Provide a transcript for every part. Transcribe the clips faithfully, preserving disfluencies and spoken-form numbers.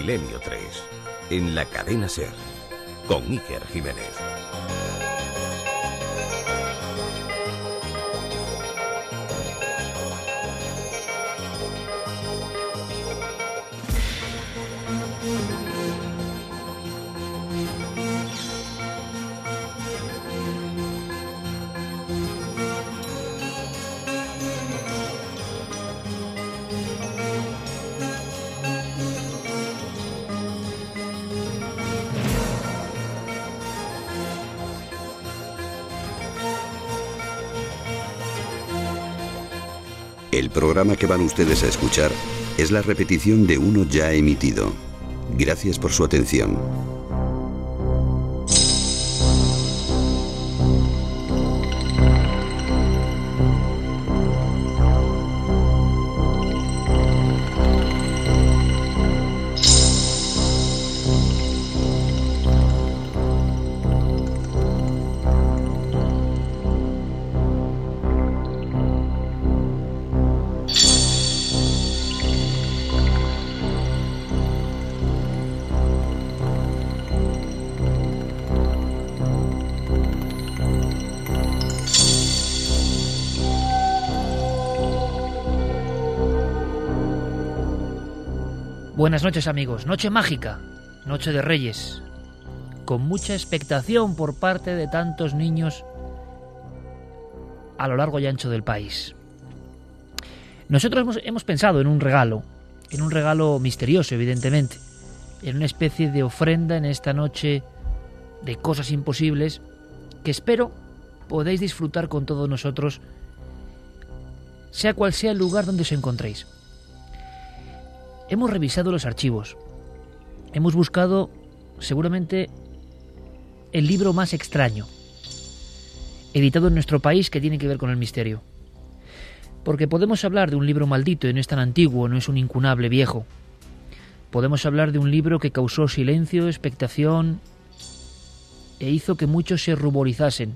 Milenio tres, en la cadena SER, con Iker Jiménez. El programa que van ustedes a escuchar es la repetición de uno ya emitido. Gracias por su atención. Buenas noches, amigos. Noche mágica, noche de Reyes, con mucha expectación por parte de tantos niños a lo largo y ancho del país. Nosotros hemos, hemos pensado en un regalo, en un regalo misterioso, evidentemente, en una especie de ofrenda en esta noche de cosas imposibles que espero podáis disfrutar con todos nosotros, sea cual sea el lugar donde os encontréis. Hemos revisado los archivos, hemos buscado seguramente el libro más extraño editado en nuestro país que tiene que ver con el misterio. Porque podemos hablar de un libro maldito y no es tan antiguo, no es un incunable viejo. Podemos hablar de un libro que causó silencio, expectación e hizo que muchos se ruborizasen.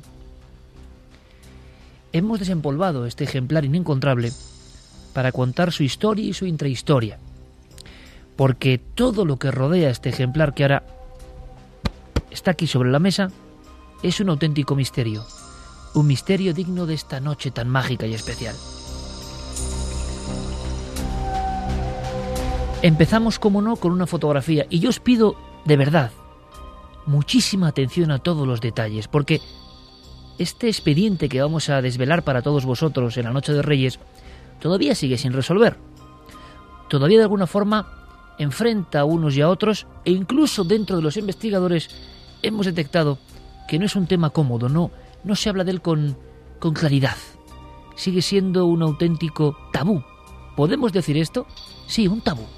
Hemos desempolvado este ejemplar inencontrable para contar su historia y su intrahistoria. Porque todo lo que rodea este ejemplar que ahora está aquí sobre la mesa es un auténtico misterio, un misterio digno de esta noche tan mágica y especial. Empezamos, como no, con una fotografía, y yo os pido, de verdad, muchísima atención a todos los detalles, porque este expediente que vamos a desvelar para todos vosotros en la noche de Reyes todavía sigue sin resolver. Todavía de alguna forma enfrenta a unos y a otros, e incluso dentro de los investigadores hemos detectado que no es un tema cómodo, no, no se habla de él con, con claridad. Sigue siendo un auténtico tabú. ¿Podemos decir esto? Sí, un tabú.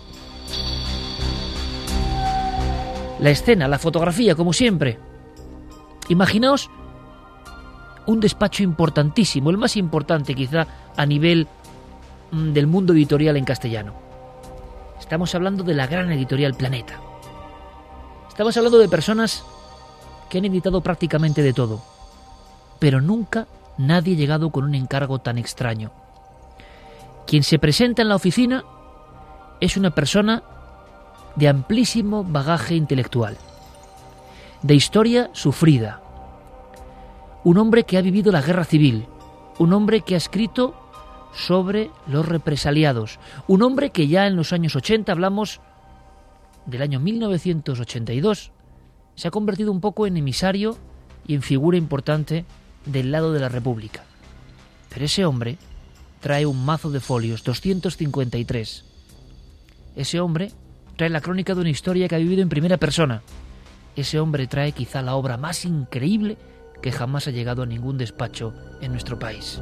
La escena, la fotografía, como siempre. Imaginaos un despacho importantísimo, el más importante quizá a nivel mm, del mundo editorial en castellano. Estamos hablando de la gran editorial Planeta. Estamos hablando de personas que han editado prácticamente de todo, pero nunca nadie ha llegado con un encargo tan extraño. Quien se presenta en la oficina es una persona de amplísimo bagaje intelectual, de historia sufrida, un hombre que ha vivido la guerra civil, un hombre que ha escrito sobre los represaliados, un hombre que ya en los años ochenta, hablamos del año mil novecientos ochenta y dos, se ha convertido un poco en emisario y en figura importante del lado de la República. Pero ese hombre trae un mazo de folios, doscientos cincuenta y tres. Ese hombre trae la crónica de una historia que ha vivido en primera persona. Ese hombre trae quizá la obra más increíble que jamás ha llegado a ningún despacho en nuestro país.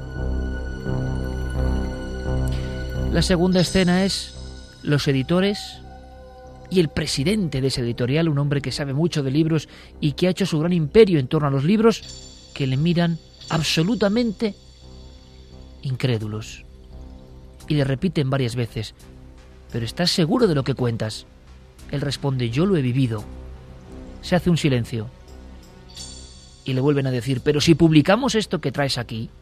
La segunda escena es los editores y el presidente de ese editorial, un hombre que sabe mucho de libros y que ha hecho su gran imperio en torno a los libros, que le miran absolutamente incrédulos. Y le repiten varias veces: ¿pero estás seguro de lo que cuentas? Él responde: yo lo he vivido. Se hace un silencio. Y le vuelven a decir: pero si publicamos esto que traes aquí,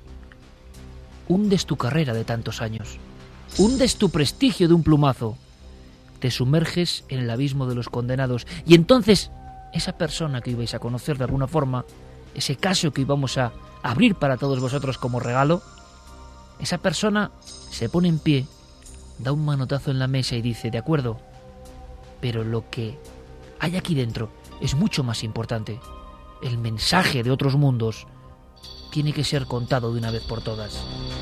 hundes tu carrera de tantos años, hundes tu prestigio de un plumazo. te sumerges en el abismo de los condenados. Y entonces, esa persona que ibais a conocer de alguna forma, ese caso que íbamos a abrir para todos vosotros como regalo, esa persona se pone en pie, da un manotazo en la mesa y dice, de acuerdo, pero lo que hay aquí dentro es mucho más importante. El mensaje de otros mundos tiene que ser contado de una vez por todas.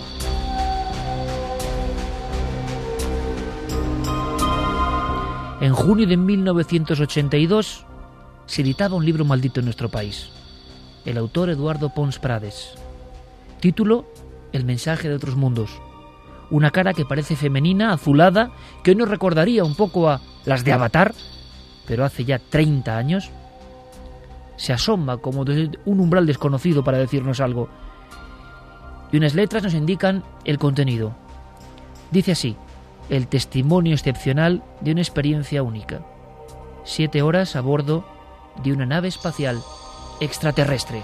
En junio de mil novecientos ochenta y dos se editaba un libro maldito en nuestro país. El autor Eduardo Pons Prades. Título: El mensaje de otros mundos. Una cara que parece femenina, azulada, que hoy nos recordaría un poco a las de Avatar, pero hace ya treinta años. Se asoma como desde un umbral desconocido para decirnos algo. Y unas letras nos indican el contenido. Dice así: el testimonio excepcional de una experiencia única. Siete horas a bordo de una nave espacial extraterrestre.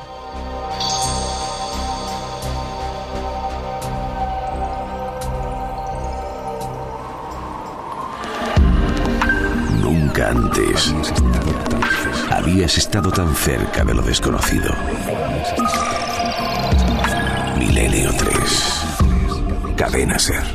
Nunca antes habías estado tan cerca de lo desconocido. Milenio tres. Cadena SER.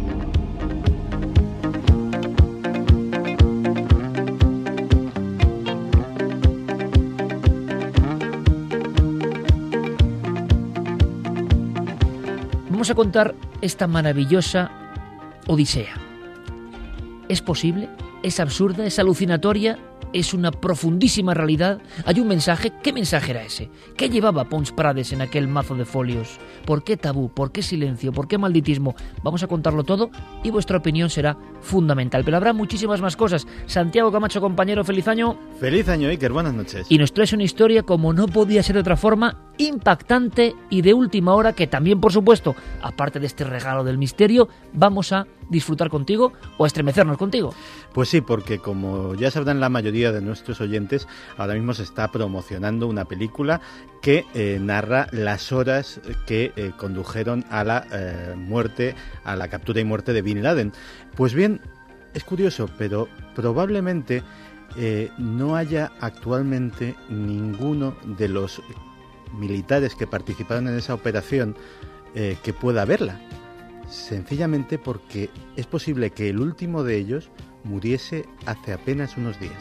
Vamos a contar esta maravillosa odisea. ¿Es posible? ¿Es absurda? ¿Es alucinatoria? ¿Es una profundísima realidad? ¿Hay un mensaje? ¿Qué mensaje era ese? ¿Qué llevaba Pons Prades en aquel mazo de folios? ¿Por qué tabú? ¿Por qué silencio? ¿Por qué malditismo? Vamos a contarlo todo y vuestra opinión será fundamental. Pero habrá muchísimas más cosas. Santiago Camacho, compañero, feliz año. Feliz año, Iker. Buenas noches. Y nos traes una historia, como no podía ser de otra forma, impactante y de última hora, que también, por supuesto, aparte de este regalo del misterio, vamos a disfrutar contigo o a estremecernos contigo. Pues sí, porque como ya sabrán la mayoría de nuestros oyentes, ahora mismo se está promocionando una película que eh, narra las horas que eh, condujeron a la eh, muerte, a la captura y muerte de Bin Laden. Pues bien, es curioso, pero probablemente eh, no haya actualmente ninguno de los militares que participaron en esa operación eh, que pueda verla. Sencillamente porque es posible que el último de ellos muriese hace apenas unos días.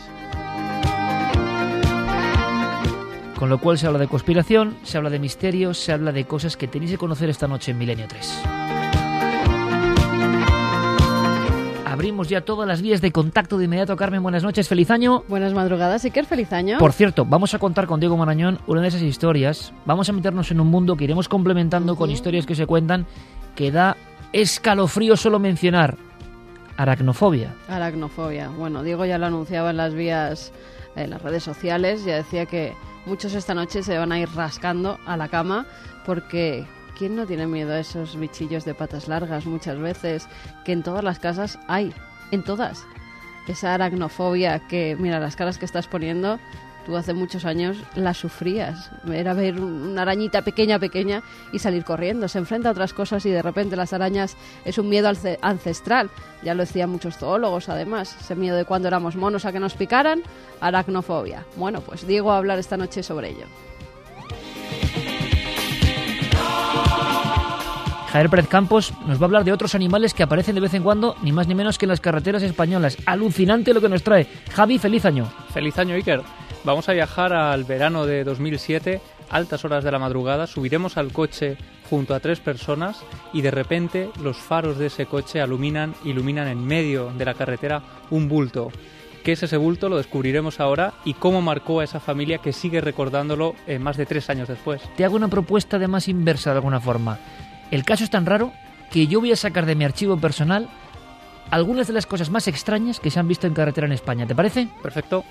Con lo cual se habla de conspiración, se habla de misterios, se habla de cosas que tenéis que conocer esta noche en Milenio tres. Abrimos ya todas las vías de contacto de inmediato. Carmen, buenas noches, feliz año. Buenas madrugadas, Iker, feliz año. Por cierto, vamos a contar con Diego Marañón una de esas historias. Vamos a meternos en un mundo que iremos complementando uh-huh. con historias que se cuentan, que da escalofrío solo mencionar. Aracnofobia. Aracnofobia. Bueno, Diego ya lo anunciaba en las vías, en las redes sociales, ya decía que muchos esta noche se van a ir rascando a la cama porque ¿quién no tiene miedo a esos bichillos de patas largas muchas veces que en todas las casas hay? En todas. Esa aracnofobia que, mira, las caras que estás poniendo, tú hace muchos años la sufrías. Era ver una arañita pequeña, pequeña y salir corriendo. Se enfrenta a otras cosas y de repente las arañas es un miedo ancestral. Ya lo decían muchos zoólogos, además. Ese miedo de cuando éramos monos a que nos picaran, aracnofobia. Bueno, pues Diego va a hablar esta noche sobre ello. Javier Pérez Campos nos va a hablar de otros animales que aparecen de vez en cuando, ni más ni menos que en las carreteras españolas. Alucinante lo que nos trae. Javi, feliz año. Feliz año, Iker. Vamos a viajar al verano de dos mil siete, altas horas de la madrugada, subiremos al coche junto a tres personas y de repente los faros de ese coche iluminan, iluminan en medio de la carretera un bulto. ¿Qué es ese bulto? Lo descubriremos ahora y cómo marcó a esa familia que sigue recordándolo eh, más de tres años después. Te hago una propuesta además inversa de alguna forma. El caso es tan raro que yo voy a sacar de mi archivo personal algunas de las cosas más extrañas que se han visto en carretera en España. ¿Te parece? Perfecto.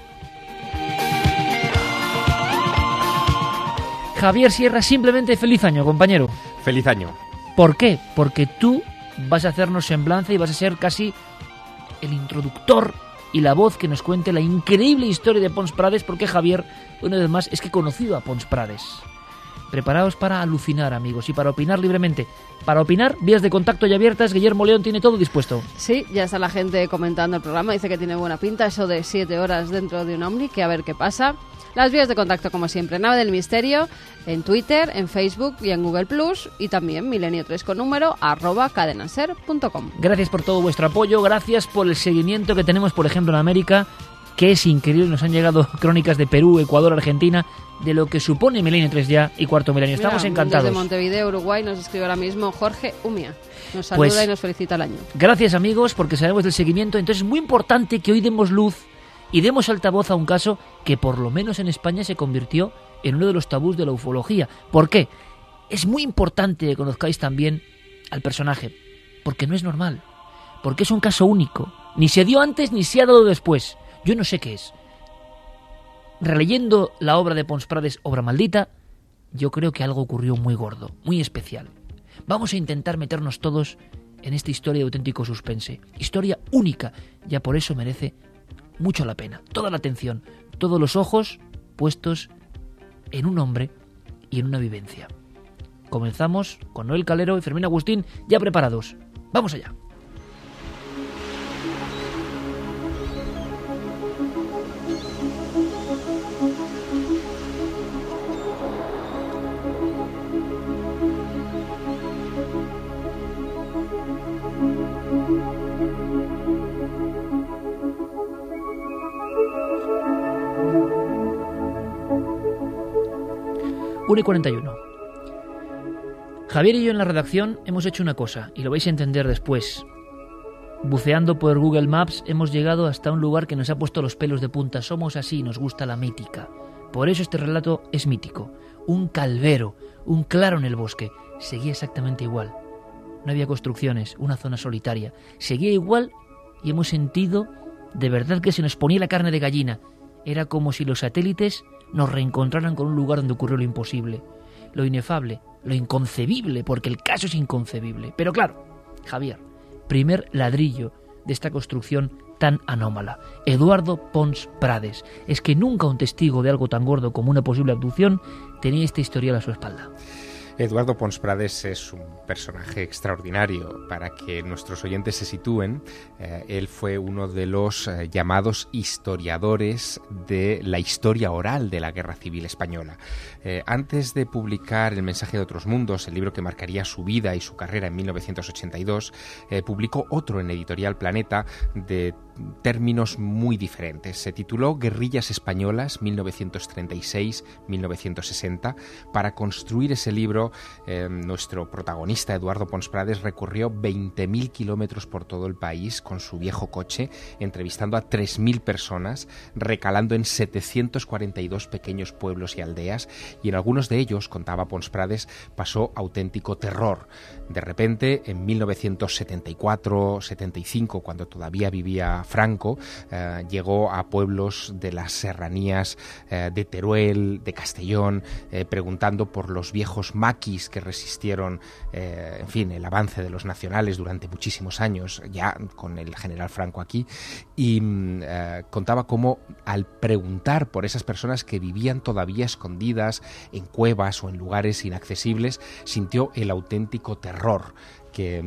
Javier Sierra, simplemente feliz año, compañero. Feliz año. ¿Por qué? Porque tú vas a hacernos semblanza y vas a ser casi el introductor y la voz que nos cuente la increíble historia de Pons Prades, porque Javier, una vez más, es que he conocido a Pons Prades. Preparaos para alucinar, amigos, y para opinar libremente. Para opinar, vías de contacto ya abiertas. Guillermo León tiene todo dispuesto. Sí, ya está la gente comentando el programa. Dice que tiene buena pinta eso de siete horas dentro de un Omni, que a ver qué pasa. Las vías de contacto, como siempre, Nave del Misterio, en Twitter, en Facebook y en Google Plus, y también milenio tres con número, arroba cadenaser punto com. Gracias por todo vuestro apoyo, gracias por el seguimiento que tenemos, por ejemplo, en América, que es increíble. Nos han llegado crónicas de Perú, Ecuador, Argentina, de lo que supone Milenio tres ya y Cuarto Milenio. Estamos Mira, encantados. Desde Montevideo, Uruguay, nos escribe ahora mismo Jorge Umia. Nos saluda Pues, y nos felicita el año. Gracias, amigos, porque sabemos del seguimiento. Entonces es muy importante que hoy demos luz y demos altavoz a un caso que por lo menos en España se convirtió en uno de los tabús de la ufología. ¿Por qué? Es muy importante que conozcáis también al personaje, porque no es normal, porque es un caso único. Ni se dio antes ni se ha dado después. Yo no sé qué es. Releyendo la obra de Pons Prades, Obra Maldita, yo creo que algo ocurrió muy gordo, muy especial. Vamos a intentar meternos todos en esta historia de auténtico suspense. Historia única, ya por eso merece mucho la pena. Toda la atención, todos los ojos puestos en un hombre y en una vivencia. Comenzamos con Noel Calero y Fermín Agustín ya preparados. ¡Vamos allá! una y cuarenta y uno. Javier y yo en la redacción hemos hecho una cosa, y lo vais a entender después. Buceando por Google Maps hemos llegado hasta un lugar que nos ha puesto los pelos de punta. Somos así, nos gusta la mítica. Por eso este relato es mítico. Un calvero, un claro en el bosque. Seguía exactamente igual. No había construcciones, una zona solitaria. Seguía igual y hemos sentido de verdad que se nos ponía la carne de gallina. Era como si los satélites nos reencontraran con un lugar donde ocurrió lo imposible, lo inefable, lo inconcebible, porque el caso es inconcebible. Pero claro, Javier, primer ladrillo de esta construcción tan anómala. Eduardo Pons Prades. Es que nunca un testigo de algo tan gordo como una posible abducción tenía esta historial a su espalda. Eduardo Pons Prades es un personaje extraordinario. Para que nuestros oyentes se sitúen, eh, él fue uno de los eh, llamados historiadores de la historia oral de la Guerra Civil Española. Eh, antes de publicar El mensaje de otros mundos, el libro que marcaría su vida y su carrera en mil novecientos ochenta y dos, eh, publicó otro en Editorial Planeta de términos muy diferentes. Se tituló Guerrillas Españolas mil novecientos treinta y seis a mil novecientos sesenta. Para construir ese libro, eh, nuestro protagonista Eduardo Pons Prades recorrió veinte mil kilómetros por todo el país con su viejo coche, entrevistando a tres mil personas, recalando en setecientos cuarenta y dos pequeños pueblos y aldeas, y en algunos de ellos, contaba Pons Prades, pasó auténtico terror. De repente, en mil novecientos setenta y cuatro setenta y cinco, cuando todavía vivía Franco, eh, llegó a pueblos de las serranías eh, de Teruel, de Castellón, eh, preguntando por los viejos maquis que resistieron, eh, en fin, el avance de los nacionales durante muchísimos años, ya con el general Franco aquí, y eh, contaba cómo al preguntar por esas personas que vivían todavía escondidas en cuevas o en lugares inaccesibles, sintió el auténtico terror, que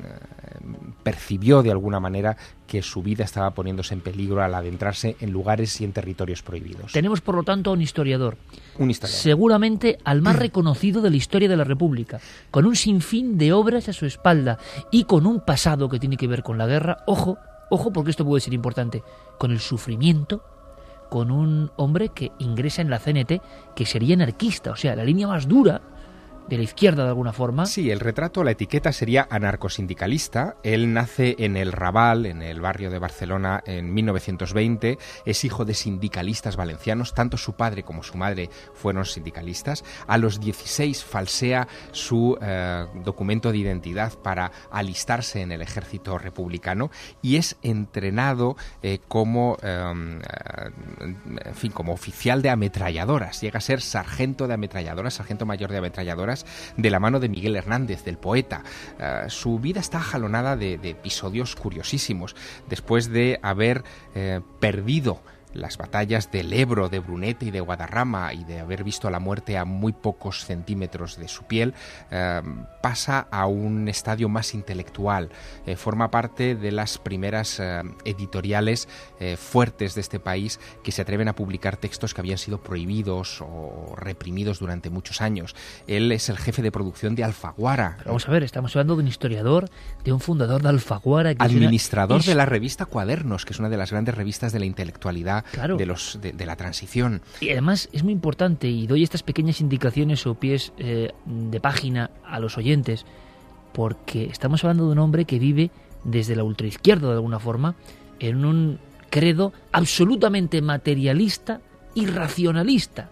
mm, percibió de alguna manera que su vida estaba poniéndose en peligro al adentrarse en lugares y en territorios prohibidos. Tenemos, por lo tanto, a un historiador. Un historiador. Seguramente al más reconocido de la historia de la República, con un sinfín de obras a su espalda y con un pasado que tiene que ver con la guerra. Ojo, ojo, porque esto puede ser importante, con el sufrimiento, con un hombre que ingresa en la C N T, que sería anarquista, o sea, la línea más dura de la izquierda de alguna forma. Sí, el retrato, la etiqueta sería anarcosindicalista. Él nace en el Raval, en el barrio de Barcelona, en mil novecientos veinte. Es hijo de sindicalistas valencianos. Tanto su padre como su madre fueron sindicalistas. A los dieciséis falsea su eh, documento de identidad para alistarse en el ejército republicano y es entrenado eh, como, eh, en fin, como oficial de ametralladoras. Llega a ser sargento de ametralladoras, sargento mayor de ametralladoras, de la mano de Miguel Hernández, del poeta. Uh, su vida está jalonada de, de episodios curiosísimos. Después de haber eh, perdido las batallas del Ebro, de Brunete y de Guadarrama, y de haber visto la muerte a muy pocos centímetros de su piel, eh, pasa a un estadio más intelectual. Eh, forma parte de las primeras eh, editoriales eh, fuertes de este país que se atreven a publicar textos que habían sido prohibidos o reprimidos durante muchos años. Él es el jefe de producción de Alfaguara. Pero vamos a ver, estamos hablando de un historiador, de un fundador de Alfaguara. Que Administrador una... de la revista Cuadernos, que es una de las grandes revistas de la intelectualidad, claro, de, los, de, de la transición. Y además es muy importante, y doy estas pequeñas indicaciones o pies eh, de página a los oyentes, porque estamos hablando de un hombre que vive desde la ultraizquierda, de alguna forma, en un credo absolutamente materialista y racionalista.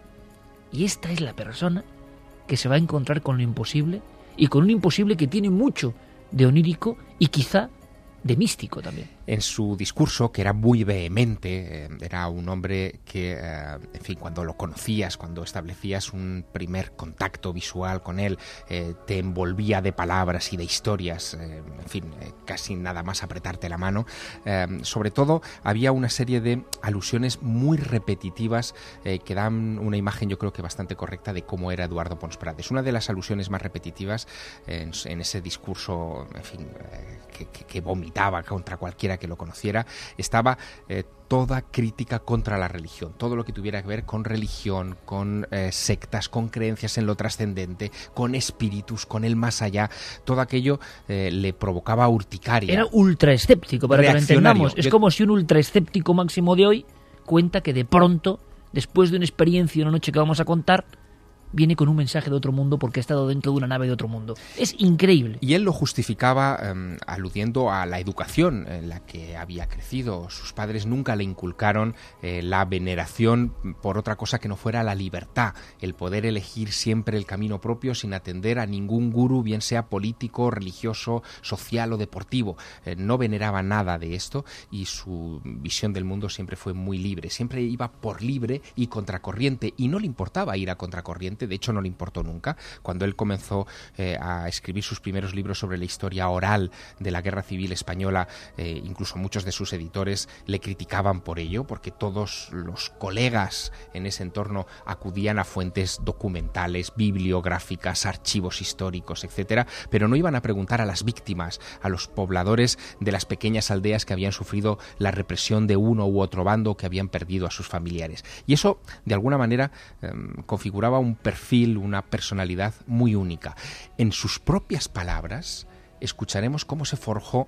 Y esta es la persona que se va a encontrar con lo imposible, y con un imposible que tiene mucho de onírico y quizá de místico también. En su discurso, que era muy vehemente, eh, era un hombre que, eh, en fin, cuando lo conocías, cuando establecías un primer contacto visual con él, eh, te envolvía de palabras y de historias, eh, en fin, eh, casi nada más apretarte la mano. Eh, sobre todo, había una serie de alusiones muy repetitivas eh, que dan una imagen, yo creo que bastante correcta, de cómo era Eduardo Pons Prades. Una de las alusiones más repetitivas eh, en, en ese discurso, en fin, eh, que, que, que vomitaba contra cualquiera que lo conociera, estaba eh, toda crítica contra la religión, todo lo que tuviera que ver con religión, con eh, sectas, con creencias en lo trascendente, con espíritus, con el más allá, todo aquello eh, le provocaba urticaria. Era ultraescéptico, para que lo entendamos. Es como si un ultraescéptico máximo de hoy cuenta que de pronto, después de una experiencia, una noche que vamos a contar, viene con un mensaje de otro mundo porque ha estado dentro de una nave de otro mundo. Es increíble. Y él lo justificaba eh, aludiendo a la educación en la que había crecido. Sus padres nunca le inculcaron eh, la veneración por otra cosa que no fuera la libertad, el poder elegir siempre el camino propio sin atender a ningún gurú, bien sea político, religioso, social o deportivo. Eh, no veneraba nada de esto, y su visión del mundo siempre fue muy libre. Siempre iba por libre y contracorriente, y no le importaba ir a contracorriente. De hecho, no le importó nunca. Cuando él comenzó eh, a escribir sus primeros libros sobre la historia oral de la Guerra Civil Española, eh, incluso muchos de sus editores le criticaban por ello, porque todos los colegas en ese entorno acudían a fuentes documentales, bibliográficas, archivos históricos, etcétera, pero no iban a preguntar a las víctimas, a los pobladores de las pequeñas aldeas que habían sufrido la represión de uno u otro bando, que habían perdido a sus familiares. Y eso, de alguna manera, eh, configuraba un perfil, una personalidad muy única. En sus propias palabras, escucharemos cómo se forjó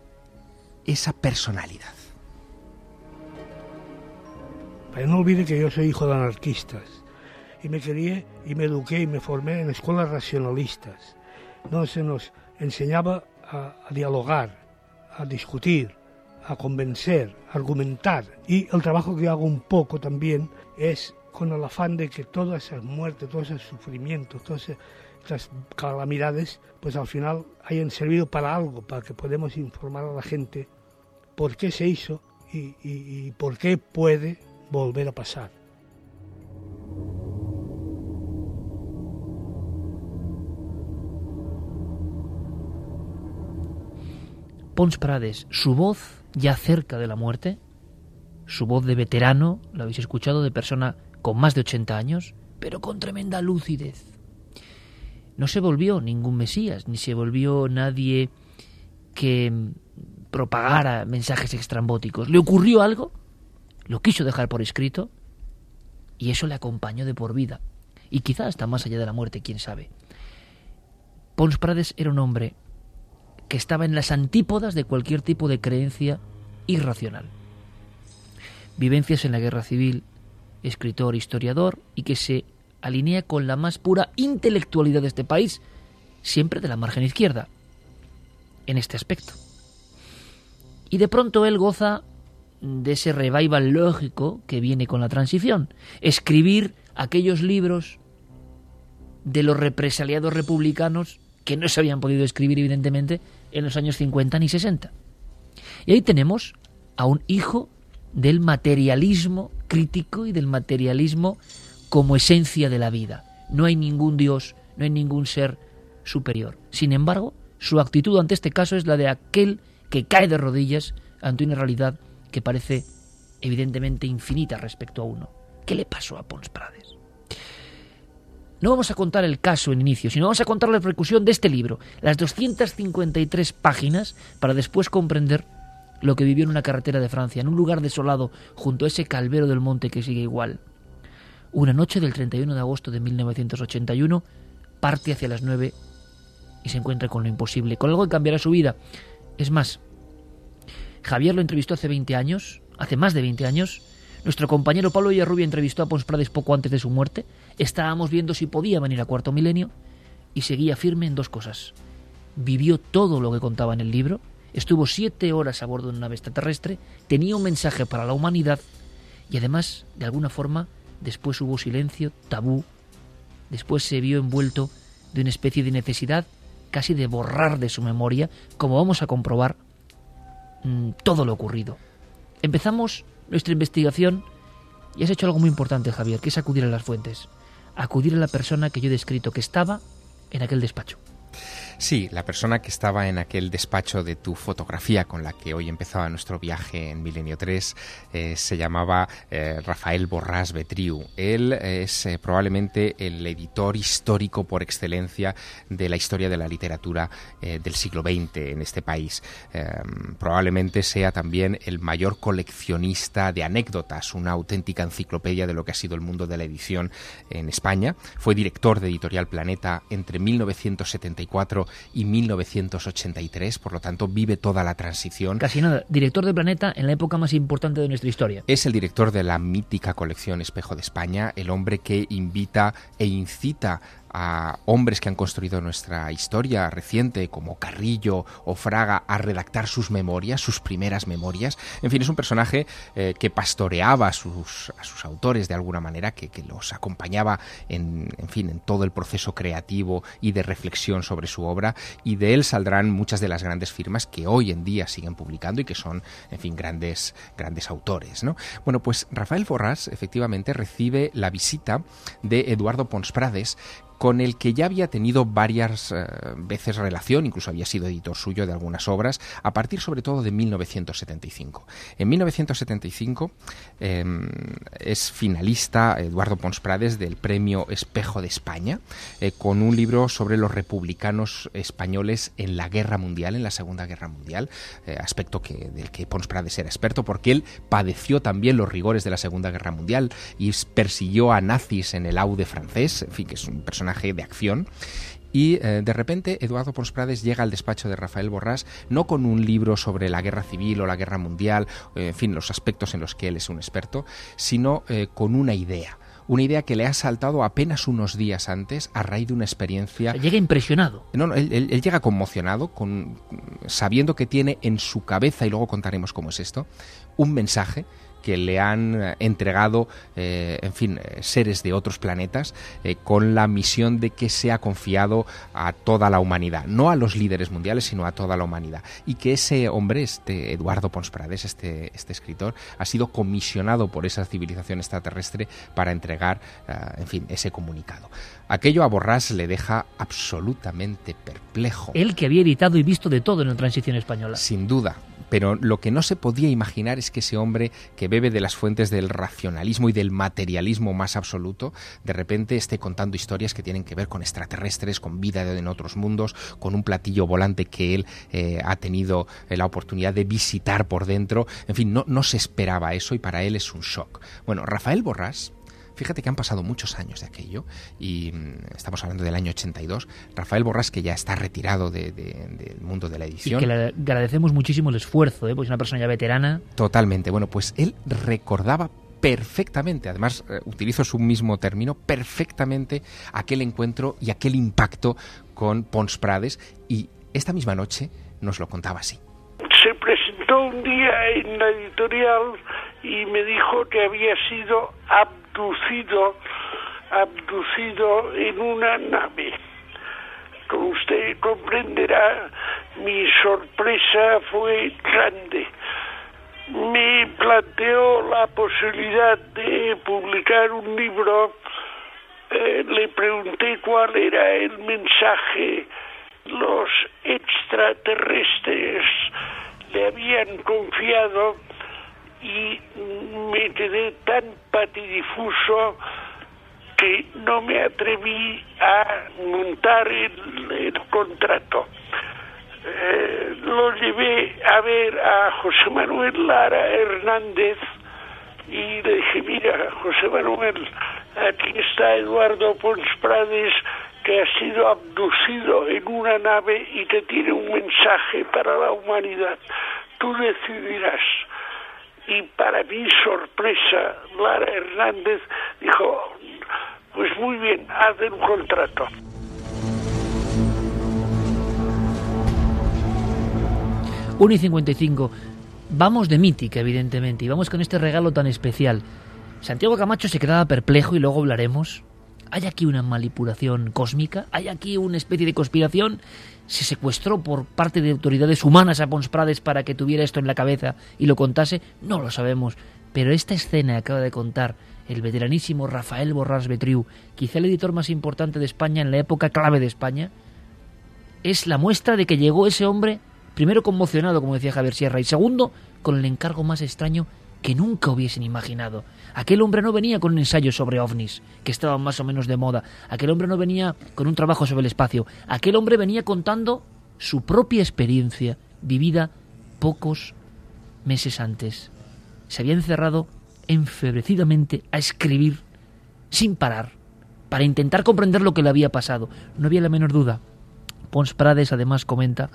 esa personalidad. Pero no olvide que yo soy hijo de anarquistas, y me crié y me eduqué y me formé en escuelas racionalistas, donde se nos enseñaba a, a dialogar, a discutir, a convencer, a argumentar, y el trabajo que yo hago un poco también es con el afán de que todas esas muertes, todos esos sufrimientos, todas esas calamidades, pues al final hayan servido para algo, para que podamos informar a la gente por qué se hizo y, y, y por qué puede volver a pasar. Pons Prades, su voz ya cerca de la muerte, su voz de veterano, lo habéis escuchado, de persona con más de ochenta años, pero con tremenda lucidez. No se volvió ningún mesías, ni se volvió nadie que propagara mensajes extrambóticos. Le ocurrió algo, lo quiso dejar por escrito, y eso le acompañó de por vida. Y quizá hasta más allá de la muerte, quién sabe. Pons Prades era un hombre que estaba en las antípodas de cualquier tipo de creencia irracional. Vivencias en la guerra civil, escritor, historiador, y que se alinea con la más pura intelectualidad de este país, siempre de la margen izquierda, en este aspecto. Y de pronto él goza de ese revival lógico que viene con la transición, escribir aquellos libros de los represaliados republicanos que no se habían podido escribir, evidentemente, en los años cincuenta ni sesenta. Y ahí tenemos a un hijo del materialismo crítico y del materialismo como esencia de la vida. No hay ningún Dios, no hay ningún ser superior. Sin embargo, su actitud ante este caso es la de aquel que cae de rodillas ante una realidad que parece evidentemente infinita respecto a uno. ¿Qué le pasó a Pons Prades? No vamos a contar el caso en inicio, sino vamos a contar la repercusión de este libro, las doscientas cincuenta y tres páginas, para después comprender lo que vivió en una carretera de Francia, en un lugar desolado, junto a ese Calvero del Monte que sigue igual. Una noche del treinta y uno de agosto de mil novecientos ochenta y uno, parte hacia las nueve y se encuentra con lo imposible, con algo que cambiará su vida. Es más, Javier lo entrevistó hace veinte años, hace más de veinte años. Nuestro compañero Pablo Villarrubia entrevistó a Pons Prades poco antes de su muerte. Estábamos viendo si podía venir a Cuarto Milenio y seguía firme en dos cosas. Vivió todo lo que contaba en el libro, estuvo siete horas a bordo de una nave extraterrestre, tenía un mensaje para la humanidad y además, de alguna forma, después hubo silencio, tabú. Después se vio envuelto de una especie de necesidad casi de borrar de su memoria, como vamos a comprobar, mmm, todo lo ocurrido. Empezamos nuestra investigación y has hecho algo muy importante, Javier, que es acudir a las fuentes, acudir a la persona que yo he descrito, que estaba en aquel despacho. Sí, la persona que estaba en aquel despacho de tu fotografía con la que hoy empezaba nuestro viaje en Milenio tres eh, se llamaba eh, Rafael Borràs Betriu. Él es eh, probablemente el editor histórico por excelencia de la historia de la literatura eh, del siglo veinte en este país. Eh, probablemente sea también el mayor coleccionista de anécdotas, una auténtica enciclopedia de lo que ha sido el mundo de la edición en España. Fue director de Editorial Planeta entre mil novecientos setenta y cuatro y mil novecientos ochenta y tres, por lo tanto vive toda la transición. Casi nada, director de Planeta en la época más importante de nuestra historia. Es el director de la mítica colección Espejo de España, el hombre que invita e incita a hombres que han construido nuestra historia reciente, como Carrillo o Fraga, a redactar sus memorias, sus primeras memorias. En fin, es un personaje eh, que pastoreaba a sus, a sus autores de alguna manera, que, que los acompañaba en, en fin, en todo el proceso creativo y de reflexión sobre su obra, y de él saldrán muchas de las grandes firmas que hoy en día siguen publicando y que son, en fin, grandes, grandes autores, ¿no? Bueno, pues Rafael Borràs efectivamente recibe la visita de Eduardo Pons Prades, con el que ya había tenido varias eh, veces relación, incluso había sido editor suyo de algunas obras, a partir sobre todo de mil novecientos setenta y cinco. En mil novecientos setenta y cinco eh, es finalista Eduardo Pons Prades del premio Espejo de España, eh, con un libro sobre los republicanos españoles en la Guerra Mundial, en la Segunda Guerra Mundial, eh, aspecto que, del que Pons Prades era experto, porque él padeció también los rigores de la Segunda Guerra Mundial y persiguió a nazis en el Aude francés, en fin, que es un personaje de acción. Y eh, de repente Eduardo Pons Prades llega al despacho de Rafael Borràs no con un libro sobre la guerra civil o la guerra mundial, eh, en fin, los aspectos en los que él es un experto, sino eh, con una idea. Una idea que le ha saltado apenas unos días antes a raíz de una experiencia... Llega impresionado. No, no, él, él, él llega conmocionado, con, sabiendo que tiene en su cabeza, y luego contaremos cómo es esto, un mensaje que le han entregado, eh, en fin, seres de otros planetas, eh, con la misión de que sea confiado a toda la humanidad, no a los líderes mundiales, sino a toda la humanidad. Y que ese hombre, este Eduardo Pons Prades, este, este escritor, ha sido comisionado por esa civilización extraterrestre para entregar, uh, en fin, ese comunicado. Aquello a Borràs le deja absolutamente perplejo. Él que había editado y visto de todo en la transición española. Sin duda. Pero lo que no se podía imaginar es que ese hombre que bebe de las fuentes del racionalismo y del materialismo más absoluto, de repente esté contando historias que tienen que ver con extraterrestres, con vida en otros mundos, con un platillo volante que él eh, ha tenido eh, la oportunidad de visitar por dentro. En fin, no, no se esperaba eso y para él es un shock. Bueno, Rafael Borràs, fíjate que han pasado muchos años de aquello y mmm, estamos hablando del año ochenta y dos. Rafael Borràs, que ya está retirado de, de, del mundo de la edición. Y que le agradecemos muchísimo el esfuerzo, ¿eh? Porque es una persona ya veterana. Totalmente. Bueno, pues él recordaba perfectamente, además eh, utilizo su mismo término, perfectamente aquel encuentro y aquel impacto con Pons Prades, y esta misma noche nos lo contaba así. Se presentó un día en la editorial y me dijo que había sido abducido, abducido en una nave. Como usted comprenderá, mi sorpresa fue grande. Me planteó la posibilidad de publicar un libro. Eh, le pregunté cuál era el mensaje. Los extraterrestres le habían confiado y me quedé tan patidifuso que no me atreví a montar el, el contrato. Eh, lo llevé a ver a José Manuel Lara Hernández y le dije, mira, José Manuel, aquí está Eduardo Pons Prades, que ha sido abducido en una nave y que tiene un mensaje para la humanidad. Tú decidirás. Y para mi sorpresa, Lara Hernández dijo, pues muy bien, haz un contrato. uno y cincuenta y cinco. Vamos de mítica, evidentemente, y vamos con este regalo tan especial. Santiago Camacho se quedaba perplejo y luego hablaremos. ¿Hay aquí una manipulación cósmica? ¿Hay aquí una especie de conspiración? ¿Se secuestró por parte de autoridades humanas a Pons Prades para que tuviera esto en la cabeza y lo contase? No lo sabemos. Pero esta escena que acaba de contar el veteranísimo Rafael Borràs Betriu, quizá el editor más importante de España en la época clave de España, es la muestra de que llegó ese hombre, primero conmocionado, como decía Javier Sierra, y segundo, con el encargo más extraño que nunca hubiesen imaginado. Aquel hombre no venía con un ensayo sobre ovnis, que estaban más o menos de moda. Aquel hombre no venía con un trabajo sobre el espacio. Aquel hombre venía contando su propia experiencia, vivida pocos meses antes. Se había encerrado enfebrecidamente a escribir, sin parar, para intentar comprender lo que le había pasado. No había la menor duda. Pons Prades, además, comenta...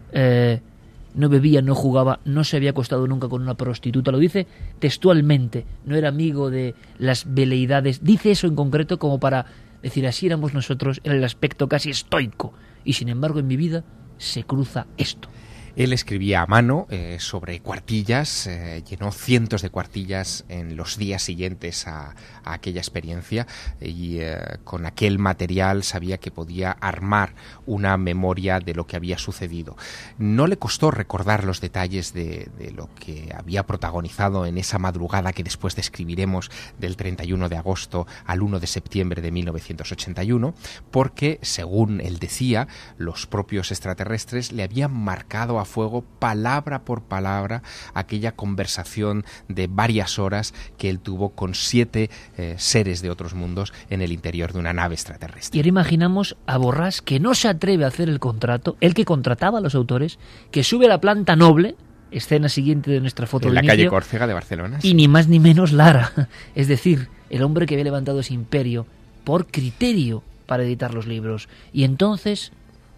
Eh, no bebía, no jugaba, no se había acostado nunca con una prostituta, lo dice textualmente, no era amigo de las veleidades, dice eso en concreto como para decir, así éramos nosotros en el aspecto casi estoico, y sin embargo en mi vida se cruza esto. Él escribía a mano eh, sobre cuartillas, eh, llenó cientos de cuartillas en los días siguientes a, a aquella experiencia y eh, con aquel material sabía que podía armar una memoria de lo que había sucedido. No le costó recordar los detalles de, de lo que había protagonizado en esa madrugada que después describiremos del treinta y uno de agosto al uno de septiembre de mil novecientos ochenta y uno, porque, según él decía, los propios extraterrestres le habían marcado a fuego, palabra por palabra, aquella conversación de varias horas que él tuvo con siete eh, seres de otros mundos en el interior de una nave extraterrestre. Y ahora imaginamos a Borràs, que no se atreve a hacer el contrato, el que contrataba a los autores, que sube a la planta noble, escena siguiente de nuestra foto en de la inicio, calle Córcega de Barcelona. Y ni más ni menos Lara, es decir, el hombre que había levantado ese imperio por criterio para editar los libros. Y entonces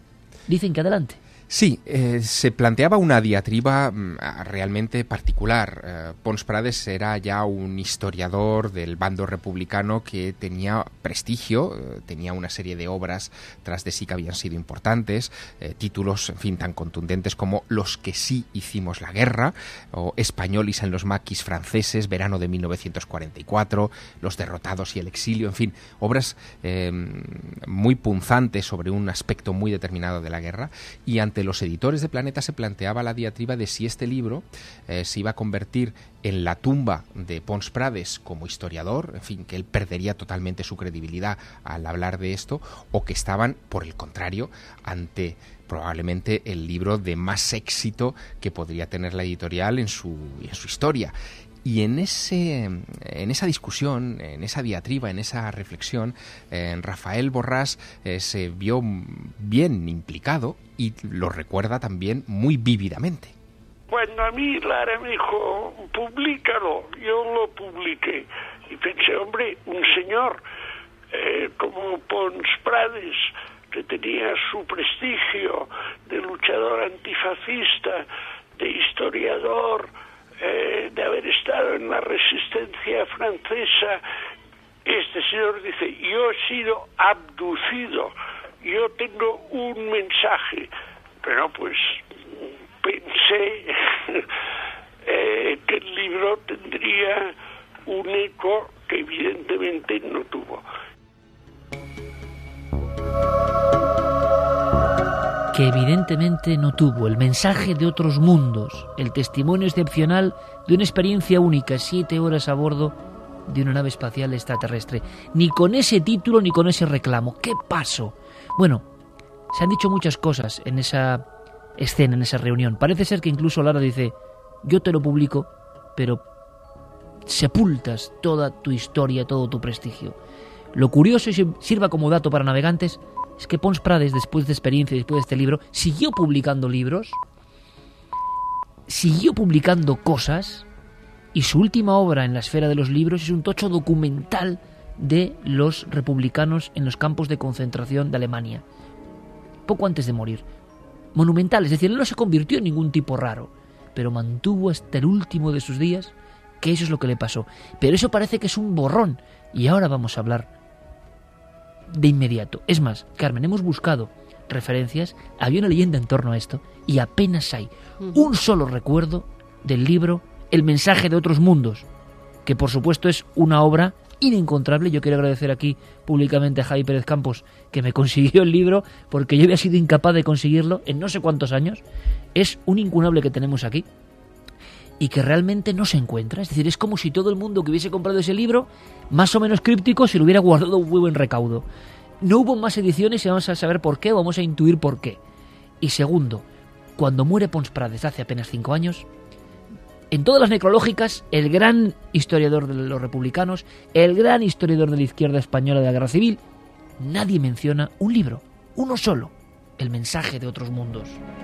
dicen que adelante. Sí, eh, se planteaba una diatriba mm, realmente particular. Eh, Pons Prades era ya un historiador del bando republicano que tenía prestigio, eh, tenía una serie de obras tras de sí que habían sido importantes, eh, títulos, en fin, tan contundentes como Los que sí hicimos la guerra, o Españolis en los maquis franceses, verano de mil novecientos cuarenta y cuatro, Los derrotados y el exilio, en fin, obras eh, muy punzantes sobre un aspecto muy determinado de la guerra, y ante los editores de Planeta se planteaba la diatriba de si este libro eh, se iba a convertir en la tumba de Pons Prades como historiador, en fin, que él perdería totalmente su credibilidad al hablar de esto, o que estaban, por el contrario, ante probablemente el libro de más éxito que podría tener la editorial en su, en su historia. Y en ese, en esa discusión, en esa diatriba, en esa reflexión, eh, Rafael Borràs eh, se vio bien implicado y lo recuerda también muy vívidamente. Cuando a mí Lara me dijo, públicalo, yo lo publiqué. Y pensé, hombre, un señor eh, como Pons Prades, que tenía su prestigio de luchador antifascista, de historiador, Eh, de haber estado en la resistencia francesa, este señor dice, yo he sido abducido, yo tengo un mensaje. Pero pues pensé eh, que el libro tendría un eco que evidentemente no tuvo. Que evidentemente no tuvo, el mensaje de otros mundos, el testimonio excepcional de una experiencia única, siete horas a bordo de una nave espacial extraterrestre. Ni con ese título ni con ese reclamo. ¿Qué pasó? Bueno, se han dicho muchas cosas en esa escena, en esa reunión. Parece ser que incluso Lara dice, yo te lo publico, pero sepultas toda tu historia, todo tu prestigio. Lo curioso, y sirva como dato para navegantes, es que Pons Prades, después de experiencia y después de este libro, siguió publicando libros, siguió publicando cosas, y su última obra en la esfera de los libros es un tocho documental de los republicanos en los campos de concentración de Alemania, poco antes de morir. Monumental, es decir, él no se convirtió en ningún tipo raro, pero mantuvo hasta el último de sus días que eso es lo que le pasó. Pero eso parece que es un borrón, y ahora vamos a hablar de inmediato. Es más, Carmen, hemos buscado referencias, había una leyenda en torno a esto, y apenas hay un solo recuerdo del libro El mensaje de otros mundos, que por supuesto es una obra inencontrable. Yo quiero agradecer aquí públicamente a Javi Pérez Campos, que me consiguió el libro, porque yo había sido incapaz de conseguirlo en no sé cuántos años. Es un incunable que tenemos aquí y que realmente no se encuentra. Es decir, es como si todo el mundo que hubiese comprado ese libro, más o menos críptico, se lo hubiera guardado un muy buen recaudo. No hubo más ediciones y vamos a saber por qué, vamos a intuir por qué. Y segundo, cuando muere Pons Prades hace apenas cinco años, en todas las necrológicas, el gran historiador de los republicanos, el gran historiador de la izquierda española de la Guerra Civil, nadie menciona un libro, uno solo, El mensaje de otros mundos.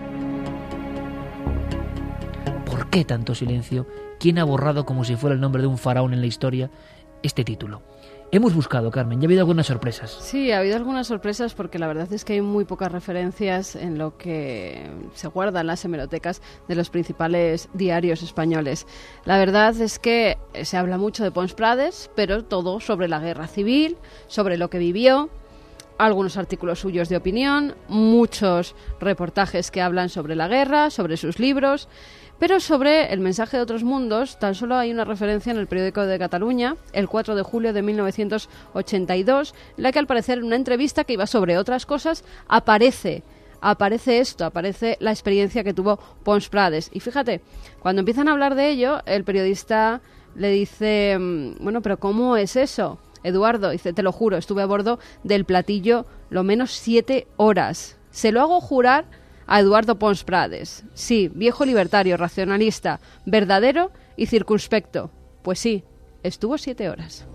¿Por qué tanto silencio? ¿Quién ha borrado, como si fuera el nombre de un faraón en la historia, este título? Hemos buscado, Carmen, ya ha habido algunas sorpresas. Sí, ha habido algunas sorpresas porque la verdad es que hay muy pocas referencias en lo que se guarda en las hemerotecas de los principales diarios españoles. La verdad es que se habla mucho de Pons Prades, pero todo sobre la guerra civil, sobre lo que vivió, algunos artículos suyos de opinión, muchos reportajes que hablan sobre la guerra, sobre sus libros. Pero sobre El mensaje de otros mundos, tan solo hay una referencia en el periódico de Cataluña, el cuatro de julio de mil novecientos ochenta y dos, en la que al parecer en una entrevista que iba sobre otras cosas, aparece, aparece esto, aparece la experiencia que tuvo Pons Prades. Y fíjate, cuando empiezan a hablar de ello, el periodista le dice, bueno, pero ¿cómo es eso? Eduardo dice, te lo juro, estuve a bordo del platillo lo menos siete horas. Se lo hago jurar a Eduardo Pons Prades. Sí, viejo libertario, racionalista, verdadero y circunspecto. Pues sí, estuvo siete horas.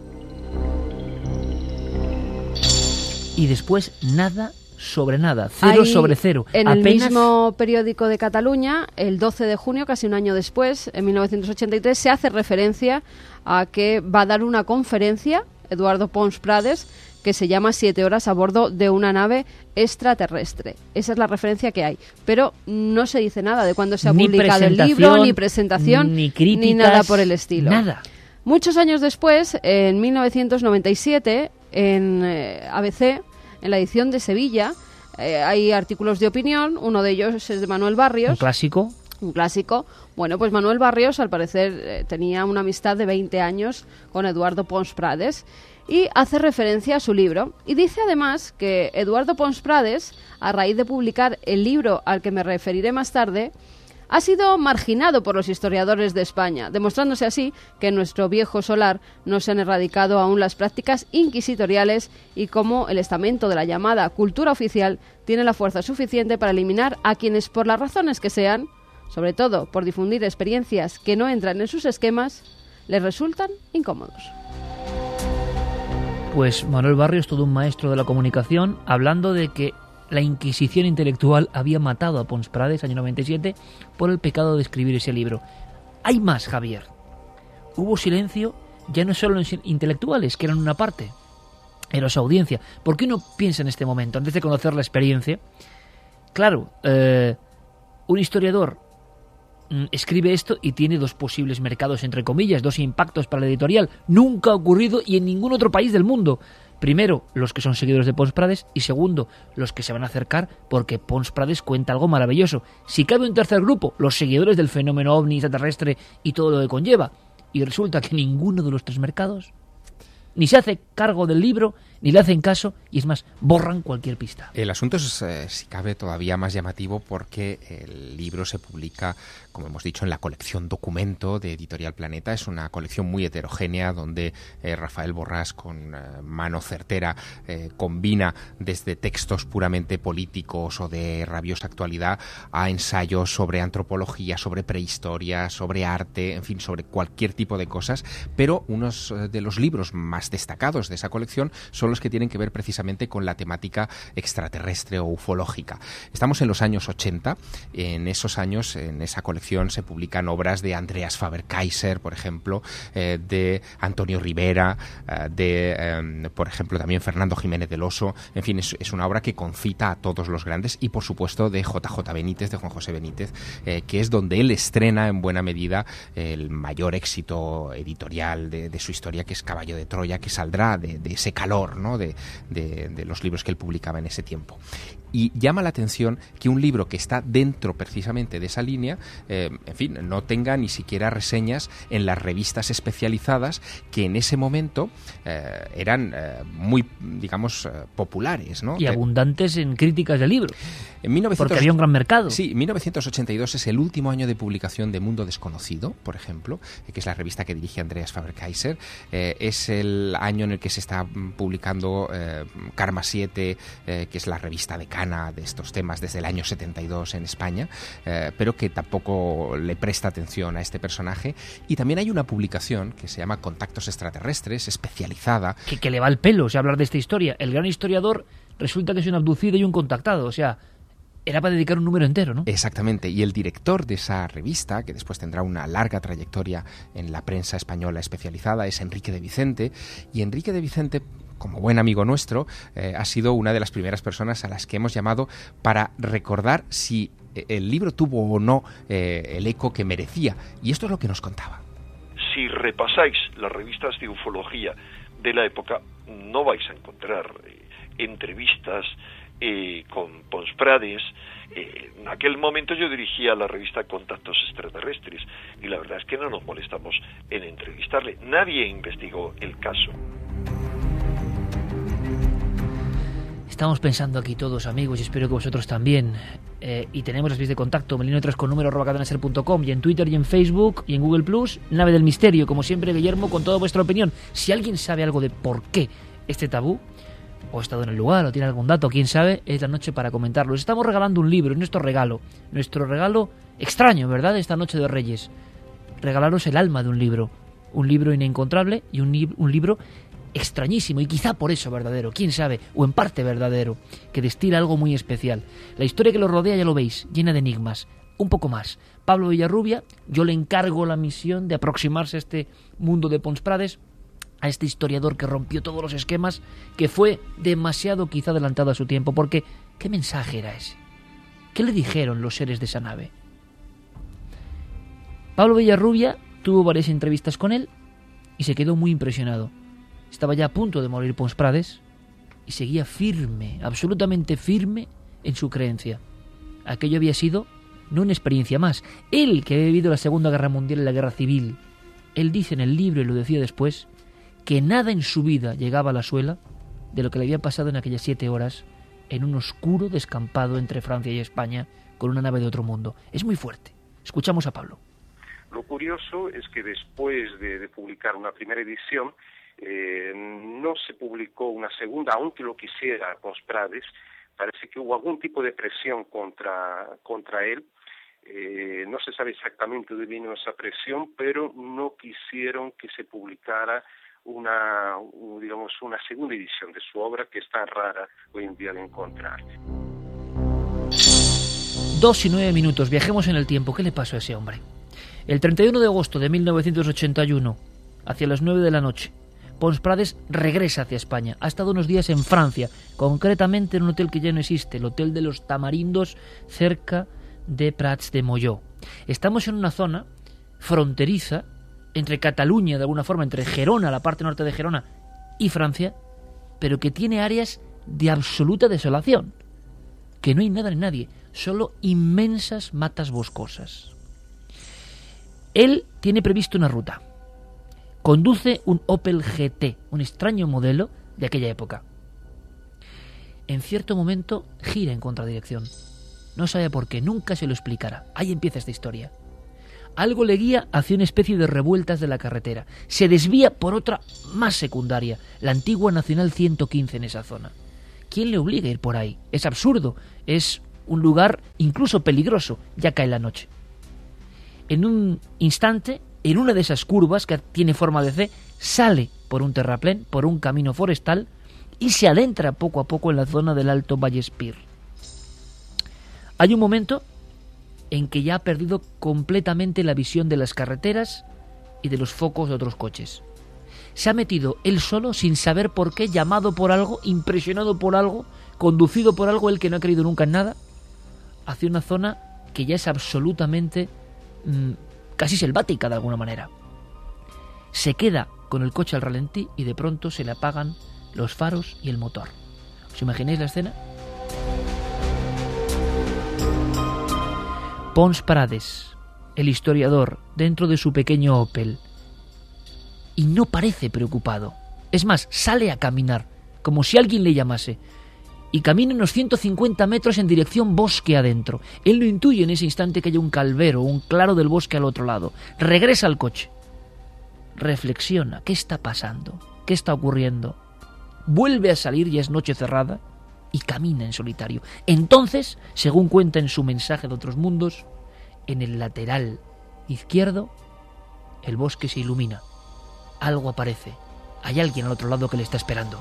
Y después nada sobre nada, cero Ahí, sobre cero. En Apenas... el mismo periódico de Cataluña, el doce de junio, casi un año después, en mil novecientos ochenta y tres, se hace referencia a que va a dar una conferencia, Eduardo Pons Prades, que se llama Siete horas a bordo de una nave extraterrestre. Esa es la referencia que hay. Pero no se dice nada de cuándo se ha ni publicado el libro, ni presentación, ni críticas, ni nada por el estilo. Nada. Muchos años después, en mil novecientos noventa y siete, en eh, A B C, en la edición de Sevilla, eh, hay artículos de opinión. Uno de ellos es de Manuel Barrios. Un clásico. Un clásico. Bueno, pues Manuel Barrios, al parecer, eh, tenía una amistad de veinte años con Eduardo Pons Prades y hace referencia a su libro. Y dice además que Eduardo Pons Prades, a raíz de publicar el libro al que me referiré más tarde, ha sido marginado por los historiadores de España, demostrándose así que en nuestro viejo solar no se han erradicado aún las prácticas inquisitoriales y cómo el estamento de la llamada cultura oficial tiene la fuerza suficiente para eliminar a quienes, por las razones que sean, sobre todo por difundir experiencias que no entran en sus esquemas, les resultan incómodos. Pues Manuel Barrios, todo un maestro de la comunicación, hablando de que la Inquisición intelectual había matado a Pons Prades, año noventa y siete, por el pecado de escribir ese libro. Hay más, Javier. Hubo silencio ya no solo en los intelectuales, que eran una parte, era su audiencia. ¿Por qué uno piensa en este momento, antes de conocer la experiencia? Claro, eh, un historiador escribe esto y tiene dos posibles mercados, entre comillas, dos impactos para la editorial. Nunca ha ocurrido y en ningún otro país del mundo. Primero, los que son seguidores de Pons Prades, y segundo, los que se van a acercar porque Pons Prades cuenta algo maravilloso. Si cabe un tercer grupo, los seguidores del fenómeno ovni extraterrestre y todo lo que conlleva. Y resulta que ninguno de los tres mercados ni se hace cargo del libro, ni le hacen caso y es más, borran cualquier pista. El asunto es, eh, si cabe, todavía más llamativo porque el libro se publica, como hemos dicho, en la colección Documento de Editorial Planeta. Es una colección muy heterogénea donde eh, Rafael Borràs, con eh, mano certera, eh, combina desde textos puramente políticos o de rabiosa actualidad a ensayos sobre antropología, sobre prehistoria, sobre arte, en fin, sobre cualquier tipo de cosas, pero unos eh, de los libros más destacados de esa colección son los que tienen que ver precisamente con la temática extraterrestre o ufológica. Estamos en los años ochenta, en esos años, en esa colección se publican obras de Andreas Faber-Kaiser, por ejemplo, eh, de Antonio Rivera, eh, de, eh, por ejemplo, también Fernando Jiménez del Oso. En fin, es, es una obra que concita a todos los grandes y, por supuesto, de J J Benítez, de Juan José Benítez, eh, que es donde él estrena en buena medida el mayor éxito editorial de, de su historia, que es Caballo de Troya, que saldrá de, de ese calor, ¿no?, de, de, de los libros que él publicaba en ese tiempo. Y llama la atención que un libro que está dentro precisamente de esa línea, eh, en fin, no tenga ni siquiera reseñas en las revistas especializadas que en ese momento eh, eran eh, muy, digamos, eh, populares, ¿no? Y abundantes en críticas del libro. En mil novecientos... Porque había un gran mercado. Sí, mil novecientos ochenta y dos es el último año de publicación de Mundo Desconocido, por ejemplo, eh, que es la revista que dirige Andreas Faber-Kaiser. Eh, es el año en el que se está publicando eh, Karma siete, eh, que es la revista de de estos temas desde el año setenta y dos en España, eh, pero que tampoco le presta atención a este personaje. Y también hay una publicación que se llama Contactos Extraterrestres, especializada. Que, que le va el pelo, o sea, hablar de esta historia. El gran historiador resulta que es un abducido y un contactado, o sea, era para dedicar un número entero, ¿no? Exactamente, y el director de esa revista, que después tendrá una larga trayectoria en la prensa española especializada, es Enrique de Vicente, y Enrique de Vicente, como buen amigo nuestro, eh, ha sido una de las primeras personas a las que hemos llamado para recordar si el libro tuvo o no eh, el eco que merecía. Y esto es lo que nos contaba. Si repasáis las revistas de ufología de la época, no vais a encontrar eh, entrevistas eh, con Pons Prades. Eh, en aquel momento yo dirigía la revista Contactos Extraterrestres y la verdad es que no nos molestamos en entrevistarle. Nadie investigó el caso. Estamos pensando aquí todos, amigos, y espero que vosotros también. Eh, y tenemos las vías de contacto, melino tres con número arroba cadenaser punto com, y en Twitter y en Facebook y en Google Plus, Nave del Misterio. Como siempre, Guillermo, con toda vuestra opinión. Si alguien sabe algo de por qué este tabú, o ha estado en el lugar, o tiene algún dato, quién sabe, es la noche para comentarlo. Les estamos regalando un libro, es nuestro regalo. Nuestro regalo extraño, ¿verdad?, esta noche de Reyes. Regalaros el alma de un libro. Un libro inencontrable y un, li- un libro extrañísimo, y quizá por eso verdadero, quién sabe, o en parte verdadero, que destila algo muy especial. La historia que lo rodea, ya lo veis, llena de enigmas. Un poco más. Pablo Villarrubia, yo le encargo la misión de aproximarse a este mundo de Pons Prades, a este historiador que rompió todos los esquemas, que fue demasiado quizá adelantado a su tiempo, porque ¿qué mensaje era ese? ¿Qué le dijeron los seres de esa nave? Pablo Villarrubia tuvo varias entrevistas con él y se quedó muy impresionado. Estaba ya a punto de morir Pons Prades y seguía firme, absolutamente firme en su creencia. Aquello había sido no una experiencia más. Él, que había vivido la Segunda Guerra Mundial y la Guerra Civil, él dice en el libro, y lo decía después, que nada en su vida llegaba a la suela de lo que le había pasado en aquellas siete horas en un oscuro descampado entre Francia y España con una nave de otro mundo. Es muy fuerte. Escuchamos a Pablo. Lo curioso es que después de, de publicar una primera edición, Eh, no se publicó una segunda, aunque lo quisiera Pons Prades. Parece que hubo algún tipo de presión contra, contra él. Eh, no se sabe exactamente de dónde vino esa presión, pero no quisieron que se publicara una, digamos, una segunda edición de su obra, que es tan rara hoy en día de encontrar. Dos y nueve minutos, viajemos en el tiempo. ¿Qué le pasó a ese hombre? El treinta y uno de agosto de mil novecientos ochenta y uno, hacia las nueve de la noche, Pons Prades regresa hacia España. Ha estado unos días en Francia, concretamente en un hotel que ya no existe, el Hotel de los Tamarindos, cerca de Prats de Molló. Estamos en una zona fronteriza entre Cataluña, de alguna forma, entre Gerona, la parte norte de Gerona, y Francia, pero que tiene áreas de absoluta desolación, que no hay nada ni nadie, solo inmensas matas boscosas. Él tiene previsto una ruta. Conduce un Opel G T, un extraño modelo de aquella época. en cierto momento gira en contradirección. No sabe por qué, nunca se lo explicará. Ahí empieza esta historia. Algo le guía hacia una especie de revueltas de la carretera. Se desvía por otra más secundaria, la antigua Nacional ciento quince en esa zona. ¿Quién le obliga a ir por ahí? Es absurdo, es un lugar incluso peligroso, ya cae la noche. En un instante, en una de esas curvas que tiene forma de C, sale por un terraplén, por un camino forestal, y se adentra poco a poco en la zona del Alto Vallespir. Hay un momento en que ya ha perdido completamente la visión de las carreteras y de los focos de otros coches. Se ha metido él solo, sin saber por qué, llamado por algo, impresionado por algo, conducido por algo, él que no ha creído nunca en nada, hacia una zona que ya es absolutamente mmm, casi selvática de alguna manera. Se queda con el coche al ralentí y de pronto se le apagan los faros y el motor. ¿Os imagináis la escena? Pons Prades, el historiador, dentro de su pequeño Opel, y no parece preocupado. Es más, sale a caminar, como si alguien le llamase, y camina unos ciento cincuenta metros en dirección bosque adentro. Él no intuye en ese instante que haya un calvero, un claro del bosque al otro lado. Regresa al coche. Reflexiona, ¿qué está pasando? ¿Qué está ocurriendo? Vuelve a salir, ya es noche cerrada, y camina en solitario. Entonces, según cuenta en su mensaje de otros mundos, en el lateral izquierdo, el bosque se ilumina. Algo aparece. Hay alguien al otro lado que le está esperando.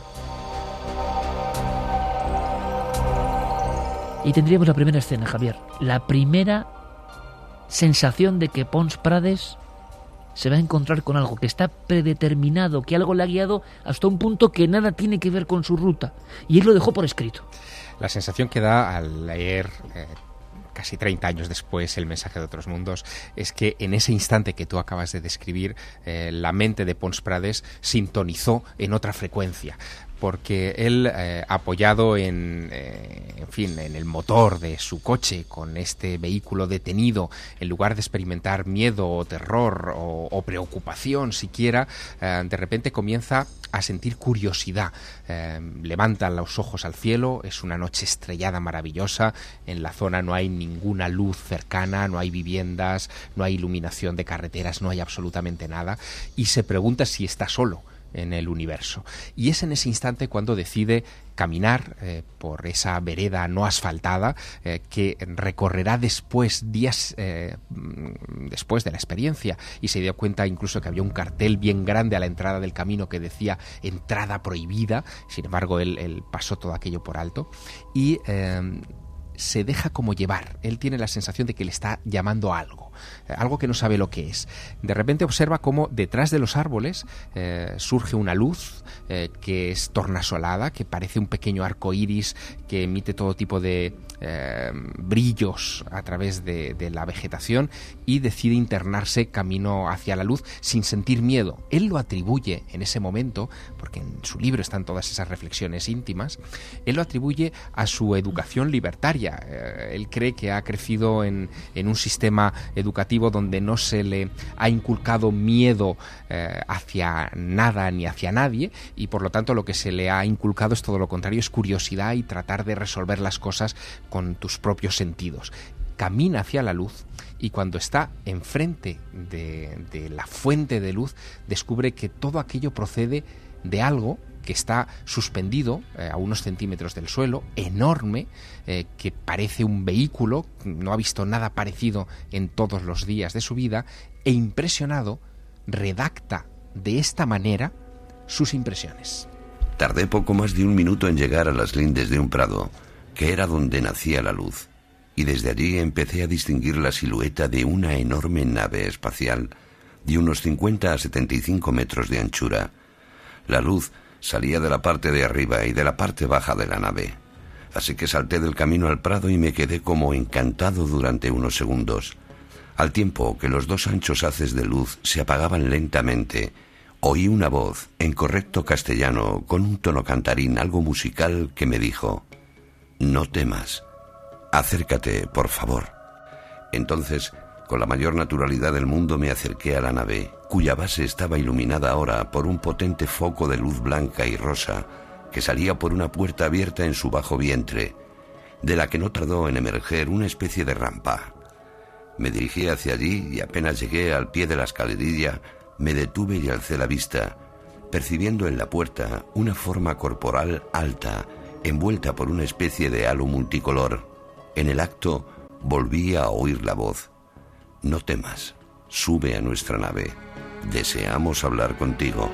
Y tendríamos la primera escena, Javier. La primera sensación de que Pons Prades se va a encontrar con algo que está predeterminado, que algo le ha guiado hasta un punto que nada tiene que ver con su ruta. Y él lo dejó por escrito. La sensación que da al leer eh, casi treinta años después El mensaje de otros mundos es que en ese instante que tú acabas de describir, eh, la mente de Pons Prades sintonizó en otra frecuencia. Porque él, eh, apoyado en, eh, en fin, en el motor de su coche, con este vehículo detenido, en lugar de experimentar miedo o terror o, o preocupación siquiera, eh, de repente comienza a sentir curiosidad. Eh, levanta los ojos al cielo, es una noche estrellada maravillosa, en la zona no hay ninguna luz cercana, no hay viviendas, no hay iluminación de carreteras, no hay absolutamente nada, y se pregunta si está solo en el universo. Y es en ese instante cuando decide caminar eh, por esa vereda no asfaltada eh, que recorrerá después, días eh, después de la experiencia, y se dio cuenta incluso que había un cartel bien grande a la entrada del camino que decía entrada prohibida. Sin embargo, él, él pasó todo aquello por alto y eh, se deja como llevar. Él tiene la sensación de que le está llamando a algo, algo que no sabe lo que es. De repente observa cómo detrás de los árboles eh, surge una luz eh, que es tornasolada, que parece un pequeño arco iris que emite todo tipo de eh, brillos a través de, de la vegetación, y decide internarse camino hacia la luz sin sentir miedo. Él lo atribuye en ese momento, porque en su libro están todas esas reflexiones íntimas, él lo atribuye a su educación libertaria. Eh, él cree que ha crecido en, en un sistema educativo donde no se le ha inculcado miedo eh, hacia nada ni hacia nadie, y por lo tanto lo que se le ha inculcado es todo lo contrario, es curiosidad y tratar de resolver las cosas con tus propios sentidos. Camina hacia la luz y cuando está enfrente de, de la fuente de luz descubre que todo aquello procede de algo que está suspendido eh, a unos centímetros del suelo, enorme, eh, que parece un vehículo, no ha visto nada parecido en todos los días de su vida, e impresionado, redacta de esta manera sus impresiones. Tardé poco más de un minuto en llegar a las lindes de un prado, que era donde nacía la luz, y desde allí empecé a distinguir la silueta de una enorme nave espacial de unos cincuenta a setenta y cinco metros de anchura. La luz salía de la parte de arriba y de la parte baja de la nave, así que salté del camino al prado y me quedé como encantado durante unos segundos. Al tiempo que los dos anchos haces de luz se apagaban lentamente, oí una voz en correcto castellano con un tono cantarín algo musical que me dijo: «No temas, acércate, por favor». Entonces, con la mayor naturalidad del mundo, me acerqué a la nave, cuya base estaba iluminada ahora por un potente foco de luz blanca y rosa que salía por una puerta abierta en su bajo vientre, de la que no tardó en emerger una especie de rampa. Me dirigí hacia allí y apenas llegué al pie de la escalerilla, me detuve y alcé la vista, percibiendo en la puerta una forma corporal alta, envuelta por una especie de halo multicolor. En el acto volví a oír la voz: «No temas, sube a nuestra nave. Deseamos hablar contigo».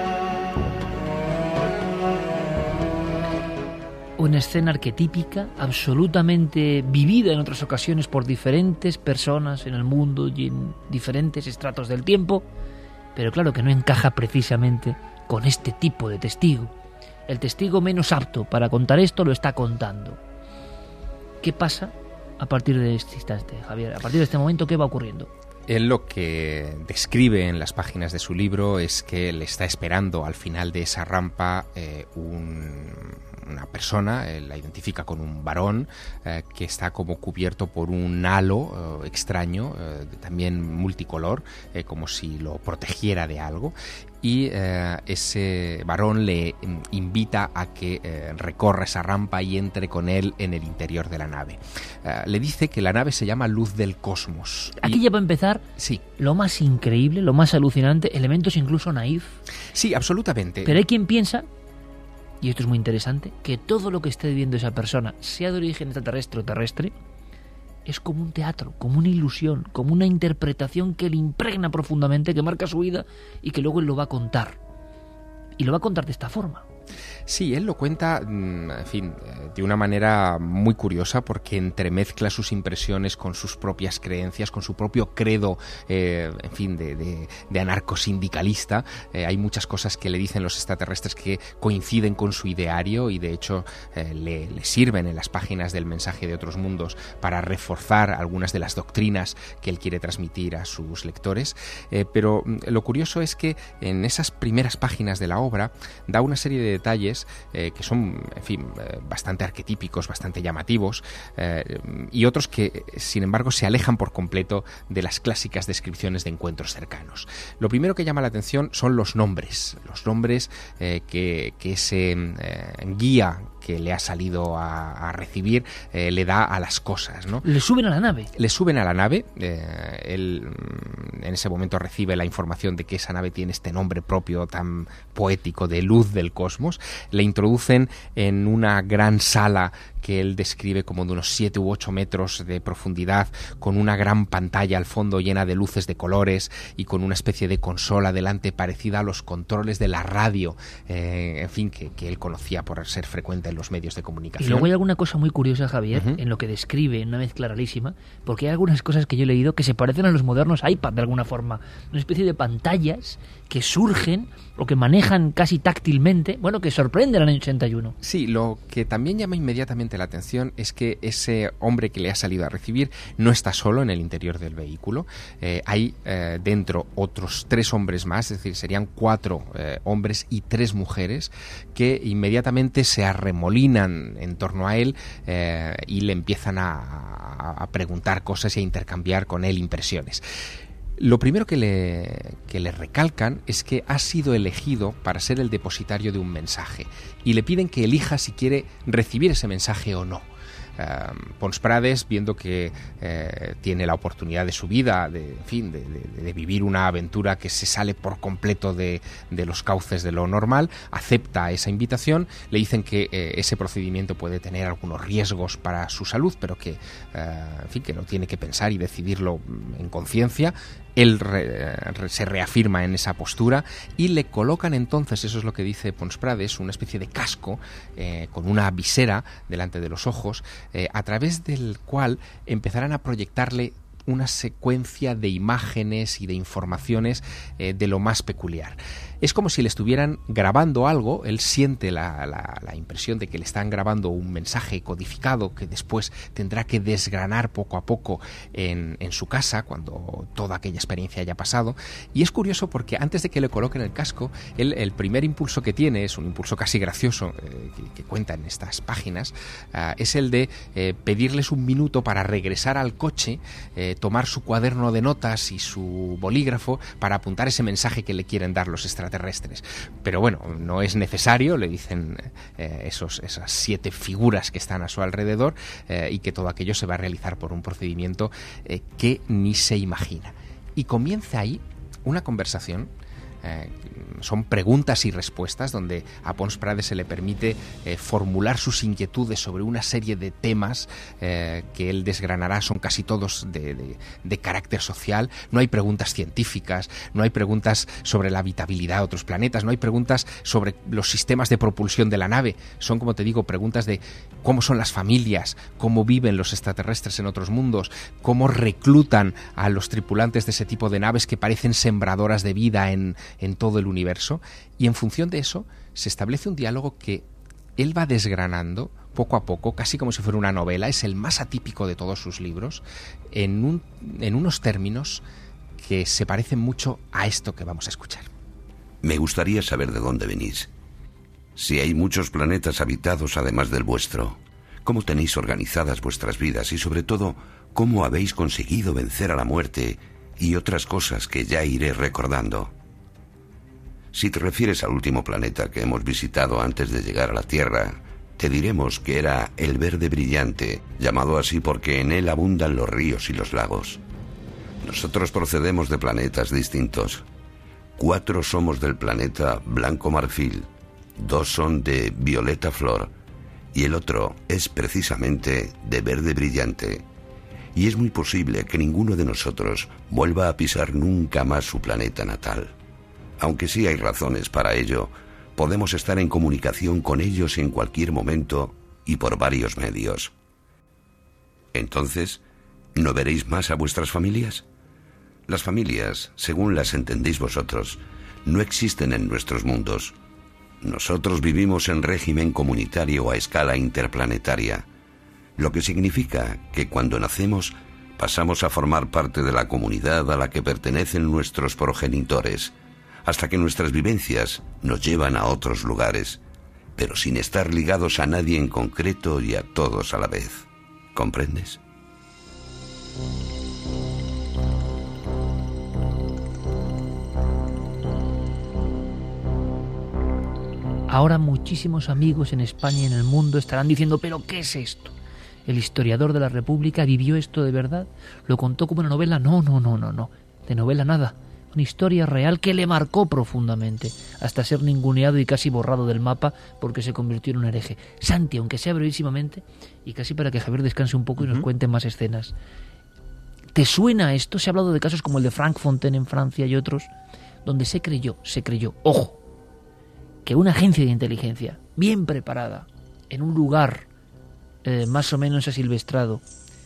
Una escena arquetípica, absolutamente vivida en otras ocasiones por diferentes personas en el mundo y en diferentes estratos del tiempo, pero claro que no encaja precisamente con este tipo de testigo. El testigo menos apto para contar esto lo está contando. ¿Qué pasa a partir de este instante, Javier? A partir de este momento, ¿qué va ocurriendo? Él lo que describe en las páginas de su libro es que le está esperando al final de esa rampa eh, un, una persona, eh, la identifica con un varón eh, que está como cubierto por un halo eh, extraño, eh, también multicolor, eh, como si lo protegiera de algo. Y eh, ese varón le invita a que eh, recorra esa rampa y entre con él en el interior de la nave. Eh, le dice que la nave se llama Luz del Cosmos. Aquí y... ya va a empezar sí. lo más increíble, lo más alucinante, elementos incluso naif. Sí, absolutamente. Pero hay quien piensa, y esto es muy interesante, que todo lo que esté viviendo esa persona, sea de origen extraterrestre o terrestre, es como un teatro, como una ilusión, como una interpretación que le impregna profundamente, que marca su vida y que luego él lo va a contar. Y lo va a contar de esta forma. Sí, él lo cuenta, en fin, de una manera muy curiosa porque entremezcla sus impresiones con sus propias creencias, con su propio credo, eh, en fin, de, de, de anarcosindicalista. Eh, hay muchas cosas que le dicen los extraterrestres que coinciden con su ideario y de hecho eh, le, le sirven en las páginas del Mensaje de Otros Mundos para reforzar algunas de las doctrinas que él quiere transmitir a sus lectores. Eh, pero lo curioso es que en esas primeras páginas de la obra da una serie de detalles Eh, que son, en fin, eh, bastante arquetípicos, bastante llamativos, eh, y otros que, sin embargo, se alejan por completo de las clásicas descripciones de encuentros cercanos. Lo primero que llama la atención son los nombres, los nombres eh, que, que ese eh, guía que le ha salido a, a recibir eh, le da a las cosas, ¿no? Le suben a la nave. Le suben a la nave. Eh, él en ese momento recibe la información de que esa nave tiene este nombre propio tan poético de Luz del Cosmos. Le introducen en una gran sala que él describe como de unos siete u ocho metros de profundidad, con una gran pantalla al fondo llena de luces de colores y con una especie de consola delante parecida a los controles de la radio, eh, en fin, que, que él conocía por ser frecuente en los medios de comunicación. Y luego hay alguna cosa muy curiosa, Javier, uh-huh. en lo que describe, en una mezcla rarísima, porque hay algunas cosas que yo he leído que se parecen a los modernos iPad de alguna forma, una especie de pantallas que surgen o que manejan casi táctilmente, bueno, que sorprenden al año ochenta y uno. Sí, lo que también llama inmediatamente la atención es que ese hombre que le ha salido a recibir no está solo en el interior del vehículo. Eh, hay eh, dentro otros tres hombres más, es decir, serían cuatro eh, hombres y tres mujeres que inmediatamente se arremolinan en torno a él eh, y le empiezan a, a, a preguntar cosas y a intercambiar con él impresiones. Lo primero que le, que le recalcan es que ha sido elegido para ser el depositario de un mensaje y le piden que elija si quiere recibir ese mensaje o no. Uh, Pons Prades, viendo que eh, tiene la oportunidad de su vida, de, en fin, de, de, de vivir una aventura que se sale por completo de, de los cauces de lo normal, acepta esa invitación. Le dicen que eh, ese procedimiento puede tener algunos riesgos para su salud, pero que, uh, en fin, que lo tiene que pensar y decidirlo en conciencia. Él re, re, se reafirma en esa postura y le colocan entonces, eso es lo que dice Pons Prades, una especie de casco eh, con una visera delante de los ojos, eh, a través del cual empezarán a proyectarle una secuencia de imágenes y de informaciones eh, de lo más peculiar. Es como si le estuvieran grabando algo, él siente la, la, la impresión de que le están grabando un mensaje codificado que después tendrá que desgranar poco a poco en, en su casa cuando toda aquella experiencia haya pasado. Y es curioso porque antes de que le coloquen el casco, él, el primer impulso que tiene, es un impulso casi gracioso eh, que, que cuenta en estas páginas, uh, es el de eh, pedirles un minuto para regresar al coche, eh, tomar su cuaderno de notas y su bolígrafo para apuntar ese mensaje que le quieren dar los extraterrestres. Pero bueno, no es necesario, le dicen eh, esos, esas siete figuras que están a su alrededor, eh, y que todo aquello se va a realizar por un procedimiento eh, que ni se imagina. Y comienza ahí una conversación. Eh, son preguntas y respuestas donde a Pons Prades se le permite eh, formular sus inquietudes sobre una serie de temas eh, que él desgranará. Son casi todos de, de, de carácter social. No hay preguntas científicas, no hay preguntas sobre la habitabilidad de otros planetas, no hay preguntas sobre los sistemas de propulsión de la nave. Son, como te digo, preguntas de cómo son las familias, cómo viven los extraterrestres en otros mundos, cómo reclutan a los tripulantes de ese tipo de naves que parecen sembradoras de vida en en todo el universo, y en función de eso se establece un diálogo que él va desgranando poco a poco, casi como si fuera una novela. Es el más atípico de todos sus libros, en, un, en unos términos que se parecen mucho a esto que vamos a escuchar. Me gustaría saber de dónde venís. Si hay muchos planetas habitados además del vuestro, cómo tenéis organizadas vuestras vidas y, sobre todo, cómo habéis conseguido vencer a la muerte y otras cosas que ya iré recordando. Si te refieres al último planeta que hemos visitado antes de llegar a la Tierra, te diremos que era el Verde Brillante, llamado así porque en él abundan los ríos y los lagos. Nosotros procedemos de planetas distintos. Cuatro somos del planeta Blanco Marfil, dos son de Violeta Flor, y el otro es precisamente de Verde Brillante. Y es muy posible que ninguno de nosotros vuelva a pisar nunca más su planeta natal. Aunque sí hay razones para ello, podemos estar en comunicación con ellos en cualquier momento y por varios medios. Entonces, ¿no veréis más a vuestras familias? Las familias, según las entendéis vosotros, no existen en nuestros mundos. Nosotros vivimos en régimen comunitario a escala interplanetaria, lo que significa que cuando nacemos pasamos a formar parte de la comunidad a la que pertenecen nuestros progenitores, hasta que nuestras vivencias nos llevan a otros lugares, pero sin estar ligados a nadie en concreto y a todos a la vez. ¿Comprendes? Ahora muchísimos amigos en España y en el mundo estarán diciendo, ¿pero qué es esto? ¿El historiador de la República vivió esto de verdad? ¿Lo contó como una novela? No, no, no, no, no. De novela nada. Una historia real que le marcó profundamente, hasta ser ninguneado y casi borrado del mapa porque se convirtió en un hereje. Santi, aunque sea brevísimamente, y casi para que Javier descanse un poco y nos cuente más escenas. ¿Te suena esto? Se ha hablado de casos como el de Frank Fontaine en Francia y otros, donde se creyó, se creyó, ojo, que una agencia de inteligencia bien preparada, en un lugar eh, más o menos asilvestrado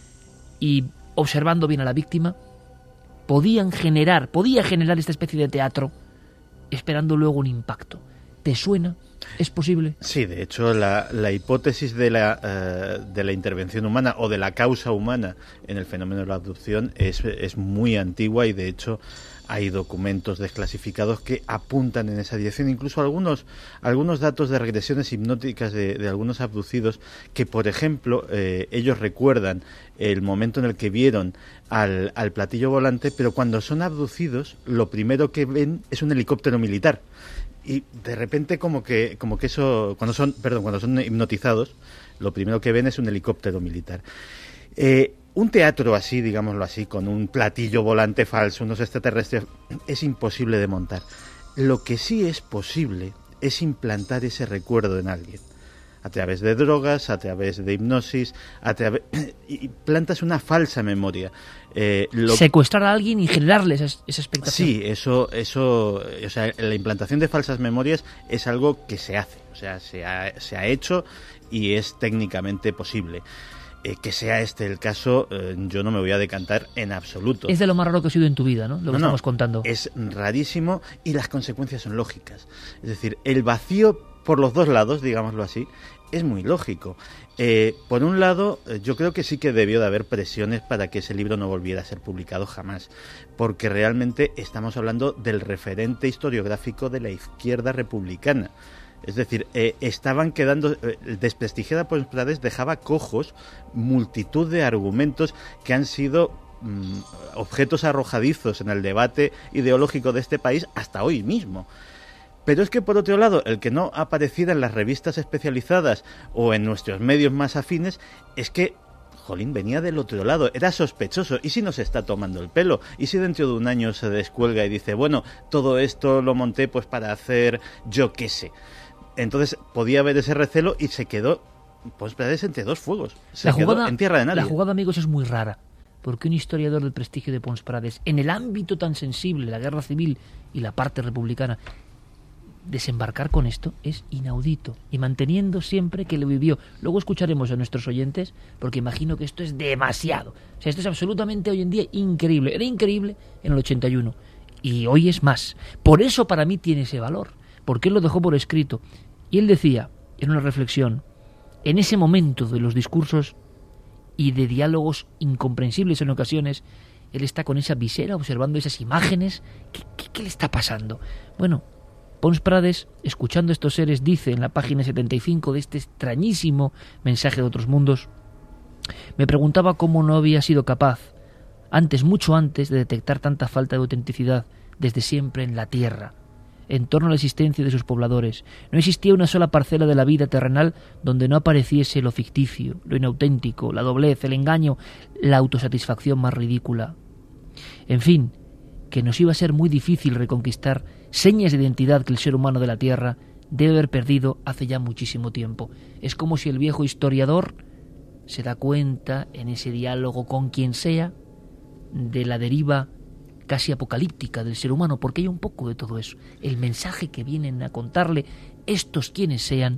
y observando bien a la víctima, podían generar, podía generar esta especie de teatro esperando luego un impacto. ¿Te suena? ¿Es posible? Sí, de hecho, la, la hipótesis de la, uh, de la intervención humana o de la causa humana en el fenómeno de la abducción es, es muy antigua y, de hecho, hay documentos desclasificados que apuntan en esa dirección. Incluso algunos, algunos datos de regresiones hipnóticas de, de algunos abducidos que, por ejemplo, eh, ellos recuerdan el momento en el que vieron al, al platillo volante, pero cuando son abducidos, lo primero que ven es un helicóptero militar. Y de repente como que como que eso cuando son perdón cuando son hipnotizados, lo primero que ven es un helicóptero militar. Eh, un teatro así, digámoslo así, con un platillo volante falso, unos extraterrestres, es imposible de montar. Lo que sí es posible es implantar ese recuerdo en alguien, a través de drogas, a través de hipnosis, a través y plantas una falsa memoria. Eh, lo... Secuestrar a alguien y generarle esa, esa expectación. Sí, eso, eso, o sea, la implantación de falsas memorias es algo que se hace, o sea, se ha, se ha hecho y es técnicamente posible. Eh, que sea este el caso, eh, yo no me voy a decantar en absoluto. Es de lo más raro que ha sido en tu vida, ¿no? Lo que no, estamos no, contando. Es rarísimo y las consecuencias son lógicas. Es decir, el vacío por los dos lados, digámoslo así, es muy lógico. Eh, por un lado, yo creo que sí que debió de haber presiones para que ese libro no volviera a ser publicado jamás, porque realmente estamos hablando del referente historiográfico de la izquierda republicana. Es decir, eh, estaban quedando... Eh, desprestigiada Pons Prades dejaba cojos multitud de argumentos que han sido mm, objetos arrojadizos en el debate ideológico de este país hasta hoy mismo. Pero es que, por otro lado, el que no apareciera en las revistas especializadas o en nuestros medios más afines es que, jolín, venía del otro lado, era sospechoso. ¿Y si nos está tomando el pelo? ¿Y si dentro de un año se descuelga y dice, bueno, todo esto lo monté pues para hacer yo qué sé? Entonces podía haber ese recelo y se quedó, pues, entre dos fuegos. Se la jugada, quedó en tierra de nadie. La jugada, amigos, es muy rara, porque un historiador del prestigio de Pons Prades, en el ámbito tan sensible, la guerra civil y la parte republicana, desembarcar con esto es inaudito, y manteniendo siempre que lo vivió. Luego escucharemos a nuestros oyentes, porque imagino que esto es demasiado. O sea, esto es absolutamente hoy en día increíble. Era increíble en el ochenta y uno, y hoy es más. Por eso para mí tiene ese valor, porque él lo dejó por escrito. Y él decía, en una reflexión, en ese momento de los discursos y de diálogos incomprensibles en ocasiones, él está con esa visera observando esas imágenes. ¿Qué, qué, qué le está pasando? Bueno, Pons Prades, escuchando estos seres, dice en la página setenta y cinco de este extrañísimo mensaje de otros mundos, me preguntaba cómo no había sido capaz, antes, mucho antes, de detectar tanta falta de autenticidad desde siempre en la tierra, en torno a la existencia de sus pobladores. No existía una sola parcela de la vida terrenal donde no apareciese lo ficticio, lo inauténtico, la doblez, el engaño, la autosatisfacción más ridícula. En fin, que nos iba a ser muy difícil reconquistar señas de identidad que el ser humano de la Tierra debe haber perdido hace ya muchísimo tiempo. Es como si el viejo historiador se da cuenta, en ese diálogo con quien sea, de la deriva casi apocalíptica del ser humano, porque hay un poco de todo eso. El mensaje que vienen a contarle estos quienes sean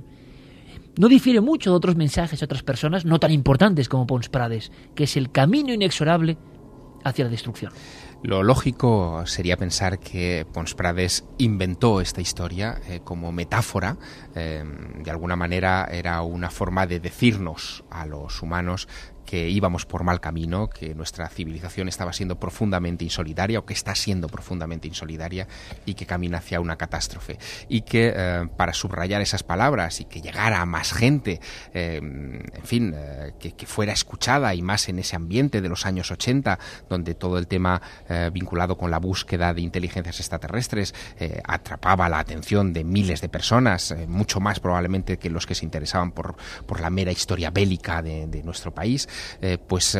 no difiere mucho de otros mensajes de otras personas no tan importantes como Pons Prades, que es el camino inexorable hacia la destrucción. Lo lógico sería pensar que Pons Prades inventó esta historia eh, como metáfora. Eh, de alguna manera era una forma de decirnos a los humanos que íbamos por mal camino, que nuestra civilización estaba siendo profundamente insolidaria o que está siendo profundamente insolidaria y que camina hacia una catástrofe. Y que eh, para subrayar esas palabras y que llegara a más gente, eh, en fin, eh, que, que fuera escuchada, y más en ese ambiente de los años ochenta, donde todo el tema eh, vinculado con la búsqueda de inteligencias extraterrestres eh, atrapaba la atención de miles de personas, eh, mucho más probablemente que los que se interesaban por, por la mera historia bélica de, de nuestro país. Eh, pues, eh,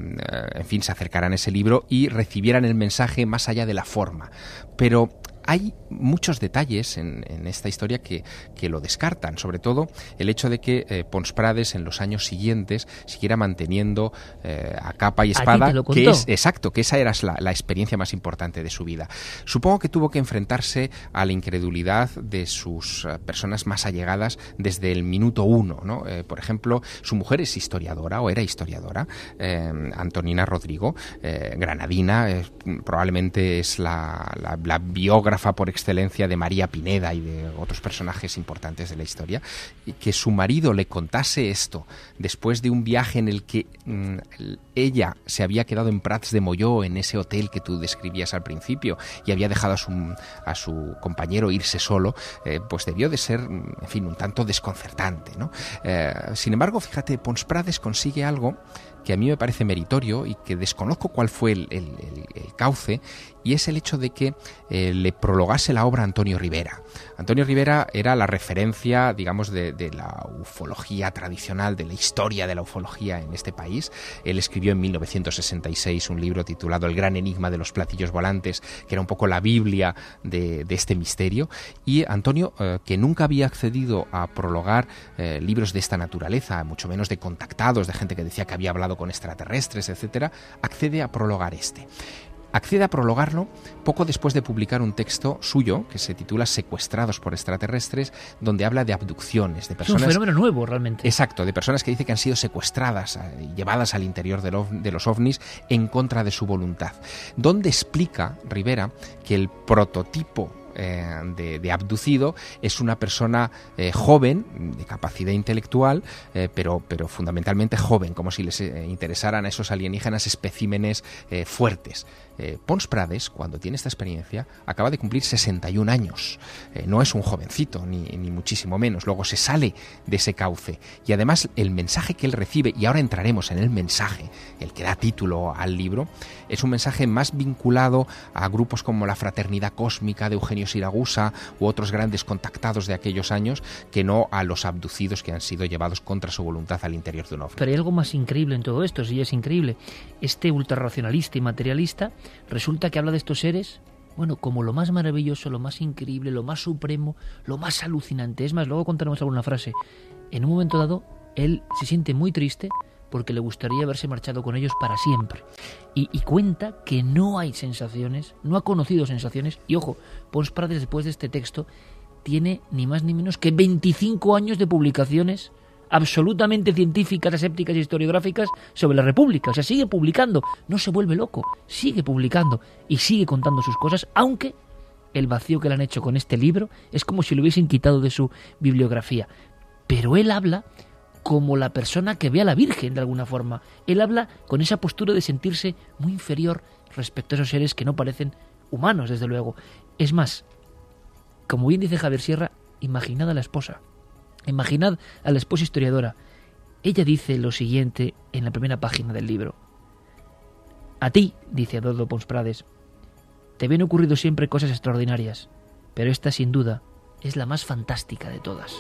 en fin, se acercarán a ese libro y recibieran el mensaje más allá de la forma. Pero hay muchos detalles en, en esta historia que, que lo descartan, sobre todo el hecho de que eh, Pons Prades en los años siguientes siguiera manteniendo eh, a capa y espada, que es exacto, que esa era la, la experiencia más importante de su vida. Supongo que tuvo que enfrentarse a la incredulidad de sus uh, personas más allegadas desde el minuto uno, ¿no? Eh, por ejemplo, su mujer es historiadora, o era historiadora, eh, Antonina Rodrigo, eh, granadina, eh, probablemente es la, la, la biógrafa por excelencia de María Pineda y de otros personajes importantes de la historia, y que su marido le contase esto después de un viaje en el que mmm, ella se había quedado en Prats de Molló, en ese hotel que tú describías al principio, y había dejado a su, a su compañero irse solo, eh, pues debió de ser, en fin, un tanto desconcertante, ¿no? Eh, sin embargo, fíjate, Pons Prades consigue algo que a mí me parece meritorio y que desconozco cuál fue el, el, el, el cauce, y es el hecho de que eh, le prologase la obra a Antonio Rivera. Antonio Rivera era la referencia, digamos, de, de la ufología tradicional, de la historia de la ufología en este país. Él escribió en mil novecientos sesenta y seis un libro titulado El gran enigma de los platillos volantes, que era un poco la Biblia de, de este misterio. Y Antonio, eh, que nunca había accedido a prologar eh, libros de esta naturaleza, mucho menos de contactados, de gente que decía que había hablado con extraterrestres, etcétera, accede a prologar este. Accede a prologarlo poco después de publicar un texto suyo que se titula Secuestrados por extraterrestres, donde habla de abducciones, de personas... Es un fenómeno nuevo, realmente. Exacto, de personas que dice que han sido secuestradas y llevadas al interior de, lo, de los ovnis en contra de su voluntad. Donde explica Rivera que el prototipo eh, de, de abducido es una persona eh, joven, de capacidad intelectual, eh, pero, pero fundamentalmente joven, como si les eh, interesaran a esos alienígenas especímenes eh, fuertes. Eh, Pons Prades, cuando tiene esta experiencia, acaba de cumplir sesenta y un años. Eh, no es un jovencito, ni, ni muchísimo menos. Luego se sale de ese cauce. Y además el mensaje que él recibe, y ahora entraremos en el mensaje, el que da título al libro, es un mensaje más vinculado a grupos como la Fraternidad Cósmica de Eugenio Siragusa u otros grandes contactados de aquellos años, que no a los abducidos que han sido llevados contra su voluntad al interior de un ovni. Pero hay algo más increíble en todo esto, sí es increíble. Este ultrarracionalista y materialista resulta que habla de estos seres, bueno, como lo más maravilloso, lo más increíble, lo más supremo, lo más alucinante. Es más, luego contaremos alguna frase. En un momento dado, él se siente muy triste porque le gustaría haberse marchado con ellos para siempre. Y, y cuenta que no hay sensaciones, no ha conocido sensaciones. Y ojo, Pons Prades, después de este texto, tiene ni más ni menos que veinticinco años de publicaciones absolutamente científicas, asépticas e historiográficas sobre la República. O sea, sigue publicando, no se vuelve loco, sigue publicando y sigue contando sus cosas, aunque el vacío que le han hecho con este libro es como si lo hubiesen quitado de su bibliografía. Pero él habla como la persona que ve a la Virgen, de alguna forma. Él habla con esa postura de sentirse muy inferior respecto a esos seres que no parecen humanos, desde luego. Es más, como bien dice Javier Sierra, imaginad a la esposa. Imaginad a la esposa historiadora. Ella dice lo siguiente en la primera página del libro. A ti, dice Adolfo Pons Prades, te habían ocurrido siempre cosas extraordinarias, pero esta sin duda es la más fantástica de todas.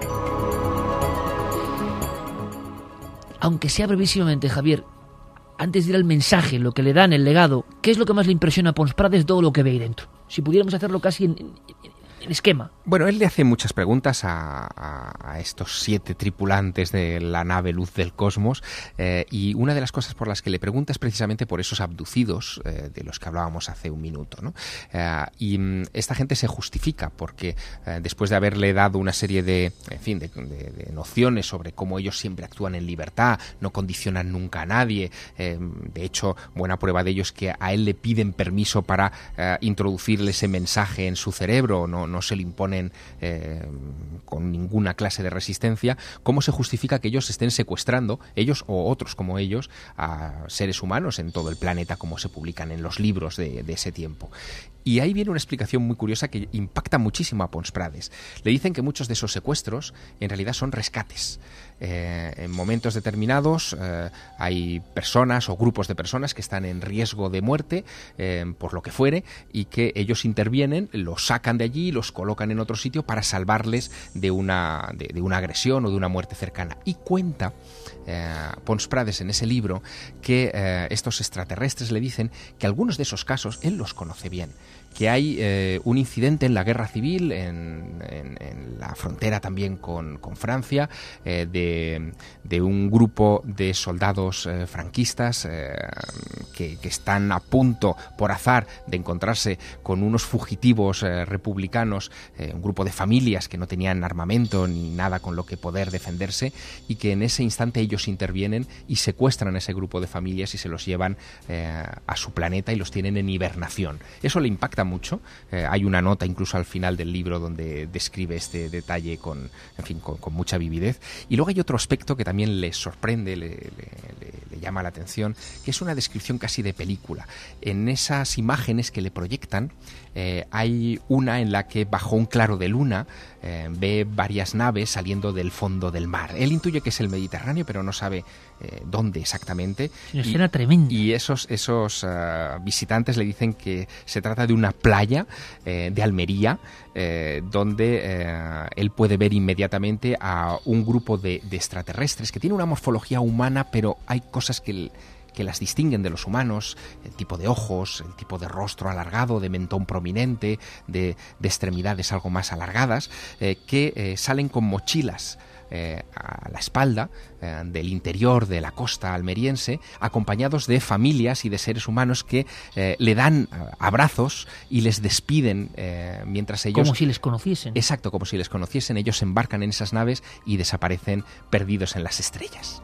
Aunque sea brevísimamente, Javier, antes de ir al mensaje, lo que le dan, el legado, ¿qué es lo que más le impresiona a Pons Prades, todo lo que ve ahí dentro? Si pudiéramos hacerlo casi en, en, en esquema. Bueno, él le hace muchas preguntas a, a, a estos siete tripulantes de la nave Luz del Cosmos, eh, y una de las cosas por las que le pregunta es precisamente por esos abducidos eh, de los que hablábamos hace un minuto, ¿no? Eh, y mm, esta gente se justifica porque eh, después de haberle dado una serie de, en fin, de, de, de nociones sobre cómo ellos siempre actúan en libertad, no condicionan nunca a nadie, eh, de hecho, buena prueba de ello es que a él le piden permiso para eh, introducirle ese mensaje en su cerebro, no no se le imponen eh, con ninguna clase de resistencia. ¿Cómo se justifica que ellos estén secuestrando, ellos o otros como ellos, a seres humanos en todo el planeta, como se publican en los libros de, de ese tiempo? Y ahí viene una explicación muy curiosa que impacta muchísimo a Pons Prades. Le dicen que muchos de esos secuestros en realidad son rescates. Eh, en momentos determinados eh, hay personas o grupos de personas que están en riesgo de muerte, eh, por lo que fuere, y que ellos intervienen, los sacan de allí, los colocan en otro sitio para salvarles de una, de, de una agresión o de una muerte cercana. Y cuenta eh, Pons Prades en ese libro que eh, estos extraterrestres le dicen que algunos de esos casos él los conoce bien, que hay eh, un incidente en la guerra civil, en, en, en la frontera también con, con Francia, eh, de, de un grupo de soldados eh, franquistas eh, que, que están a punto, por azar, de encontrarse con unos fugitivos eh, republicanos, eh, un grupo de familias que no tenían armamento ni nada con lo que poder defenderse, y que en ese instante ellos intervienen y secuestran a ese grupo de familias y se los llevan eh, a su planeta y los tienen en hibernación. Eso le impacta mucho. Eh, hay una nota incluso al final del libro donde describe este detalle con, en fin, con, con mucha vividez. Y luego hay otro aspecto que también le sorprende, le, le, le, le llama la atención, que es una descripción casi de película. En esas imágenes que le proyectan, eh, hay una en la que bajo un claro de luna eh, ve varias naves saliendo del fondo del mar. Él intuye que es el Mediterráneo, pero no sabe eh, dónde exactamente. Una escena tremenda. Y esos, esos uh, visitantes le dicen que se trata de una playa eh, de Almería, eh, donde eh, él puede ver inmediatamente a un grupo de, de extraterrestres que tiene una morfología humana, pero hay cosas que... El, que las distinguen de los humanos, el tipo de ojos, el tipo de rostro alargado, de mentón prominente, de, de extremidades algo más alargadas, eh, que eh, salen con mochilas eh, a la espalda eh, del interior de la costa almeriense, acompañados de familias y de seres humanos que eh, le dan eh, abrazos y les despiden eh, mientras ellos... Como si les conociesen. Exacto, como si les conociesen. Ellos se embarcan en esas naves y desaparecen perdidos en las estrellas.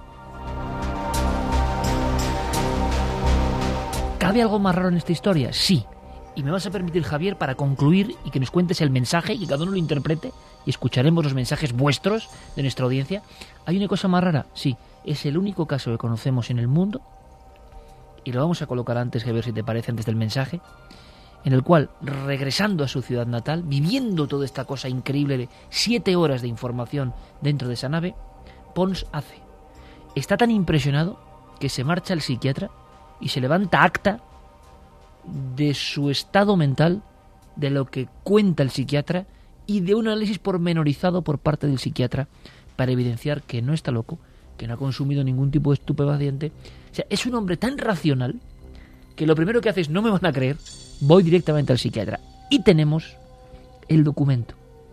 ¿Cabe algo más raro en esta historia? Sí. Y me vas a permitir, Javier, para concluir y que nos cuentes el mensaje y que cada uno lo interprete y escucharemos los mensajes vuestros de nuestra audiencia. Hay una cosa más rara, sí, es el único caso que conocemos en el mundo, y lo vamos a colocar antes, Javier, si te parece, antes del mensaje, en el cual, regresando a su ciudad natal, viviendo toda esta cosa increíble de siete horas de información dentro de esa nave, Pons hace. Está tan impresionado que se marcha al psiquiatra y se levanta acta de su estado mental, de lo que cuenta el psiquiatra y de un análisis pormenorizado por parte del psiquiatra para evidenciar que no está loco, que no ha consumido ningún tipo de estupefaciente. O sea, es un hombre tan racional que lo primero que hace es: no me van a creer, voy directamente al psiquiatra. Y tenemos el documento,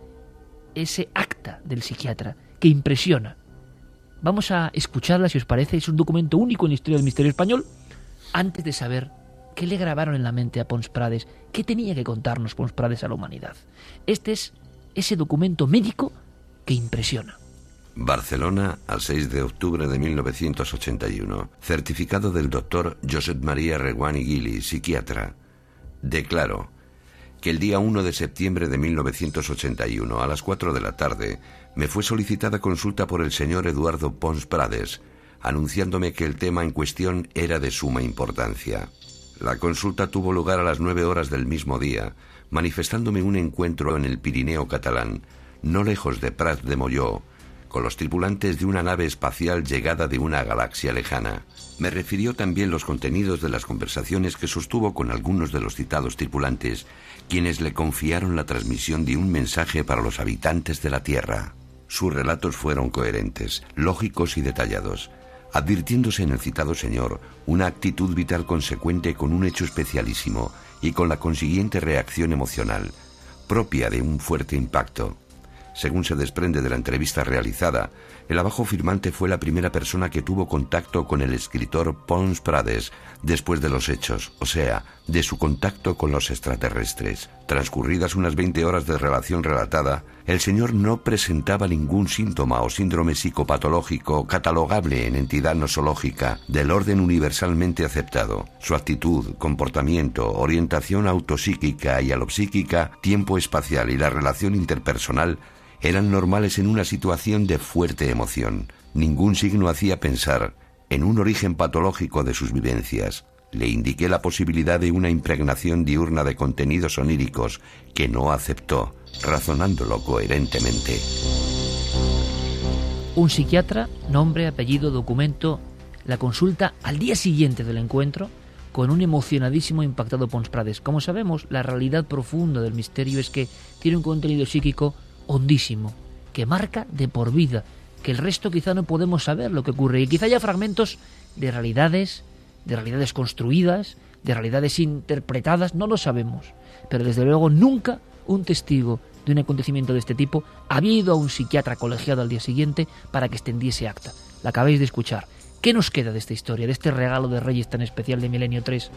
ese acta del psiquiatra que impresiona. Vamos a escucharla, si os parece. Es un documento único en la historia del misterio español, antes de saber qué le grabaron en la mente a Pons Prades, qué tenía que contarnos Pons Prades a la humanidad. Este es ese documento médico que impresiona. Barcelona, al seis de octubre de mil novecientos ochenta y uno. Certificado del doctor Josep María Reguant i Gili, psiquiatra. Declaro que el día uno de septiembre de mil novecientos ochenta y uno, a las cuatro de la tarde, me fue solicitada consulta por el señor Eduardo Pons Prades, anunciándome que el tema en cuestión era de suma importancia. La consulta tuvo lugar a las nueve horas del mismo día, manifestándome un encuentro en el Pirineo catalán, no lejos de Prat de Molló, con los tripulantes de una nave espacial llegada de una galaxia lejana. Me refirió también los contenidos de las conversaciones que sostuvo con algunos de los citados tripulantes, quienes le confiaron la transmisión de un mensaje para los habitantes de la Tierra. Sus relatos fueron coherentes, lógicos y detallados, advirtiéndose en el citado señor una actitud vital consecuente con un hecho especialísimo y con la consiguiente reacción emocional, propia de un fuerte impacto. Según se desprende de la entrevista realizada, el abajo firmante fue la primera persona que tuvo contacto con el escritor Pons Prades después de los hechos, o sea, de su contacto con los extraterrestres. Transcurridas unas veinte horas de relación relatada, el señor no presentaba ningún síntoma o síndrome psicopatológico catalogable en entidad nosológica del orden universalmente aceptado. Su actitud, comportamiento, orientación autopsíquica y alopsíquica, tiempo espacial y la relación interpersonal eran normales en una situación de fuerte emoción. Ningún signo hacía pensar en un origen patológico de sus vivencias. Le indiqué la posibilidad de una impregnación diurna de contenidos oníricos que no aceptó, razonándolo coherentemente. Un psiquiatra, nombre, apellido, documento, la consulta al día siguiente del encuentro con un emocionadísimo e impactado Pons Prades. Como sabemos, la realidad profunda del misterio es que tiene un contenido psíquico hondísimo, que marca de por vida, que el resto quizá no podemos saber lo que ocurre, y quizá haya fragmentos de realidades, de realidades construidas, de realidades interpretadas, no lo sabemos, pero desde luego nunca un testigo de un acontecimiento de este tipo había ido a un psiquiatra colegiado al día siguiente para que extendiese acta. La acabáis de escuchar. ¿Qué nos queda de esta historia, de este regalo de Reyes tan especial de Milenio tres?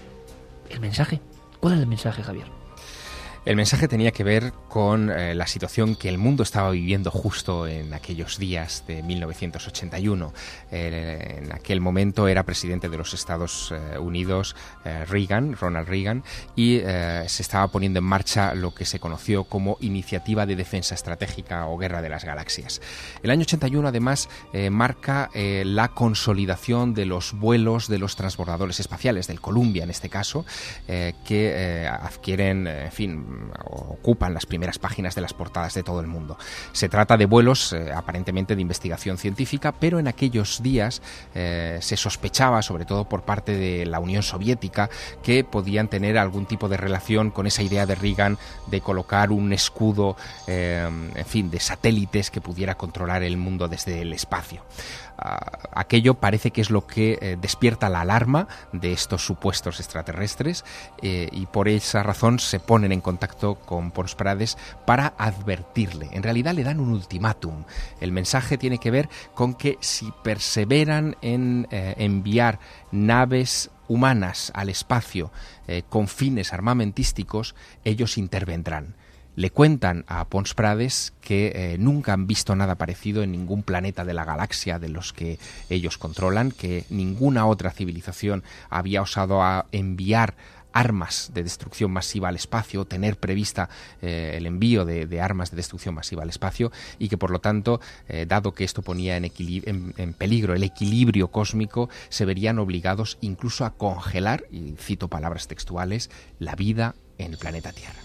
El mensaje. ¿Cuál es el mensaje, Javier? El mensaje tenía que ver con eh, la situación que el mundo estaba viviendo justo en aquellos días de mil novecientos ochenta y uno. Eh, en aquel momento era presidente de los Estados eh, Unidos eh, Reagan, Ronald Reagan, y eh, se estaba poniendo en marcha lo que se conoció como Iniciativa de Defensa Estratégica o Guerra de las Galaxias. El año ochenta y uno, además, eh, marca eh, la consolidación de los vuelos de los transbordadores espaciales, del Columbia en este caso, eh, que eh, adquieren, en fin, ocupan las primeras páginas de las portadas de todo el mundo. Se trata de vuelos eh, aparentemente de investigación científica, pero en aquellos días eh, se sospechaba, sobre todo por parte de la Unión Soviética, que podían tener algún tipo de relación con esa idea de Reagan de colocar un escudo, eh, en fin, de satélites que pudiera controlar el mundo desde el espacio. Uh, aquello parece que es lo que eh, despierta la alarma de estos supuestos extraterrestres, eh, y por esa razón se ponen en contacto con Pons Prades para advertirle. En realidad le dan un ultimátum. El mensaje tiene que ver con que si perseveran en eh, enviar naves humanas al espacio eh, con fines armamentísticos, ellos intervendrán. Le cuentan a Pons Prades que eh, nunca han visto nada parecido en ningún planeta de la galaxia de los que ellos controlan, que ninguna otra civilización había osado a enviar armas de destrucción masiva al espacio, tener prevista eh, el envío de, de armas de destrucción masiva al espacio, y que por lo tanto, eh, dado que esto ponía en, en, en peligro el equilibrio cósmico, se verían obligados incluso a congelar, y cito palabras textuales, la vida en el planeta Tierra.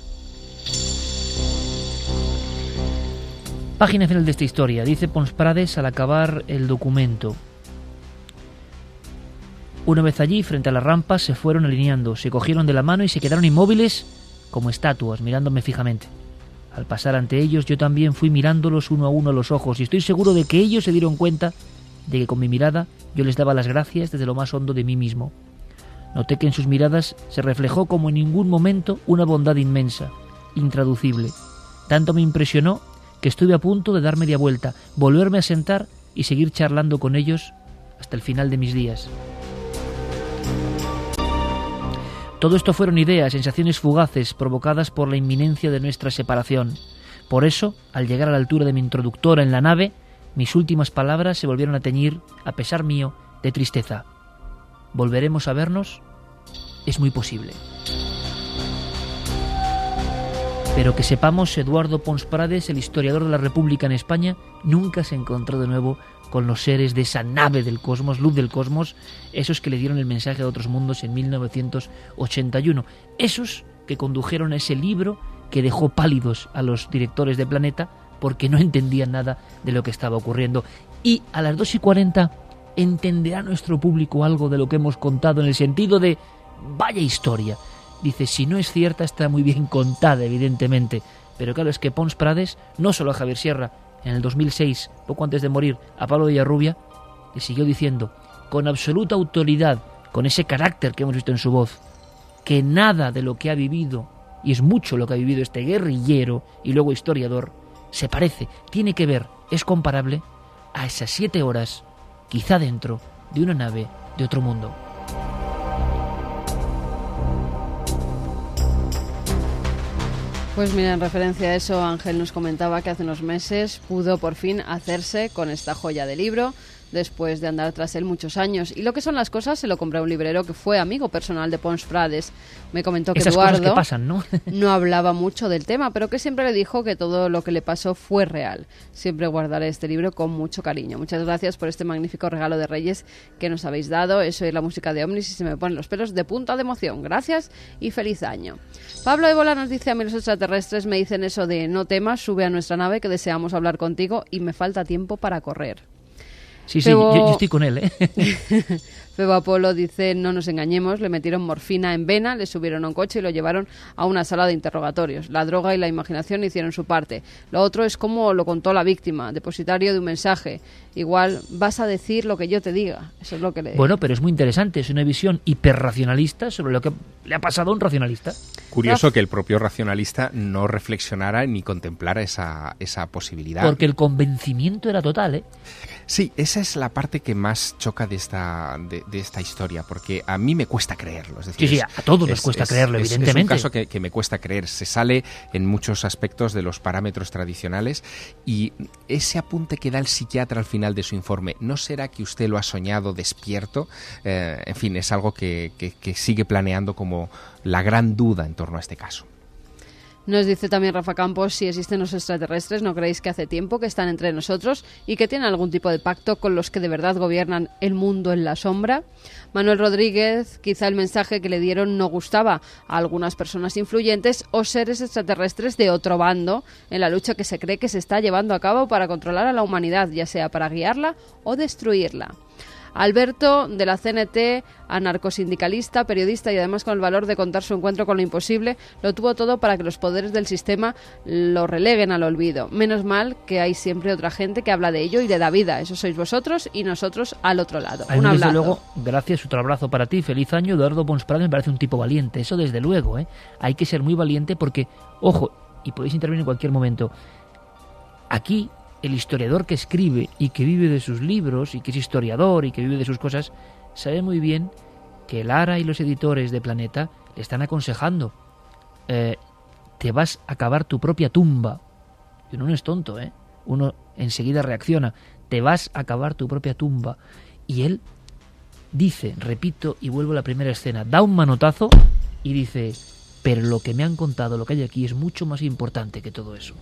Página final de esta historia. Dice Pons Prades al acabar el documento: una vez allí, frente a las rampas, se fueron alineando, se cogieron de la mano y se quedaron inmóviles como estatuas, mirándome fijamente. Al pasar ante ellos, yo también fui mirándolos uno a uno a los ojos, y estoy seguro de que ellos se dieron cuenta de que con mi mirada yo les daba las gracias desde lo más hondo de mí mismo. Noté que en sus miradas se reflejó como en ningún momento una bondad inmensa, intraducible. Tanto me impresionó que estuve a punto de dar media vuelta, volverme a sentar y seguir charlando con ellos hasta el final de mis días. Todo esto fueron ideas, sensaciones fugaces provocadas por la inminencia de nuestra separación. Por eso, al llegar a la altura de mi introductora en la nave, mis últimas palabras se volvieron a teñir, a pesar mío, de tristeza. ¿Volveremos a vernos? Es muy posible. Pero que sepamos, Eduardo Pons Prades, el historiador de la República en España, nunca se encontró de nuevo con los seres de esa nave del cosmos, luz del cosmos, esos que le dieron el mensaje a otros mundos en mil novecientos ochenta y uno, esos que condujeron a ese libro que dejó pálidos a los directores de Planeta porque no entendían nada de lo que estaba ocurriendo. Y a las dos y cuarenta entenderá nuestro público algo de lo que hemos contado, en el sentido de, vaya historia. Dice, si no es cierta, está muy bien contada, evidentemente, pero claro, es que Pons Prades, no solo a Javier Sierra, en el dos mil seis, poco antes de morir, a Pablo Villarrubia, le siguió diciendo, con absoluta autoridad, con ese carácter que hemos visto en su voz, que nada de lo que ha vivido, y es mucho lo que ha vivido este guerrillero y luego historiador, se parece, tiene que ver, es comparable a esas siete horas, quizá dentro de una nave de otro mundo. Pues mira, en referencia a eso, Ángel nos comentaba que hace unos meses pudo por fin hacerse con esta joya de libro, después de andar tras él muchos años. Y lo que son las cosas, se lo compró a un librero que fue amigo personal de Pons Prades. Me comentó que esas Eduardo cosas que pasan, ¿no? no hablaba mucho del tema, pero que siempre le dijo que todo lo que le pasó fue real. Siempre guardaré este libro con mucho cariño. Muchas gracias por este magnífico regalo de Reyes que nos habéis dado. Eso es la música de Omnis y se me ponen los pelos de punta de emoción. Gracias y feliz año. Pablo Ébola nos dice: a mí los extraterrestres me dicen eso de no temas, sube a nuestra nave que deseamos hablar contigo y me falta tiempo para correr. Sí, sí, Febo... yo, yo estoy con él, ¿eh? Febo Apolo dice, no nos engañemos, le metieron morfina en vena, le subieron a un coche y lo llevaron a una sala de interrogatorios. La droga y la imaginación hicieron su parte. Lo otro es como lo contó la víctima, depositario de un mensaje. Igual vas a decir lo que yo te diga. Eso es lo que le digo. Bueno, pero es muy interesante, es una visión hiperracionalista sobre lo que le ha pasado a un racionalista. Curioso que el propio racionalista no reflexionara ni contemplara esa, esa posibilidad. Porque el convencimiento era total, ¿eh? Sí, esa es la parte que más choca de esta de, de esta historia, porque a mí me cuesta creerlo. Es decir, sí, sí, a todos es, nos cuesta es, creerlo, es, evidentemente. Es un caso que, que me cuesta creer. Se sale en muchos aspectos de los parámetros tradicionales y ese apunte que da el psiquiatra al final de su informe, ¿no será que usted lo ha soñado despierto? Eh, en fin, es algo que, que, que sigue planeando como la gran duda en torno a este caso. Nos dice también Rafa Campos, si existen los extraterrestres, ¿no creéis que hace tiempo que están entre nosotros y que tienen algún tipo de pacto con los que de verdad gobiernan el mundo en la sombra? Manuel Rodríguez, quizá el mensaje que le dieron no gustaba a algunas personas influyentes o seres extraterrestres de otro bando en la lucha que se cree que se está llevando a cabo para controlar a la humanidad, ya sea para guiarla o destruirla. Alberto, de la C N T, anarcosindicalista, periodista y además con el valor de contar su encuentro con lo imposible, lo tuvo todo para que los poderes del sistema lo releguen al olvido. Menos mal que hay siempre otra gente que habla de ello y le da vida. Eso sois vosotros y nosotros al otro lado. Ahí, Un abrazo. Desde luego, gracias, otro abrazo para ti. Feliz año. Eduardo Pons Prades me parece un tipo valiente. Eso desde luego, ¿eh? Hay que ser muy valiente porque, ojo, y podéis intervenir en cualquier momento, aquí el historiador que escribe y que vive de sus libros y que es historiador y que vive de sus cosas sabe muy bien que Lara y los editores de Planeta le están aconsejando, eh, te vas a cavar tu propia tumba. Y uno no es tonto, ¿eh? Uno enseguida reacciona, te vas a cavar tu propia tumba. Y él dice, repito y vuelvo a la primera escena, da un manotazo y dice, pero lo que me han contado, lo que hay aquí, es mucho más importante que todo eso.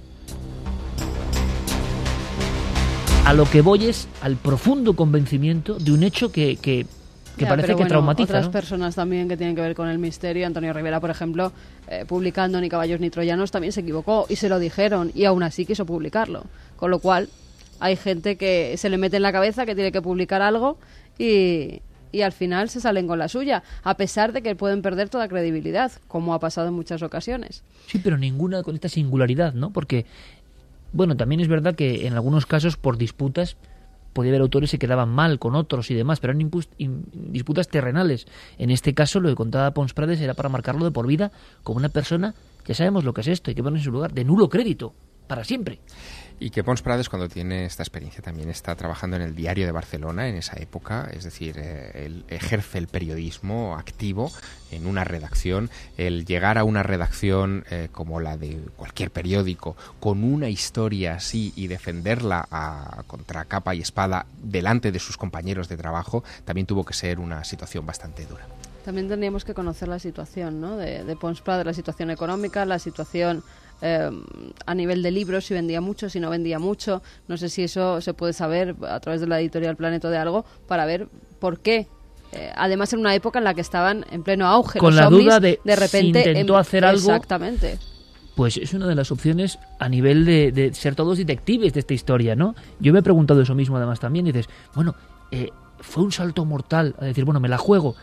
A lo que voy es al profundo convencimiento de un hecho que, que, que ya, parece pero que bueno, traumatiza, otras ¿no? personas también que tienen que ver con el misterio. Antonio Rivera, por ejemplo, eh, publicando Ni caballos ni troyanos, también se equivocó y se lo dijeron y aún así quiso publicarlo. Con lo cual hay gente que se le mete en la cabeza que tiene que publicar algo y, y al final se salen con la suya, a pesar de que pueden perder toda credibilidad, como ha pasado en muchas ocasiones. Sí, pero ninguna con esta singularidad, ¿no? Porque, bueno, también es verdad que en algunos casos por disputas podía haber autores que se quedaban mal con otros y demás, pero eran impus- in- disputas terrenales. En este caso, lo que contaba Pons Prades era para marcarlo de por vida como una persona, ya sabemos lo que es esto, hay que poner en su lugar, de nulo crédito, para siempre. Y que Pons Prades, cuando tiene esta experiencia, también está trabajando en el Diario de Barcelona en esa época, es decir, eh, él ejerce el periodismo activo en una redacción. El llegar a una redacción eh, como la de cualquier periódico, con una historia así y defenderla a, contra capa y espada delante de sus compañeros de trabajo, también tuvo que ser una situación bastante dura. También tendríamos que conocer la situación, ¿no?, de, de Pons Prades, la situación económica, la situación eh, a nivel de libros, si vendía mucho, si no vendía mucho. No sé si eso se puede saber a través de la editorial Planeta de algo para ver por qué. Eh, además, en una época en la que estaban en pleno auge. Con los la ovnis, duda de de repente si intentó em- hacer algo. Exactamente. Pues es una de las opciones a nivel de, de ser todos detectives de esta historia, ¿no? Yo me he preguntado eso mismo además también, y dices, bueno, eh, fue un salto mortal a decir, bueno, me la juego.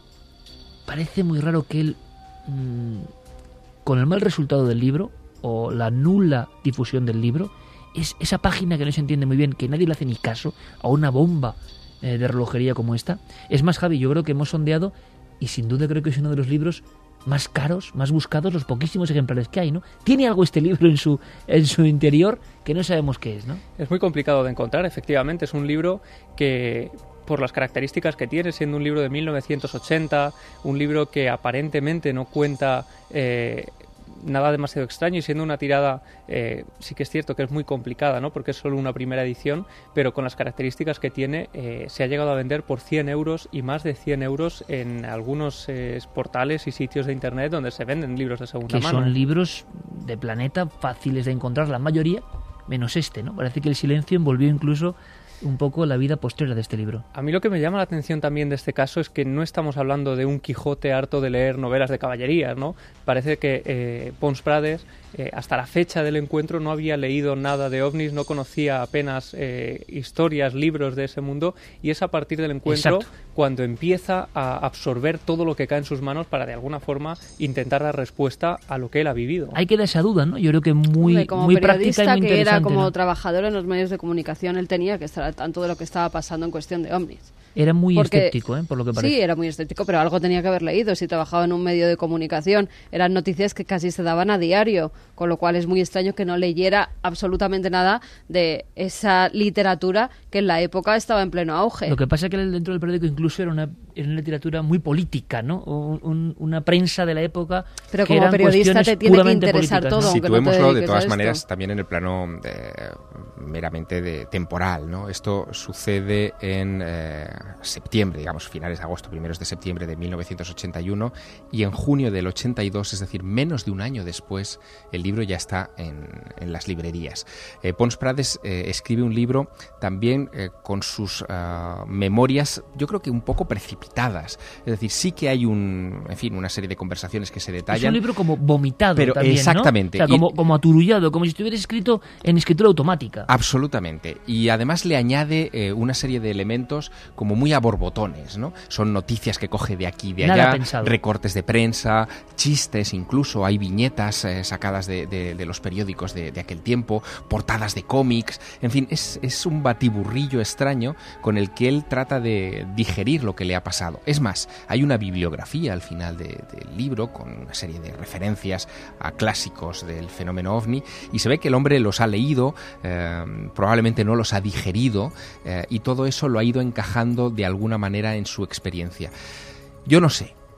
Parece muy raro que él, mmm, con el mal resultado del libro, o la nula difusión del libro, es esa página que no se entiende muy bien, que nadie le hace ni caso a una bomba eh, de relojería como esta. Es más, Javi, yo creo que hemos sondeado, y sin duda creo que es uno de los libros más caros, más buscados, los poquísimos ejemplares que hay, ¿no? Tiene algo este libro en su, en su interior que no sabemos qué es, ¿no? Es muy complicado de encontrar, efectivamente. Es un libro que, por las características que tiene, siendo un libro de mil novecientos ochenta, un libro que aparentemente no cuenta eh, nada demasiado extraño, y siendo una tirada, eh, sí que es cierto que es muy complicada, ¿no?, porque es solo una primera edición, pero con las características que tiene, eh, se ha llegado a vender por cien euros y más de cien euros en algunos eh, portales y sitios de internet donde se venden libros de segunda Que mano. son libros de Planeta fáciles de encontrar, la mayoría, menos este, ¿no? Parece que el silencio envolvió incluso un poco la vida posterior de este libro. A mí lo que me llama la atención también de este caso es que no estamos hablando de un Quijote harto de leer novelas de caballerías, ¿no? Parece que eh, Pons Prades, eh, hasta la fecha del encuentro, no había leído nada de ovnis, no conocía apenas eh, historias, libros de ese mundo, y es a partir del encuentro Exacto. cuando empieza a absorber todo lo que cae en sus manos para de alguna forma intentar dar respuesta a lo que él ha vivido. Ahí queda esa duda, ¿no? Yo creo que muy, Hombre, como muy práctica y periodista muy que interesante, era como ¿no? trabajador en los medios de comunicación, él tenía que estar al tanto de lo que estaba pasando en cuestión de ovnis. Era muy Porque- escéptico, ¿eh? Por lo que parece. Sí, era muy escéptico, pero algo tenía que haber leído. Si trabajaba en un medio de comunicación, eran noticias que casi se daban a diario, con lo cual es muy extraño que no leyera absolutamente nada de esa literatura que en la época estaba en pleno auge. Lo que pasa es que dentro del periódico incluso era una, era una literatura muy política, ¿no? Un- un- una prensa de la época. Pero que como eran periodista cuestiones te tiene que puramente interesar políticas, ¿no? todo, aunque no te Situémoslo de dediques todas a esto. maneras también en el plano eh, meramente de temporal, ¿no? Esto sucede en eh, septiembre, digamos, finales de agosto, primeros de septiembre de mil novecientos ochenta y uno, y en junio del ochenta y dos, es decir, menos de un año después, el libro ya está en, en las librerías. Eh, Pons Prades eh, escribe un libro también eh, con sus uh, memorias, yo creo que un poco precipitadas. Es decir, sí que hay un, en fin, una serie de conversaciones que se detallan. Es un libro como vomitado Pero también, ¿no? exactamente. O sea, como, Y- como aturullado, como si estuviera escrito en escritura automática. Absolutamente. Y además le añade eh, una serie de elementos como muy a borbotones, ¿no? Son noticias que coge de aquí y de Nada allá, pensado. recortes de prensa, chistes incluso, hay viñetas eh, sacadas de, de- de los periódicos de, de aquel tiempo, portadas de cómics, en fin, es, es un batiburrillo extraño con el que él trata de digerir lo que le ha pasado. Es más, hay una bibliografía al final de- del libro con una serie de referencias a clásicos del fenómeno ovni, y se ve que el hombre los ha leído, eh, probablemente no los ha digerido, eh, y todo eso lo ha ido encajando de alguna manera en su experiencia. Yo no sé,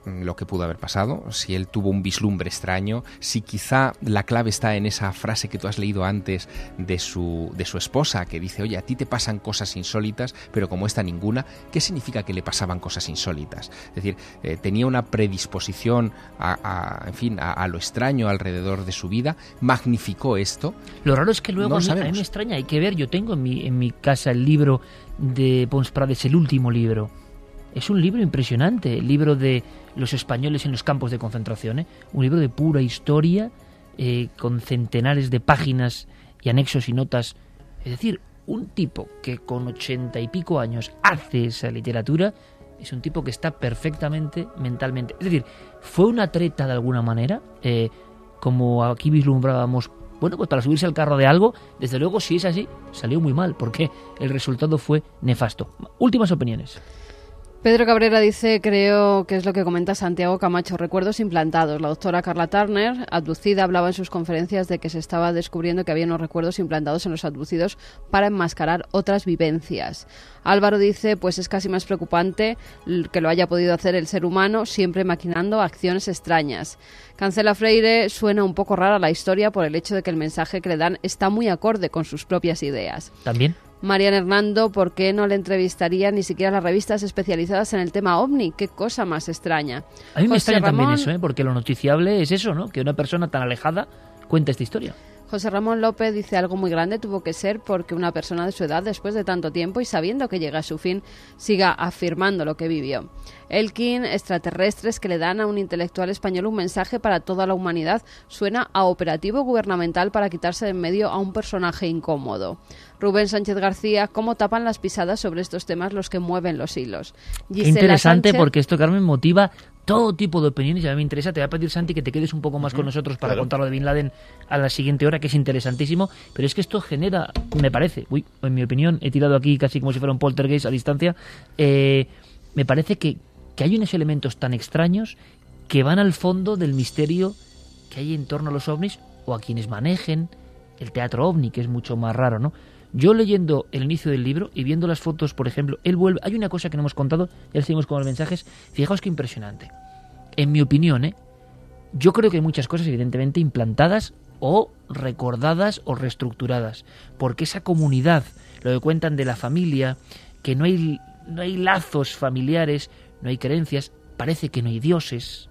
lo que pudo haber pasado, si él tuvo un vislumbre extraño, si quizá la clave está en esa frase que tú has leído antes de su, de su esposa, que dice, oye, a ti te pasan cosas insólitas, pero como esta ninguna. ¿Qué significa que le pasaban cosas insólitas? Es decir, eh, tenía una predisposición a, a en fin, a, a lo extraño alrededor de su vida, magnificó esto. Lo raro es que luego no a, mí, sabemos. a mí me extraña, hay que ver, yo tengo en mi, en mi casa el libro de Pons Prades, el último libro. Es un libro impresionante, el libro de los españoles en los campos de concentración, ¿eh? Un libro de pura historia, eh, con centenares de páginas y anexos y notas. Es decir, un tipo que con ochenta y pico años hace esa literatura es un tipo que está perfectamente mentalmente. Es decir, fue una treta de alguna manera, eh, como aquí vislumbrábamos, bueno, pues para subirse al carro de algo. Desde luego, si es así, salió muy mal, porque el resultado fue nefasto. Últimas opiniones. Pedro Cabrera dice, creo que es lo que comenta Santiago Camacho, recuerdos implantados. La doctora Carla Turner, abducida, hablaba en sus conferencias de que se estaba descubriendo que había unos recuerdos implantados en los abducidos para enmascarar otras vivencias. Álvaro dice, pues es casi más preocupante que lo haya podido hacer el ser humano, siempre maquinando acciones extrañas. Cancela Freire, suena un poco rara la historia por el hecho de que el mensaje que le dan está muy acorde con sus propias ideas. También. Marian Hernando, ¿por qué no le entrevistarían ni siquiera las revistas especializadas en el tema OVNI? Qué cosa más extraña. A mí me José extraña Ramón, también eso, ¿eh? Porque lo noticiable es eso, ¿no? Que una persona tan alejada cuenta esta historia. José Ramón López dice, algo muy grande tuvo que ser porque una persona de su edad, después de tanto tiempo y sabiendo que llega a su fin, siga afirmando lo que vivió. Elkin, extraterrestres que le dan a un intelectual español un mensaje para toda la humanidad, suena a operativo gubernamental para quitarse de en medio a un personaje incómodo. Rubén Sánchez García, ¿cómo tapan las pisadas sobre estos temas los que mueven los hilos? Qué interesante, Sánchez, porque esto, Carmen, motiva todo tipo de opiniones y a mí me interesa. Te voy a pedir, Santi, que te quedes un poco más uh-huh. con nosotros para claro. contar lo de Bin Laden a la siguiente hora, que es interesantísimo, pero es que esto genera, me parece, uy, en mi opinión, he tirado aquí casi como si fuera un poltergeist a distancia, eh, me parece que, que hay unos elementos tan extraños que van al fondo del misterio que hay en torno a los ovnis o a quienes manejen el teatro ovni, que es mucho más raro, ¿no? Yo leyendo el inicio del libro y viendo las fotos, por ejemplo, él vuelve... Hay una cosa que no hemos contado, ya seguimos con los mensajes. Fijaos qué impresionante. En mi opinión, ¿eh? yo creo que hay muchas cosas evidentemente implantadas o recordadas o reestructuradas. Porque esa comunidad, lo que cuentan de la familia, que no hay, no hay lazos familiares, no hay creencias, parece que no hay dioses.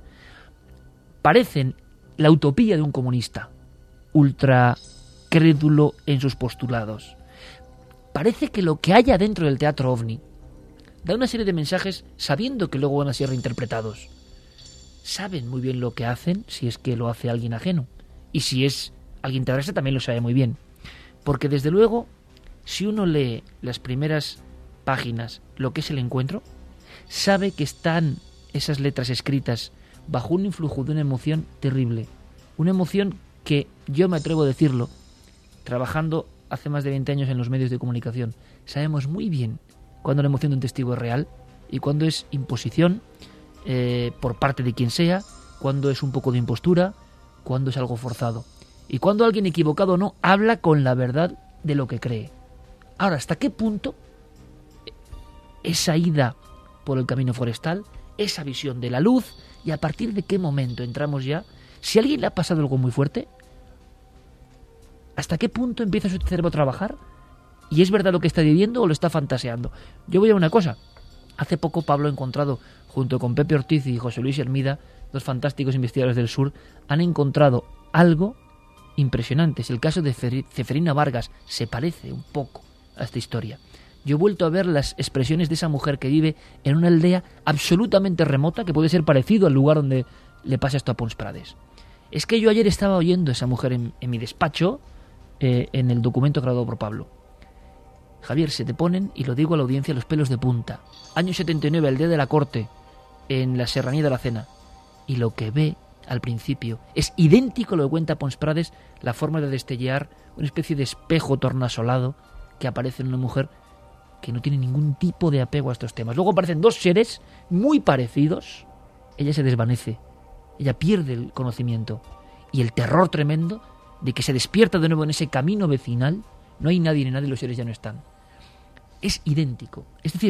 Parecen la utopía de un comunista, ultra crédulo en sus postulados. Parece que lo que haya dentro del teatro ovni da una serie de mensajes sabiendo que luego van a ser reinterpretados. Saben muy bien lo que hacen, si es que lo hace alguien ajeno. Y si es alguien terrestre también lo sabe muy bien. Porque desde luego, si uno lee las primeras páginas, lo que es el encuentro, sabe que están esas letras escritas bajo un influjo de una emoción terrible. Una emoción que, yo me atrevo a decirlo, trabajando hace más de veinte años en los medios de comunicación, sabemos muy bien cuando la emoción de un testigo es real y cuando es imposición eh, por parte de quien sea, cuando es un poco de impostura, cuando es algo forzado. Y cuando alguien equivocado o no habla con la verdad de lo que cree. Ahora, ¿hasta qué punto esa ida por el camino forestal, esa visión de la luz, y a partir de qué momento entramos ya? Si a alguien le ha pasado algo muy fuerte, ¿hasta qué punto empieza su cerebro a trabajar? ¿Y es verdad lo que está viviendo o lo está fantaseando? Yo voy a una cosa. Hace poco Pablo ha encontrado, junto con Pepe Ortiz y José Luis Hermida, dos fantásticos investigadores del sur, han encontrado algo impresionante. Es el caso de Ceferina Vargas. Se parece un poco a esta historia. Yo he vuelto a ver las expresiones de esa mujer que vive en una aldea absolutamente remota, que puede ser parecido al lugar donde le pasa esto a Pons Prades. Es que yo ayer estaba oyendo a esa mujer en, en mi despacho, eh, en el documento creado por Pablo. Javier, se te ponen, y lo digo a la audiencia, los pelos de punta. Año setenta y nueve, aldea de la Corte, en la Serranía de la Cena. Y lo que ve al principio es idéntico a lo que cuenta Pons Prades, la forma de destellar una especie de espejo tornasolado que aparece en una mujer que no tiene ningún tipo de apego a estos temas. Luego aparecen dos seres muy parecidos. Ella se desvanece. Ella pierde el conocimiento. Y el terror tremendo de que se despierta de nuevo en ese camino vecinal. No hay nadie ni nadie, los seres ya no están. Es idéntico. Es decir,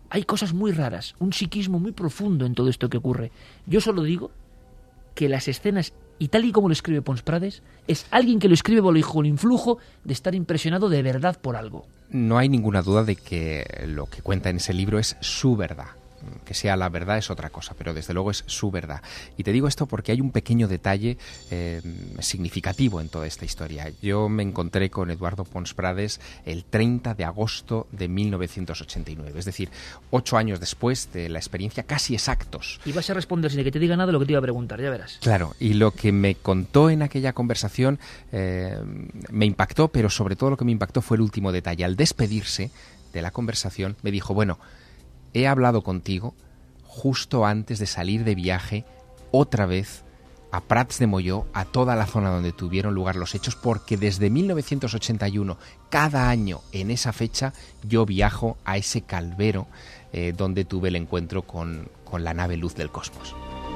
hay cosas muy raras, un psiquismo muy profundo en todo esto que ocurre. Yo solo digo que las escenas, y tal y como lo escribe Pons Prades, es alguien que lo escribe bajo el influjo de estar impresionado de verdad por algo. No hay ninguna duda de que lo que cuenta en ese libro es su verdad. Que sea la verdad es otra cosa, pero desde luego es su verdad. Y te digo esto porque hay un pequeño detalle eh, significativo en toda esta historia. Yo me encontré con Eduardo Pons Prades el treinta de agosto de mil novecientos ochenta y nueve, es decir, ocho años después de la experiencia, casi exactos. Y vas a responder sin que te diga nada lo que te iba a preguntar, ya verás. Claro, y lo que me contó en aquella conversación eh, me impactó, pero sobre todo lo que me impactó fue el último detalle. Al despedirse de la conversación me dijo, bueno, he hablado contigo justo antes de salir de viaje otra vez a Prats de Molló, a toda la zona donde tuvieron lugar los hechos, porque desde mil novecientos ochenta y uno, cada año en esa fecha, yo viajo a ese calvero eh, donde tuve el encuentro con, con la nave Luz del Cosmos.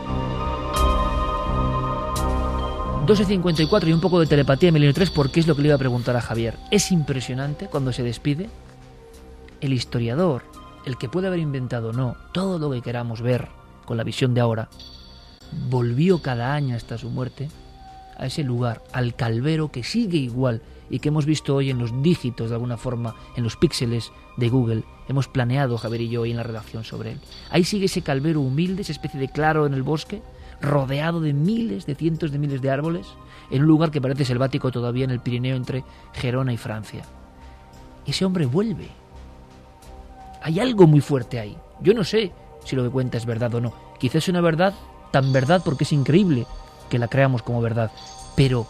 doce cincuenta y cuatro y un poco de telepatía en Milenio tres, porque es lo que le iba a preguntar a Javier. Es impresionante cuando se despide el historiador, el que puede haber inventado o no todo lo que queramos ver con la visión de ahora, volvió cada año hasta su muerte a ese lugar, al calvero que sigue igual y que hemos visto hoy en los dígitos de alguna forma, en los píxeles de Google. Hemos planeado, Javier y yo, hoy en la redacción sobre él. Ahí sigue ese calvero humilde, esa especie de claro en el bosque, rodeado de miles, de cientos de miles de árboles, en un lugar que parece selvático todavía en el Pirineo entre Gerona y Francia. Ese hombre vuelve. Hay algo muy fuerte ahí. Yo no sé si lo que cuenta es verdad o no. Quizás es una verdad tan verdad porque es increíble que la creamos como verdad. Pero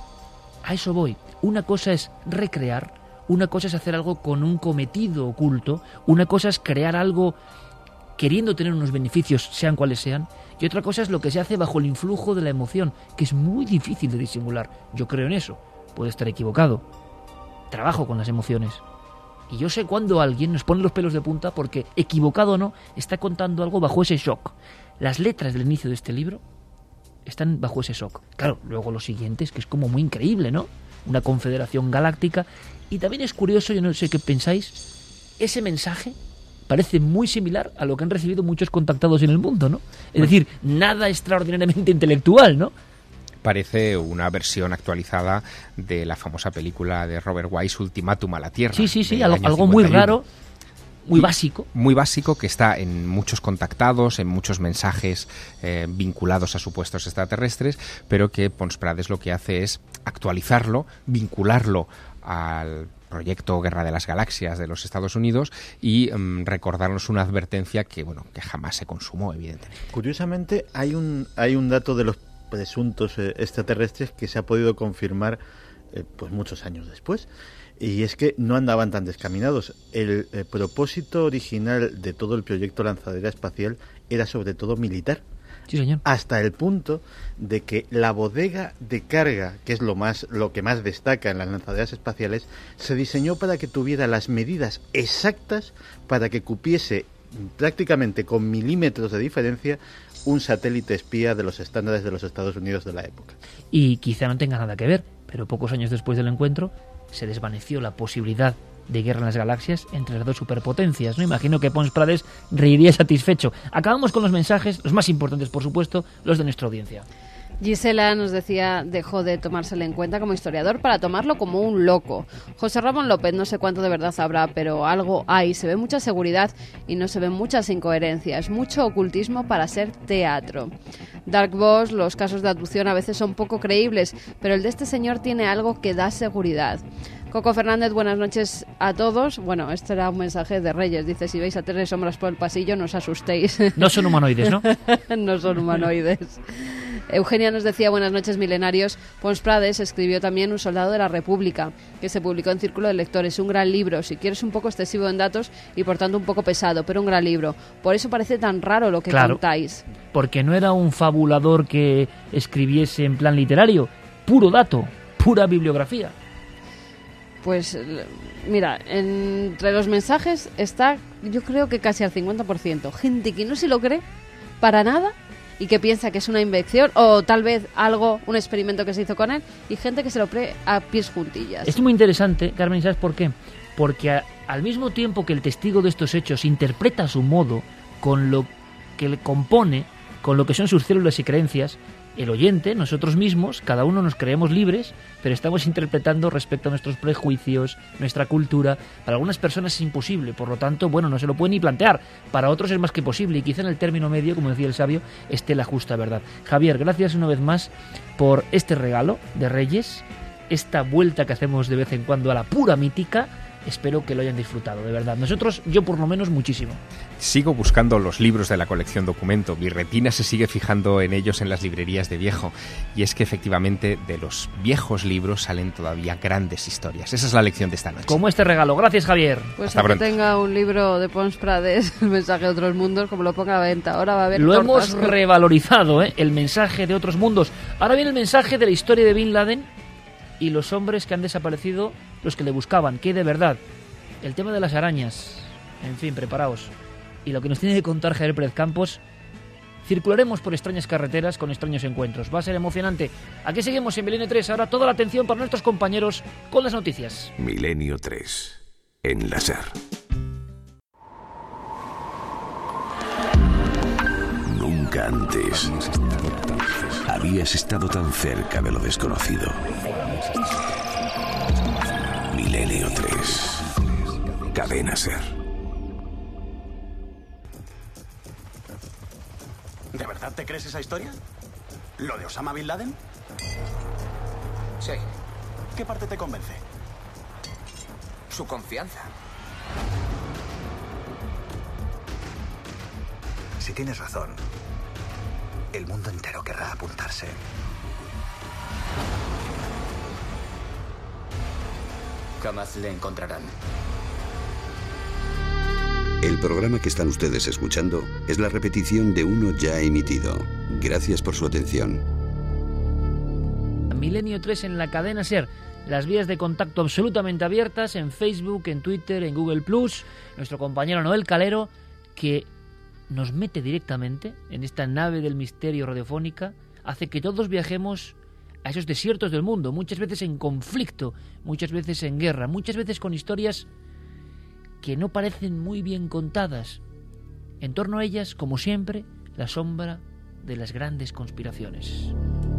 a eso voy. Una cosa es recrear, una cosa es hacer algo con un cometido oculto, una cosa es crear algo queriendo tener unos beneficios, sean cuales sean, y otra cosa es lo que se hace bajo el influjo de la emoción, que es muy difícil de disimular. Yo creo en eso. Puedo estar equivocado. Trabajo con las emociones. Y yo sé cuando alguien nos pone los pelos de punta porque, equivocado o no, está contando algo bajo ese shock. Las letras del inicio de este libro están bajo ese shock. Claro, luego los siguientes, que es como muy increíble, ¿no? Una confederación galáctica. Y también es curioso, yo no sé qué pensáis, ese mensaje parece muy similar a lo que han recibido muchos contactados en el mundo, ¿no? Es decir, nada extraordinariamente intelectual, ¿no? Parece una versión actualizada de la famosa película de Robert Wise, Ultimátum a la Tierra. Sí, sí, sí, algo, algo muy raro, muy básico. Muy básico, que está en muchos contactados, en muchos mensajes eh, vinculados a supuestos extraterrestres, pero que Pons Prades lo que hace es actualizarlo, vincularlo al proyecto Guerra de las Galaxias de los Estados Unidos y um, recordarnos una advertencia que, bueno, que jamás se consumó, evidentemente. Curiosamente, hay un, hay un dato de los presuntos eh, extraterrestres que se ha podido confirmar eh, pues muchos años después, y es que no andaban tan descaminados. El eh, propósito original de todo el proyecto lanzadera espacial era sobre todo militar. Sí, señor. Hasta el punto de que la bodega de carga, que es lo más lo que más destaca en las lanzaderas espaciales, se diseñó para que tuviera las medidas exactas para que cupiese prácticamente con milímetros de diferencia un satélite espía de los estándares de los Estados Unidos de la época. Y quizá no tenga nada que ver, pero pocos años después del encuentro se desvaneció la posibilidad de guerra en las galaxias entre las dos superpotencias, ¿no? Imagino que Pons Prades reiría satisfecho. Acabamos con los mensajes, los más importantes, por supuesto, los de nuestra audiencia. Gisela nos decía, dejó de tomárselo en cuenta como historiador para tomarlo como un loco. José Ramón López, no sé cuánto de verdad habrá, pero algo hay. Se ve mucha seguridad y no se ven muchas incoherencias. Mucho ocultismo para ser teatro. Dark Boss, los casos de abducción a veces son poco creíbles, pero el de este señor tiene algo que da seguridad. Coco Fernández, buenas noches a todos. Bueno, este era un mensaje de Reyes. Dice, si veis a tres sombras por el pasillo, no os asustéis. No son humanoides, ¿no? No son humanoides. Eugenia nos decía, buenas noches milenarios. Pons Prades escribió también Un soldado de la República, que se publicó en Círculo de Lectores. Un gran libro, si quieres un poco excesivo en datos y por tanto un poco pesado, pero un gran libro. Por eso parece tan raro lo que claro, contáis. Porque no era un fabulador que escribiese en plan literario, puro dato, pura bibliografía. Pues mira, entre los mensajes está, yo creo que casi al cincuenta por ciento. Gente que no se lo cree para nada y que piensa que es una invención o tal vez algo, un experimento que se hizo con él, y gente que se lo cree a pies juntillas. Es muy interesante, Carmen, ¿sabes por qué? porque a, al mismo tiempo que el testigo de estos hechos interpreta a su modo, con lo que le compone, con lo que son sus células y creencias, el oyente, nosotros mismos, cada uno nos creemos libres, pero estamos interpretando respecto a nuestros prejuicios, nuestra cultura. Para algunas personas es imposible, por lo tanto, bueno, no se lo pueden ni plantear. Para otros es más que posible, y quizá en el término medio, como decía el sabio, esté la justa verdad. Javier, gracias una vez más por este regalo de Reyes, esta vuelta que hacemos de vez en cuando a la pura mítica. Espero que lo hayan disfrutado, de verdad. Nosotros, yo por lo menos, muchísimo. Sigo buscando los libros de la colección Documento. Mi retina se sigue fijando en ellos en las librerías de viejo. Y es que efectivamente de los viejos libros salen todavía grandes historias. Esa es la lección de esta noche. Como este regalo. Gracias, Javier. Pues Hasta el que pronto. tenga un libro de Pons Prades, el mensaje de otros mundos, como lo ponga a la venta. Ahora va a haber Lo tortas. hemos revalorizado, ¿eh? El mensaje de otros mundos. Ahora viene el mensaje de la historia de Bin Laden y los hombres que han desaparecido, los que le buscaban. ¿Qué de verdad? El tema de las arañas. En fin, preparaos. Y lo que nos tiene que contar Javier Pérez Campos. Circularemos por extrañas carreteras con extraños encuentros. Va a ser emocionante. Aquí seguimos en Milenio tres. Ahora toda la atención para nuestros compañeros con las noticias. Milenio tres. En la SER. Nunca antes habías estado tan cerca de lo desconocido. Milenio tres. Cadena SER. ¿De verdad te crees esa historia? ¿Lo de Osama Bin Laden? Sí. ¿Qué parte te convence? Su confianza. Si tienes razón, el mundo entero querrá apuntarse. Jamás le encontrarán. El programa que están ustedes escuchando es la repetición de uno ya emitido. Gracias por su atención. Milenio tres en la cadena SER. Las vías de contacto absolutamente abiertas en Facebook, en Twitter, en Google plus. Nuestro compañero Noel Calero, que nos mete directamente en esta nave del misterio radiofónica, hace que todos viajemos a esos desiertos del mundo, muchas veces en conflicto, muchas veces en guerra, muchas veces con historias que no parecen muy bien contadas. En torno a ellas, como siempre, la sombra de las grandes conspiraciones.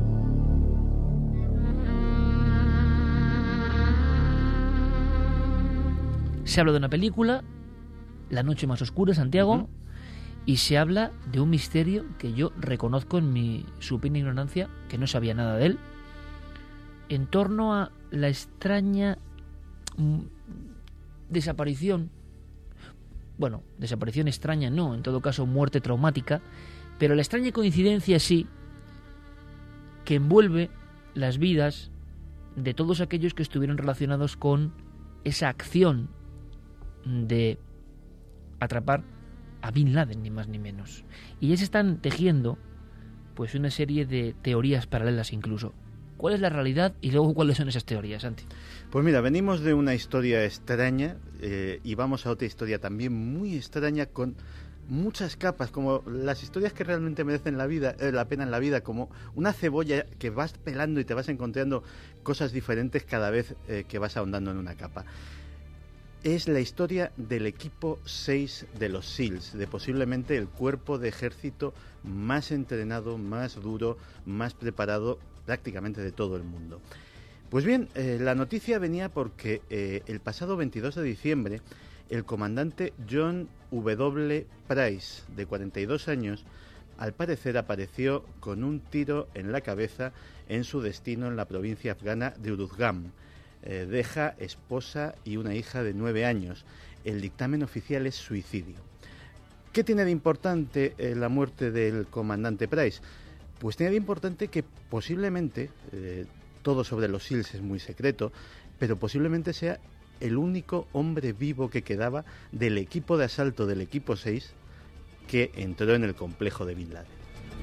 Se habla de una película, La noche más oscura, Santiago, uh-huh. y se habla de un misterio que yo reconozco en mi supina ignorancia, que no sabía nada de él, en torno a la extraña mm, desaparición, bueno, desaparición extraña no, en todo caso muerte traumática, pero la extraña coincidencia sí, que envuelve las vidas de todos aquellos que estuvieron relacionados con esa acción de atrapar a Bin Laden, ni más ni menos. Y ya se están tejiendo pues una serie de teorías paralelas incluso. ¿Cuál es la realidad y luego cuáles son esas teorías, Santi? Pues mira, venimos de una historia extraña eh, y vamos a otra historia también muy extraña con muchas capas, como las historias que realmente merecen la vida, eh, la pena en la vida, como una cebolla que vas pelando y te vas encontrando cosas diferentes cada vez eh, que vas ahondando en una capa. Es la historia del equipo seis de los SEALs, de posiblemente el cuerpo de ejército más entrenado, más duro, más preparado prácticamente de todo el mundo. Pues bien, eh, la noticia venía porque eh, el pasado veintidós de diciembre el comandante John W. Price, de cuarenta y dos años, al parecer apareció con un tiro en la cabeza en su destino en la provincia afgana de Uruzgan. Eh, deja esposa y una hija de nueve años. El dictamen oficial es suicidio. ¿Qué tiene de importante eh, la muerte del comandante Price? Pues tiene de importante que posiblemente, eh, todo sobre los SEALs es muy secreto, pero posiblemente sea el único hombre vivo que quedaba del equipo de asalto del equipo seis que entró en el complejo de Bin Laden.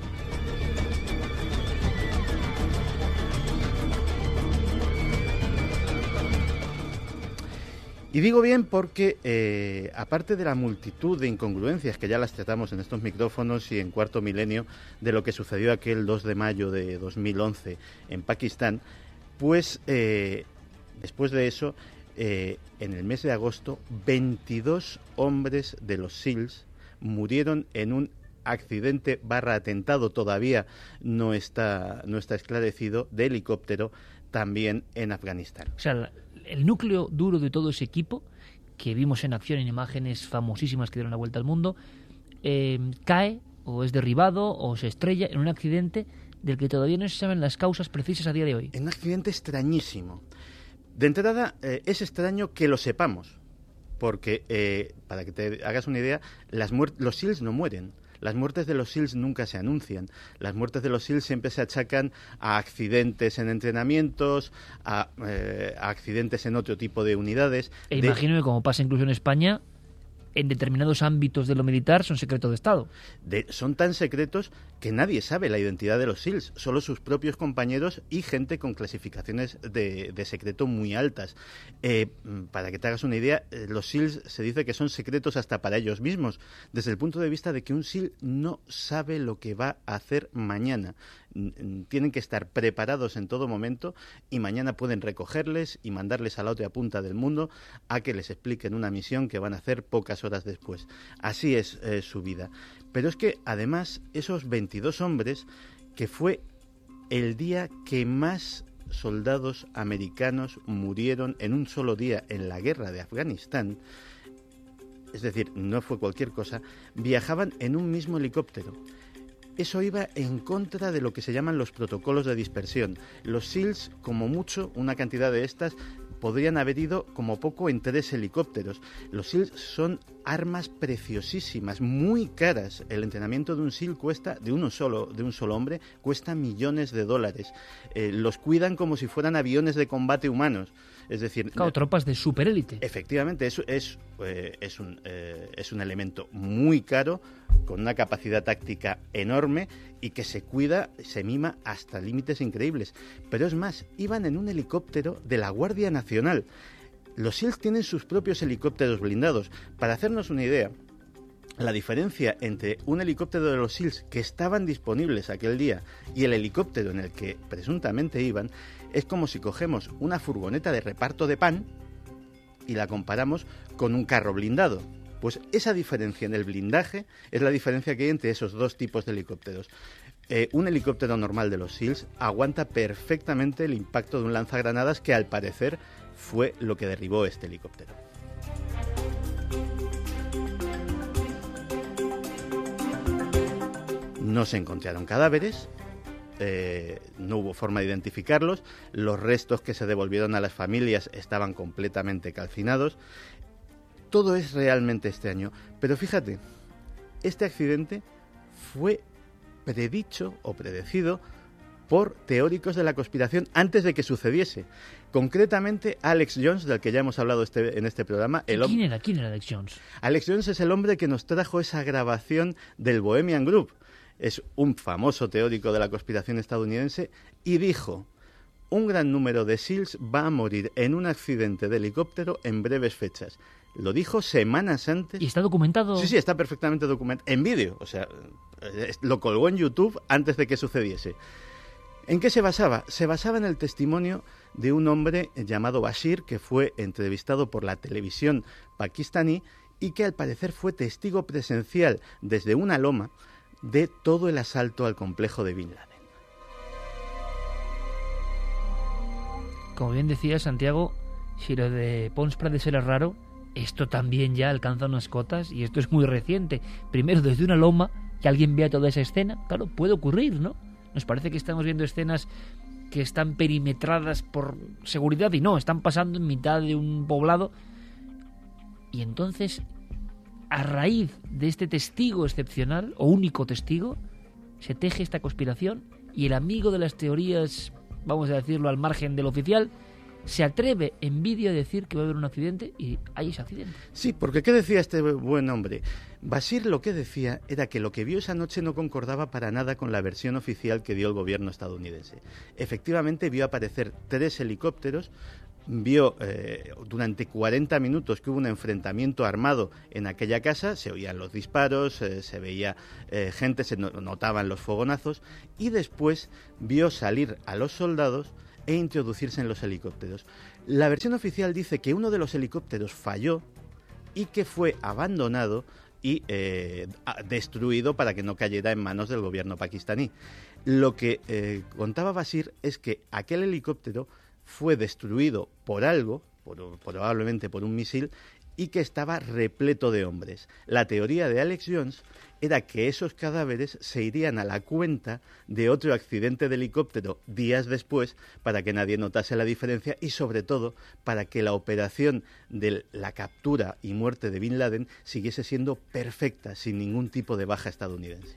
Y digo bien porque, eh, aparte de la multitud de incongruencias que ya las tratamos en estos micrófonos y en Cuarto Milenio, de lo que sucedió aquel dos de mayo de dos mil once en Pakistán, pues eh, después de eso, eh, en el mes de agosto, veintidós hombres de los SEALs murieron en un accidente barra atentado, todavía no está, no está esclarecido, de helicóptero, también en Afganistán. O sea, el núcleo duro de todo ese equipo, que vimos en acción en imágenes famosísimas que dieron la vuelta al mundo, eh, cae o es derribado o se estrella en un accidente del que todavía no se saben las causas precisas a día de hoy. En un accidente extrañísimo. De entrada, eh, es extraño que lo sepamos, porque, eh, para que te hagas una idea, las muer- los SEALs no mueren. Las muertes de los SEALs nunca se anuncian. Las muertes de los SEALs siempre se achacan a accidentes en entrenamientos, a, eh, a accidentes en otro tipo de unidades. E de... imagino que, como pasa incluso en España, en determinados ámbitos de lo militar son secretos de Estado. De, son tan secretos que nadie sabe la identidad de los SEALs, solo sus propios compañeros y gente con clasificaciones de, de secreto muy altas. Eh, para que te hagas una idea, los SEALs se dice que son secretos hasta para ellos mismos, desde el punto de vista de que un SEAL no sabe lo que va a hacer mañana. Tienen que estar preparados en todo momento y mañana pueden recogerles y mandarles a la otra punta del mundo a que les expliquen una misión que van a hacer pocas horas después. Así es eh, su vida. Pero es que además esos veintidós hombres, que fue el día que más soldados americanos murieron en un solo día en la guerra de Afganistán, es decir, no fue cualquier cosa, viajaban en un mismo helicóptero. Eso iba en contra de lo que se llaman los protocolos de dispersión. Los SEALs, como mucho, una cantidad de estas, podrían haber ido como poco en tres helicópteros. Los SEALs son armas preciosísimas, muy caras. El entrenamiento de un SEAL cuesta, de uno solo, de un solo hombre, cuesta millones de dólares. Eh, los cuidan como si fueran aviones de combate humanos. Es decir, claro, tropas de superélite. Efectivamente, es, es, eh, es, un, eh, es un elemento muy caro, con una capacidad táctica enorme y que se cuida, se mima hasta límites increíbles. Pero es más, iban en un helicóptero de la Guardia Nacional. Los SEALs tienen sus propios helicópteros blindados. Para hacernos una idea, la diferencia entre un helicóptero de los SEALs que estaban disponibles aquel día y el helicóptero en el que presuntamente iban es como si cogemos una furgoneta de reparto de pan y la comparamos con un carro blindado. Pues esa diferencia en el blindaje es la diferencia que hay entre esos dos tipos de helicópteros. Eh, un helicóptero normal de los SEALs aguanta perfectamente el impacto de un lanzagranadas, que al parecer fue lo que derribó este helicóptero. No se encontraron cadáveres, eh, no hubo forma de identificarlos, los restos que se devolvieron a las familias estaban completamente calcinados. Todo es realmente extraño, pero fíjate, este accidente fue predicho o predecido por teóricos de la conspiración antes de que sucediese. Concretamente, Alex Jones, del que ya hemos hablado este, en este programa. El ¿Quién era? ¿Quién era Alex Jones? Alex Jones es el hombre que nos trajo esa grabación del Bohemian Group. Es un famoso teórico de la conspiración estadounidense y dijo: un gran número de SEALs va a morir en un accidente de helicóptero en breves fechas. Lo dijo semanas antes. ¿Y está documentado? Sí, sí, está perfectamente documentado. En vídeo, o sea, lo colgó en YouTube antes de que sucediese. ¿En qué se basaba? Se basaba en el testimonio de un hombre llamado Bashir, que fue entrevistado por la televisión pakistaní y que al parecer fue testigo presencial desde una loma de todo el asalto al complejo de Bin Laden. Como bien decía Santiago, si lo de Pons Prades era raro, esto también ya alcanza unas cotas y esto es muy reciente. Primero, desde una loma, que alguien vea toda esa escena, claro, puede ocurrir, ¿no? Nos parece que estamos viendo escenas que están perimetradas por seguridad y no, están pasando en mitad de un poblado. Y entonces, a raíz de este testigo excepcional, o único testigo, se teje esta conspiración y el amigo de las teorías, vamos a decirlo al margen del oficial, se atreve en vídeo a decir que va a haber un accidente y hay ese accidente. Sí, porque ¿qué decía este buen hombre? Bashir lo que decía era que lo que vio esa noche no concordaba para nada con la versión oficial que dio el gobierno estadounidense. Efectivamente vio aparecer tres helicópteros, vio eh, durante cuarenta minutos que hubo un enfrentamiento armado en aquella casa, se oían los disparos, eh, se veía eh, gente, se notaban los fogonazos, y después vio salir a los soldados e introducirse en los helicópteros. La versión oficial dice que uno de los helicópteros falló y que fue abandonado y eh, destruido para que no cayera en manos del gobierno pakistaní. Lo que eh, contaba Bashir es que aquel helicóptero fue destruido por algo, por, probablemente por un misil, y que estaba repleto de hombres. La teoría de Alex Jones era que esos cadáveres se irían a la cuenta de otro accidente de helicóptero días después para que nadie notase la diferencia y, sobre todo, para que la operación de la captura y muerte de Bin Laden siguiese siendo perfecta, sin ningún tipo de baja estadounidense.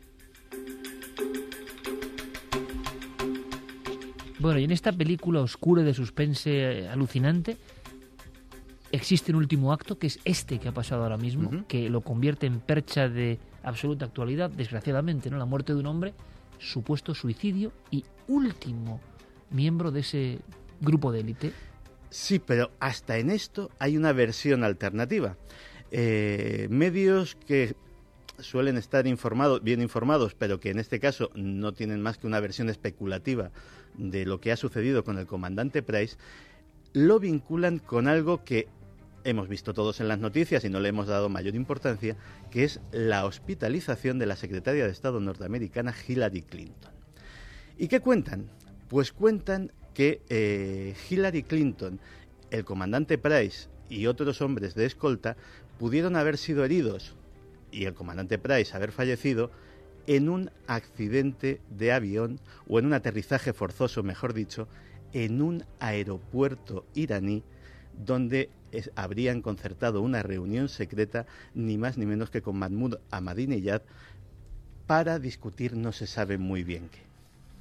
Bueno, y en esta película oscura de suspense eh, alucinante, existe un último acto, que es este que ha pasado ahora mismo, uh-huh. que lo convierte en percha de absoluta actualidad, desgraciadamente, ¿no? La muerte de un hombre, supuesto suicidio y último miembro de ese grupo de élite. Sí, pero hasta en esto hay una versión alternativa. Eh, medios que suelen estar informados, bien informados, pero que en este caso no tienen más que una versión especulativa de lo que ha sucedido con el comandante Price, lo vinculan con algo que hemos visto todos en las noticias y no le hemos dado mayor importancia, que es la hospitalización de la secretaria de Estado norteamericana Hillary Clinton. ¿Y qué cuentan? Pues cuentan que eh, Hillary Clinton, el comandante Price y otros hombres de escolta pudieron haber sido heridos y el comandante Price haber fallecido en un accidente de avión o en un aterrizaje forzoso, mejor dicho, en un aeropuerto iraní donde es, habrían concertado una reunión secreta ni más ni menos que con Mahmoud Ahmadinejad para discutir no se sabe muy bien qué.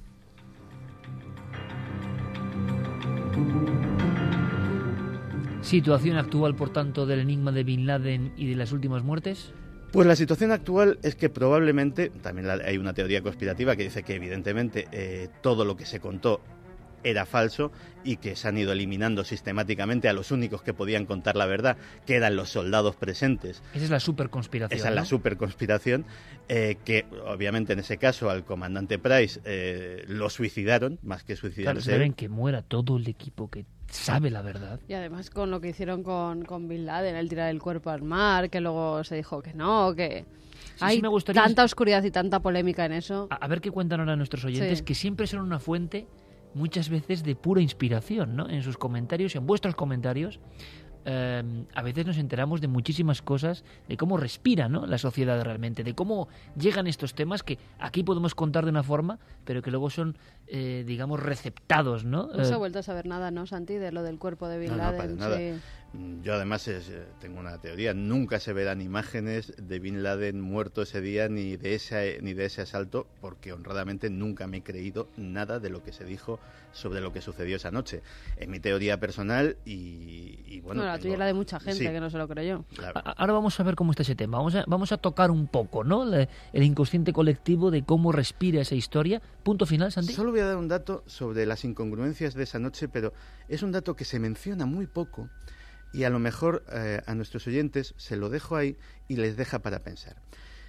¿Situación actual, por tanto, del enigma de Bin Laden y de las últimas muertes? Pues la situación actual es que probablemente, también hay una teoría conspirativa que dice que evidentemente eh, todo lo que se contó era falso y que se han ido eliminando sistemáticamente a los únicos que podían contar la verdad, que eran los soldados presentes. Esa es la superconspiración. Esa es ¿no? la superconspiración, eh, que obviamente en ese caso al comandante Price eh, lo suicidaron, más que suicidarse. Claro, saben que muera todo el equipo que sabe la verdad. Y además con lo que hicieron con, con Bin Laden, el tirar el cuerpo al mar, que luego se dijo que no, que... Sí, hay sí, me gustaría... tanta oscuridad y tanta polémica en eso. A, a ver qué cuentan ahora nuestros oyentes, sí. que siempre son una fuente muchas veces de pura inspiración, ¿no? En sus comentarios, en vuestros comentarios, eh, a veces nos enteramos de muchísimas cosas, de cómo respira, ¿no?, la sociedad realmente, de cómo llegan estos temas que aquí podemos contar de una forma, pero que luego son, eh, digamos, receptados, ¿no? No se ha Eh, vuelto a saber nada, ¿no, Santi, de lo del cuerpo de Bin No, no, Laden? para nada. Sí. Yo además es, eh, tengo una teoría, nunca se verán imágenes de Bin Laden muerto ese día ni de ese, ni de ese asalto, porque honradamente nunca me he creído nada de lo que se dijo sobre lo que sucedió esa noche. Es mi teoría personal y, y bueno... No, la tengo... tuya y la de mucha gente, sí. que no se lo creyó. La... a- ahora vamos a ver cómo está ese tema, vamos a, vamos a tocar un poco, ¿no?, La- el inconsciente colectivo de cómo respira esa historia. Punto final, Santi. Solo voy a dar un dato sobre las incongruencias de esa noche, pero es un dato que se menciona muy poco y a lo mejor eh, a nuestros oyentes se lo dejo ahí y les deja para pensar.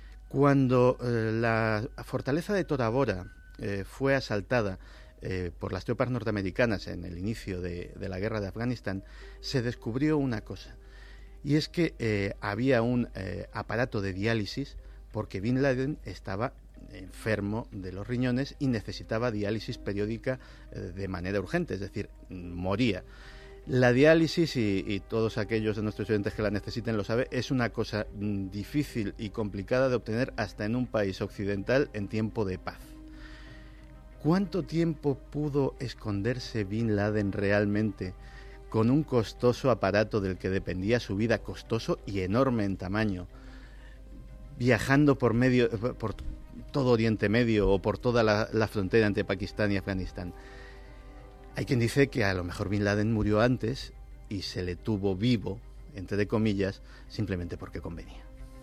Cuando eh, la fortaleza de Tora Bora eh, fue asaltada eh, por las tropas norteamericanas en el inicio de, de la guerra de Afganistán, se descubrió una cosa, y es que eh, había un eh, aparato de diálisis porque Bin Laden estaba enfermo de los riñones y necesitaba diálisis periódica eh, de manera urgente, es decir, moría. La diálisis, y, y todos aquellos de nuestros oyentes que la necesiten lo saben, es una cosa mm, difícil y complicada de obtener hasta en un país occidental en tiempo de paz. ¿Cuánto tiempo pudo esconderse Bin Laden realmente con un costoso aparato del que dependía su vida, costoso y enorme en tamaño, viajando por medio, por todo Oriente Medio o por toda la, la frontera entre Pakistán y Afganistán? Hay quien dice que a lo mejor Bin Laden murió antes y se le tuvo vivo, entre comillas, simplemente porque convenía.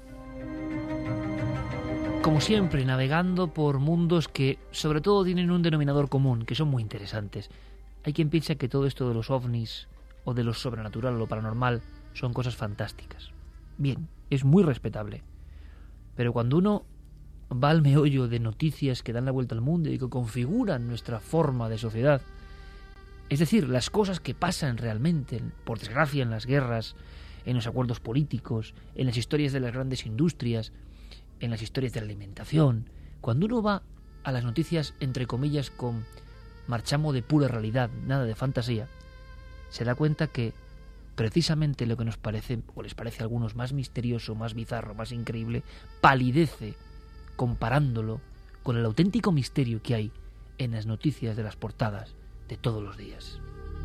Como siempre, navegando por mundos que sobre todo tienen un denominador común, que son muy interesantes. Hay quien piensa que todo esto de los ovnis o de lo sobrenatural o lo paranormal son cosas fantásticas. Bien, es muy respetable. Pero cuando uno va al meollo de noticias que dan la vuelta al mundo y que configuran nuestra forma de sociedad, Es decir, las cosas que pasan realmente, por desgracia, en las guerras, en los acuerdos políticos, en las historias de las grandes industrias, en las historias de la alimentación. Cuando uno va a las noticias, entre comillas, con marchamo de pura realidad, nada de fantasía, se da cuenta que precisamente lo que nos parece, o les parece a algunos más misterioso, más bizarro, más increíble, palidece comparándolo con el auténtico misterio que hay en las noticias de las portadas de todos los días.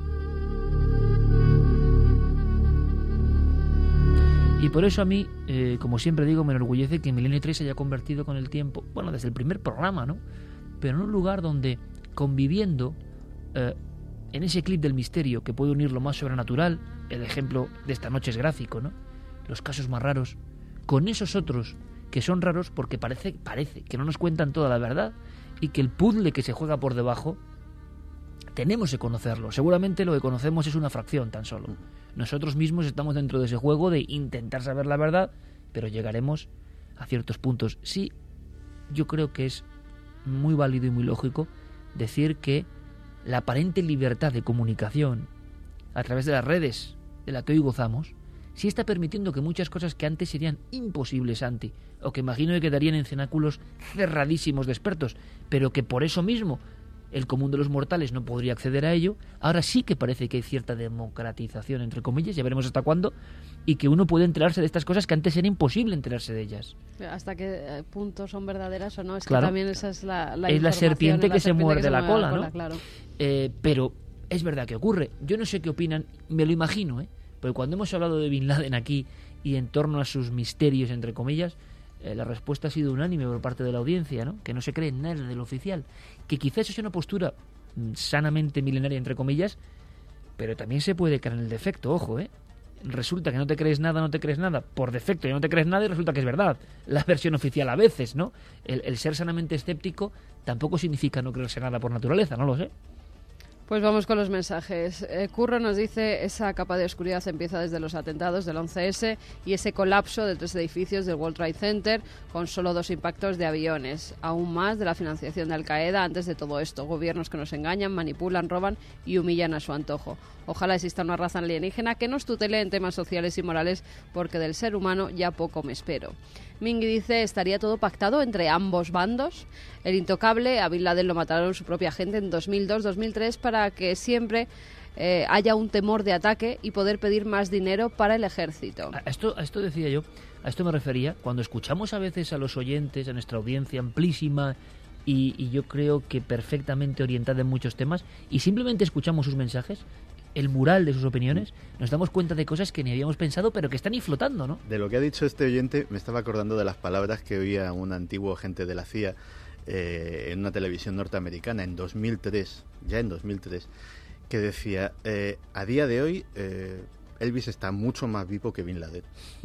Y por eso a mí, eh, como siempre digo, me enorgullece que Milenio tres se haya convertido con el tiempo, bueno, desde el primer programa, ¿no? Pero en un lugar donde, conviviendo eh, en ese clip del misterio que puede unir lo más sobrenatural, el ejemplo de esta noche es gráfico, ¿no? Los casos más raros, con esos otros que son raros porque parece, parece que no nos cuentan toda la verdad y que el puzzle que se juega por debajo tenemos que conocerlo. Seguramente lo que conocemos es una fracción tan solo. Nosotros mismos estamos dentro de ese juego de intentar saber la verdad, pero llegaremos a ciertos puntos. Sí, yo creo que es muy válido y muy lógico decir que la aparente libertad de comunicación a través de las redes de la que hoy gozamos, sí está permitiendo que muchas cosas que antes serían imposibles, Santi, o que imagino que quedarían en cenáculos cerradísimos de expertos, pero que por eso mismo el común de los mortales no podría acceder a ello, ahora sí que parece que hay cierta democratización, entre comillas, ya veremos hasta cuándo, y que uno puede enterarse de estas cosas que antes era imposible enterarse de ellas. Hasta qué punto son verdaderas o no, es claro. que también esa es la, la es la serpiente que la se serpiente muerde que se la, muerde cola, la cola, ¿no? Claro. Eh, pero es verdad que ocurre. Yo no sé qué opinan, me lo imagino, ¿eh? Porque cuando hemos hablado de Bin Laden aquí y en torno a sus misterios, entre comillas, eh, la respuesta ha sido unánime por parte de la audiencia, ¿no? Que no se cree nada del oficial. Que quizás eso sea una postura mm, sanamente milenaria, entre comillas, pero también se puede caer en el defecto, ojo, ¿eh? Resulta que no te crees nada, no te crees nada, por defecto ya no te crees nada y resulta que es verdad. La versión oficial a veces, ¿no? El, el ser sanamente escéptico tampoco significa no creerse nada por naturaleza, no lo sé. Pues vamos con los mensajes. Eh, Curro nos dice, esa capa de oscuridad empieza desde los atentados del once ese y ese colapso de tres edificios del World Trade Center con solo dos impactos de aviones. Aún más de la financiación de Al Qaeda antes de todo esto. Gobiernos que nos engañan, manipulan, roban y humillan a su antojo. Ojalá exista una raza alienígena que nos tutele en temas sociales y morales, porque del ser humano ya poco me espero. Mingui dice, ¿estaría todo pactado entre ambos bandos? El intocable, a Bin Laden lo mataron su propia gente en dos mil dos dos mil tres para que siempre eh, haya un temor de ataque y poder pedir más dinero para el ejército. A esto, a esto decía yo, a esto me refería, cuando escuchamos a veces a los oyentes, a nuestra audiencia amplísima y, y yo creo que perfectamente orientada en muchos temas, y simplemente escuchamos sus mensajes, el mural de sus opiniones, nos damos cuenta de cosas que ni habíamos pensado, pero que están ahí flotando, ¿no? De lo que ha dicho este oyente, me estaba acordando de las palabras que oía un antiguo agente de la C I A eh, en una televisión norteamericana en dos mil tres, ya en dos mil tres, que decía, eh, a día de hoy eh, Elvis está mucho más vivo que Bin Laden.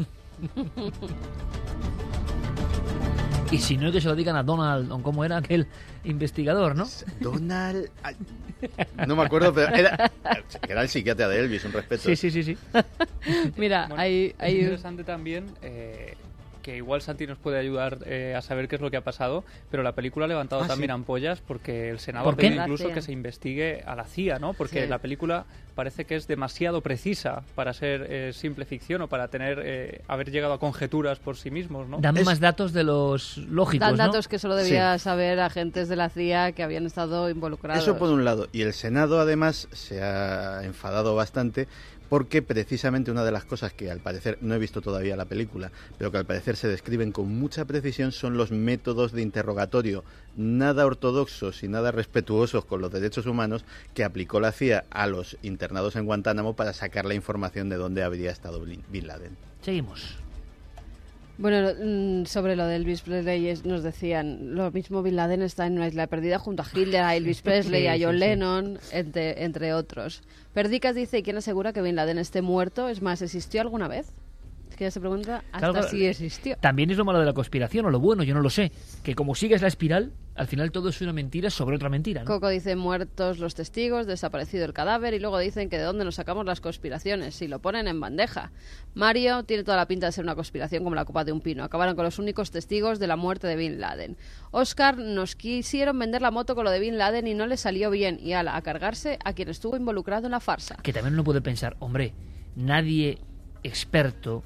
Y si no, que se lo digan a Donald, o cómo era aquel investigador, ¿no? Donald... No me acuerdo, pero era, era el psiquiatra de Elvis, un respeto. Sí, sí, sí, sí. Mira, bueno, hay, hay... Es interesante también... Eh... que igual Santi nos puede ayudar eh, a saber qué es lo que ha pasado, pero la película ha levantado ah, también sí. ampollas porque el Senado ¿Por ha qué? pedido incluso que se investigue a la C I A, ¿no? Porque Sí. la película parece que es demasiado precisa para ser eh, simple ficción o para tener eh, haber llegado a conjeturas por sí mismos, ¿no? Dan Es- más datos de los lógicos, Dan ¿no? datos que solo debía saber agentes de la C I A que habían estado involucrados. Eso por un lado. Y el Senado, además, se ha enfadado bastante porque precisamente una de las cosas que al parecer, no he visto todavía la película, pero que al parecer se describen con mucha precisión son los métodos de interrogatorio nada ortodoxos y nada respetuosos con los derechos humanos que aplicó la C I A a los internados en Guantánamo para sacar la información de dónde habría estado Bin Laden. Seguimos. Bueno, mm, sobre lo de Elvis Presley es- nos decían, lo mismo Bin Laden está en una isla perdida junto a Hitler, a Elvis Presley, Sí, a John sí, sí. Lennon, entre, entre otros. Perdicas dice, ¿y quién asegura que Bin Laden esté muerto? Es más, ¿existió alguna vez? Es que ya se pregunta hasta Claro, claro, si existió. También es lo malo de la conspiración, o lo bueno, yo no lo sé, que como sigues la espiral, al final todo es una mentira sobre otra mentira, ¿no? Coco dice muertos los testigos, desaparecido el cadáver, y luego dicen que de dónde nos sacamos las conspiraciones, si lo ponen en bandeja. Mario tiene toda la pinta de ser una conspiración como la copa de un pino. Acabaron con los únicos testigos de la muerte de Bin Laden. Oscar, nos quisieron vender la moto con lo de Bin Laden y no le salió bien, y ala, a cargarse a quien estuvo involucrado en la farsa. Que también uno puede pensar, hombre, nadie experto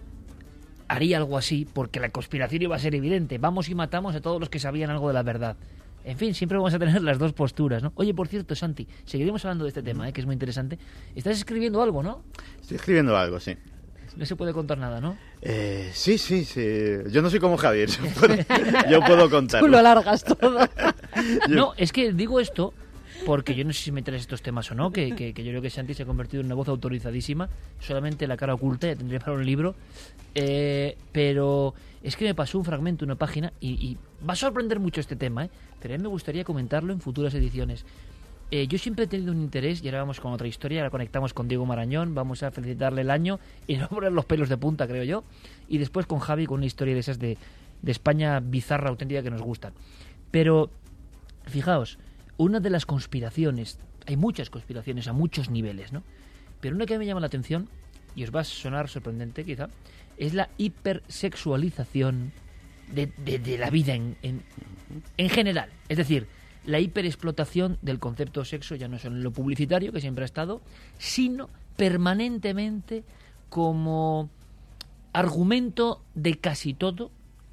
haría algo así porque la conspiración iba a ser evidente. Vamos y matamos a todos los que sabían algo de la verdad. En fin, siempre vamos a tener las dos posturas, ¿no? Oye, por cierto, Santi, seguiremos hablando de este tema, ¿eh? Que es muy interesante. Estás escribiendo algo, ¿no? Estoy escribiendo algo, sí. No se puede contar nada, ¿no? Eh, sí, sí, sí. Yo no soy como Javier. Yo puedo, yo puedo contarlo. Tú lo alargas todo. Yo- No, es que digo esto porque yo no sé si me interesa estos temas o no, que, que, que yo creo que Santi se ha convertido en una voz autorizadísima, solamente la cara oculta, ya tendría para un libro, eh, pero es que me pasó un fragmento, una página, y, y va a sorprender mucho este tema, ¿eh? Pero a mí me gustaría comentarlo en futuras ediciones. Eh, yo siempre he tenido un interés, y ahora vamos con otra historia, ahora conectamos con Diego Marañón, vamos a felicitarle el año y no poner los pelos de punta, creo yo, y después con Javi con una historia de esas de, de España bizarra, auténtica, que nos gustan. Pero, fijaos, una de las conspiraciones, hay muchas conspiraciones a muchos niveles, ¿no? Pero una que me llama la atención, y os va a sonar sorprendente quizá, es la hipersexualización de, de, de la vida en, en, en general. Es decir, la hiperexplotación del concepto sexo, ya no solo en lo publicitario, que siempre ha estado, sino permanentemente como argumento de casi todo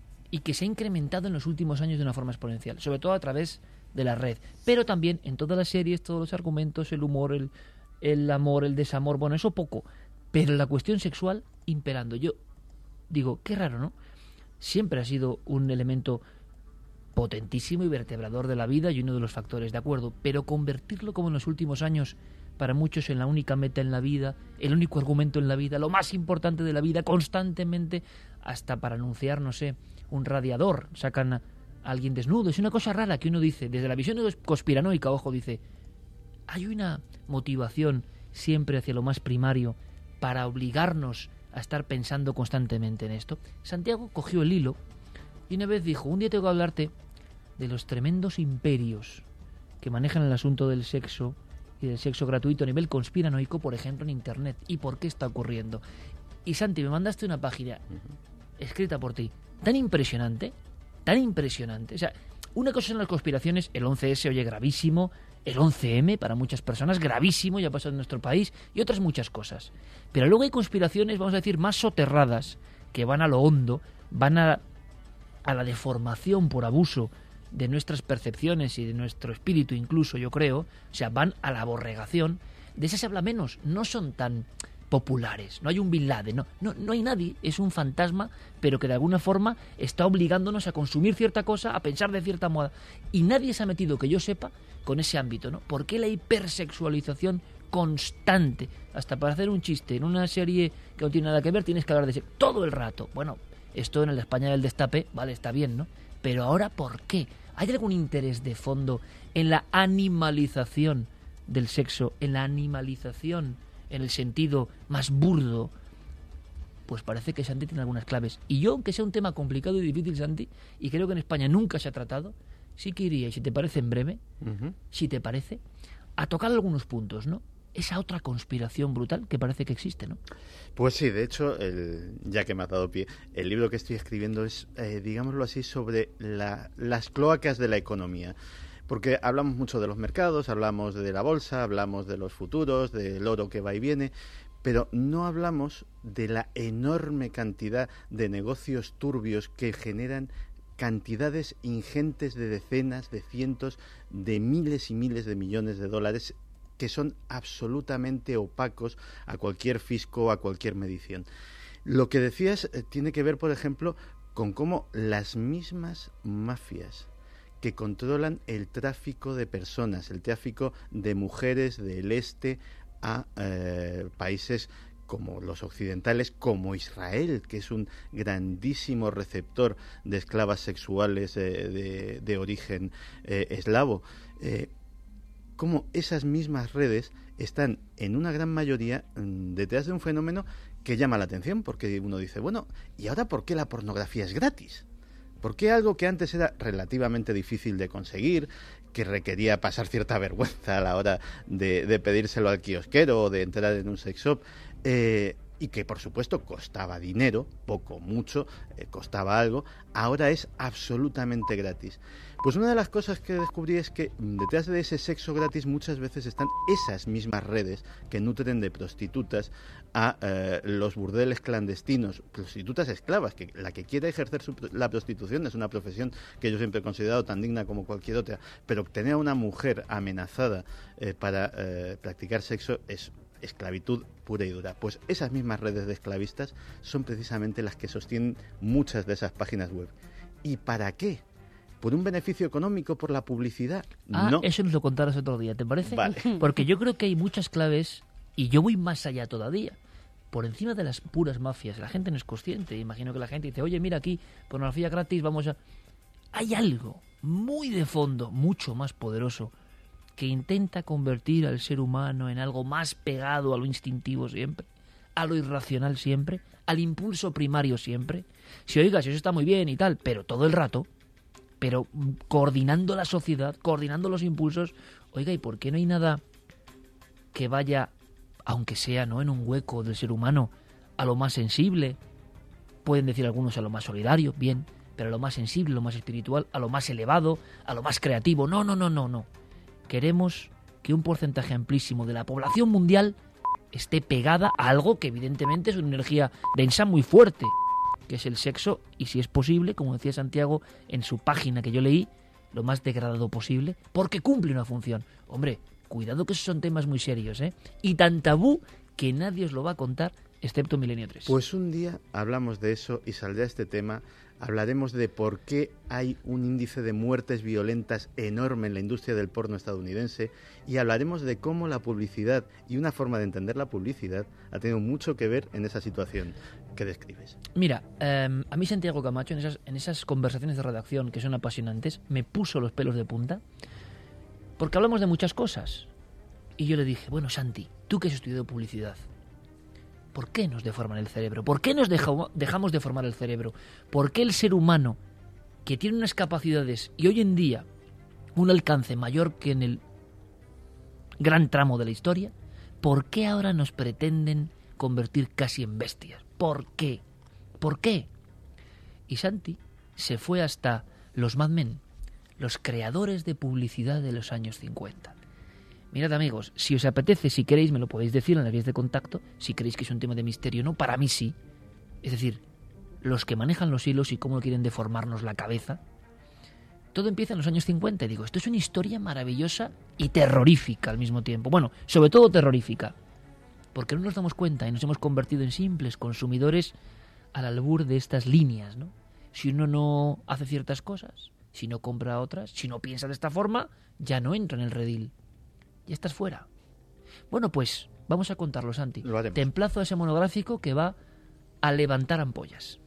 y que se ha incrementado en los últimos años de una forma exponencial, sobre todo a través de la red, pero también en todas las series, todos los argumentos, el humor, el, el amor, el desamor, bueno, eso poco, pero la cuestión sexual imperando. Yo digo, qué raro, ¿no? Siempre ha sido un elemento potentísimo y vertebrador de la vida y uno de los factores, de acuerdo, pero convertirlo como en los últimos años para muchos en la única meta en la vida, el único argumento en la vida, lo más importante de la vida, constantemente, hasta para anunciar, no sé, un radiador, sacan a alguien desnudo. Es una cosa rara que uno dice, desde la visión conspiranoica, ojo, dice, hay una motivación siempre hacia lo más primario para obligarnos a estar pensando constantemente en esto. Santiago cogió el hilo y una vez dijo, un día tengo que hablarte de los tremendos imperios que manejan el asunto del sexo y del sexo gratuito a nivel conspiranoico, por ejemplo, en Internet, y por qué está ocurriendo. Y Santi, me mandaste una página escrita por ti, tan impresionante, tan impresionante. O sea, una cosa son las conspiraciones, el once ese, oye, gravísimo, el once eme, para muchas personas, gravísimo, ya pasó en nuestro país, y otras muchas cosas. Pero luego hay conspiraciones, vamos a decir, más soterradas, que van a lo hondo, van a, a la deformación por abuso de nuestras percepciones y de nuestro espíritu incluso, yo creo, o sea, van a la aborregación. De esas se habla menos, no son tan populares, no hay un Bin Laden, no, no, no hay nadie, es un fantasma, pero que de alguna forma está obligándonos a consumir cierta cosa, a pensar de cierta moda, y nadie se ha metido, que yo sepa, con ese ámbito, ¿no? ¿Por qué la hipersexualización constante? Hasta para hacer un chiste en una serie que no tiene nada que ver tienes que hablar de sexo todo el rato. Bueno, esto en el España del destape, vale, está bien, ¿no? Pero ahora, ¿por qué? ¿Hay algún interés de fondo en la animalización del sexo, en la animalización en el sentido más burdo? Pues parece que Santi tiene algunas claves. Y yo, aunque sea un tema complicado y difícil, Santi, y creo que en España nunca se ha tratado, sí que iría, y si te parece en breve, uh-huh. si te parece, a tocar algunos puntos, ¿no? Esa otra conspiración brutal que parece que existe, ¿no? Pues sí, de hecho, el, ya que me ha dado pie, el libro que estoy escribiendo es, eh, digámoslo así, sobre la, las cloacas de la economía. Porque hablamos mucho de los mercados, hablamos de la bolsa, hablamos de los futuros, del oro que va y viene, pero no hablamos de la enorme cantidad de negocios turbios que generan cantidades ingentes de decenas, de cientos, de miles y miles de millones de dólares que son absolutamente opacos a cualquier fisco, a cualquier medición. Lo que decías eh, tiene que ver, por ejemplo, con cómo las mismas mafias que controlan el tráfico de personas, el tráfico de mujeres del este a eh, países como los occidentales, como Israel, que es un grandísimo receptor de esclavas sexuales eh, de, de origen eh, eslavo, eh, cómo esas mismas redes están en una gran mayoría detrás de un fenómeno que llama la atención, porque uno dice, bueno, ¿y ahora por qué la pornografía es gratis? ¿Por qué algo que antes era relativamente difícil de conseguir, que requería pasar cierta vergüenza a la hora de, de pedírselo al kiosquero o de entrar en un sex shop, eh, y que por supuesto costaba dinero, poco, mucho, eh, costaba algo, ahora es absolutamente gratis? Pues una de las cosas que descubrí es que detrás de ese sexo gratis muchas veces están esas mismas redes que nutren de prostitutas a eh, los burdeles clandestinos, prostitutas esclavas, que la que quiera ejercer su, la prostitución es una profesión que yo siempre he considerado tan digna como cualquier otra, pero tener a una mujer amenazada eh, para eh, practicar sexo es esclavitud pura y dura. Pues esas mismas redes de esclavistas son precisamente las que sostienen muchas de esas páginas web. ¿Y para qué? ¿Por un beneficio económico, por la publicidad? Ah, no. Eso nos lo contarás otro día, ¿te parece? Vale. Porque yo creo que hay muchas claves, y yo voy más allá todavía. Por encima de las puras mafias, la gente no es consciente. Imagino que la gente dice, oye, mira aquí, pornografía gratis, vamos a... Hay algo muy de fondo, mucho más poderoso, que intenta convertir al ser humano en algo más pegado a lo instintivo siempre, a lo irracional siempre, al impulso primario siempre. Si oigas, eso está muy bien y tal, pero todo el rato, pero coordinando la sociedad, coordinando los impulsos, oiga, ¿y por qué no hay nada que vaya, aunque sea no en un hueco del ser humano, a lo más sensible? Pueden decir algunos a lo más solidario, bien, pero a lo más sensible, a lo más espiritual, a lo más elevado, a lo más creativo. No, no, no, no, no. Queremos que un porcentaje amplísimo de la población mundial esté pegada a algo que evidentemente es una energía densa muy fuerte, que es el sexo, y si es posible, como decía Santiago en su página que yo leí, lo más degradado posible, porque cumple una función. Hombre, cuidado que esos son temas muy serios, ¿eh? Y tan tabú que nadie os lo va a contar, excepto Milenio tres. Pues un día hablamos de eso y saldrá este tema. Hablaremos de por qué hay un índice de muertes violentas enorme en la industria del porno estadounidense, y hablaremos de cómo la publicidad y una forma de entender la publicidad ha tenido mucho que ver en esa situación que describes. Mira, eh, a mí Santiago Camacho, en esas, en esas conversaciones de redacción que son apasionantes, me puso los pelos de punta, porque hablamos de muchas cosas. Y yo le dije, bueno, Santi, tú que has estudiado publicidad, ¿por qué nos deforman el cerebro? ¿Por qué nos deja, dejamos deformar el cerebro? ¿Por qué el ser humano, que tiene unas capacidades y hoy en día un alcance mayor que en el gran tramo de la historia, por qué ahora nos pretenden convertir casi en bestias? ¿Por qué? ¿Por qué? Y Santi se fue hasta los Mad Men, los creadores de publicidad de los años cincuenta. Mirad, amigos, si os apetece, si queréis, me lo podéis decir en las vías de contacto, si creéis que es un tema de misterio o no, para mí sí. Es decir, los que manejan los hilos y cómo quieren deformarnos la cabeza. Todo empieza en los años cincuenta, y digo, esto es una historia maravillosa y terrorífica al mismo tiempo. Bueno, sobre todo terrorífica, porque no nos damos cuenta y nos hemos convertido en simples consumidores al albur de estas líneas, ¿no? Si uno no hace ciertas cosas, si no compra otras, si no piensa de esta forma, ya no entra en el redil. Ya estás fuera. Bueno, pues vamos a contarlo, Santi. Lo haremos. Te emplazo a ese monográfico que va a levantar ampollas.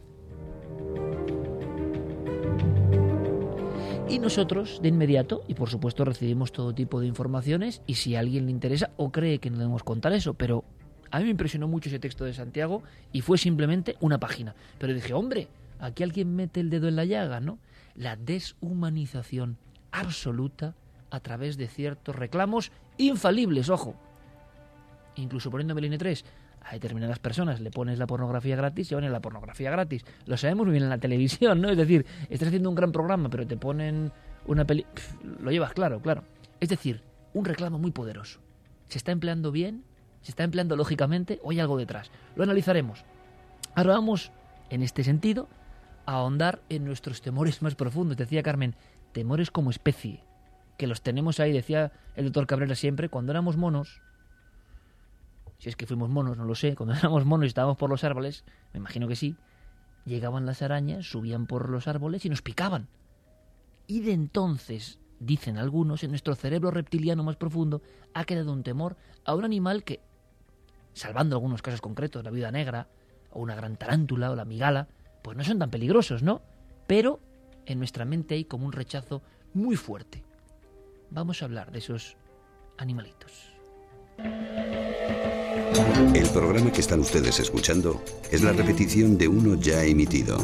Y nosotros, de inmediato, y por supuesto recibimos todo tipo de informaciones, y si a alguien le interesa o cree que no debemos contar eso, pero a mí me impresionó mucho ese texto de Santiago y fue simplemente una página. Pero dije, hombre, aquí alguien mete el dedo en la llaga, ¿no? La deshumanización absoluta a través de ciertos reclamos infalibles, ojo. Incluso poniendo Milenio tres, a determinadas personas le pones la pornografía gratis y van a la pornografía gratis. Lo sabemos muy bien en la televisión, ¿no? Es decir, estás haciendo un gran programa, pero te ponen una peli... Pff, lo llevas claro, claro. Es decir, un reclamo muy poderoso. ¿Se está empleando bien? ¿Se está empleando lógicamente? ¿O hay algo detrás? Lo analizaremos. Ahora vamos, en este sentido, a ahondar en nuestros temores más profundos. Decía Carmen, temores como especie, que los tenemos ahí, decía el doctor Cabrera siempre, cuando éramos monos, si es que fuimos monos, no lo sé, cuando éramos monos y estábamos por los árboles, me imagino que sí, llegaban las arañas, subían por los árboles y nos picaban. Y de entonces, dicen algunos, en nuestro cerebro reptiliano más profundo ha quedado un temor a un animal que, salvando algunos casos concretos, la viuda negra, o una gran tarántula, o la migala, pues no son tan peligrosos, ¿no? Pero en nuestra mente hay como un rechazo muy fuerte. Vamos a hablar de esos animalitos. El programa que están ustedes escuchando es la repetición de uno ya emitido.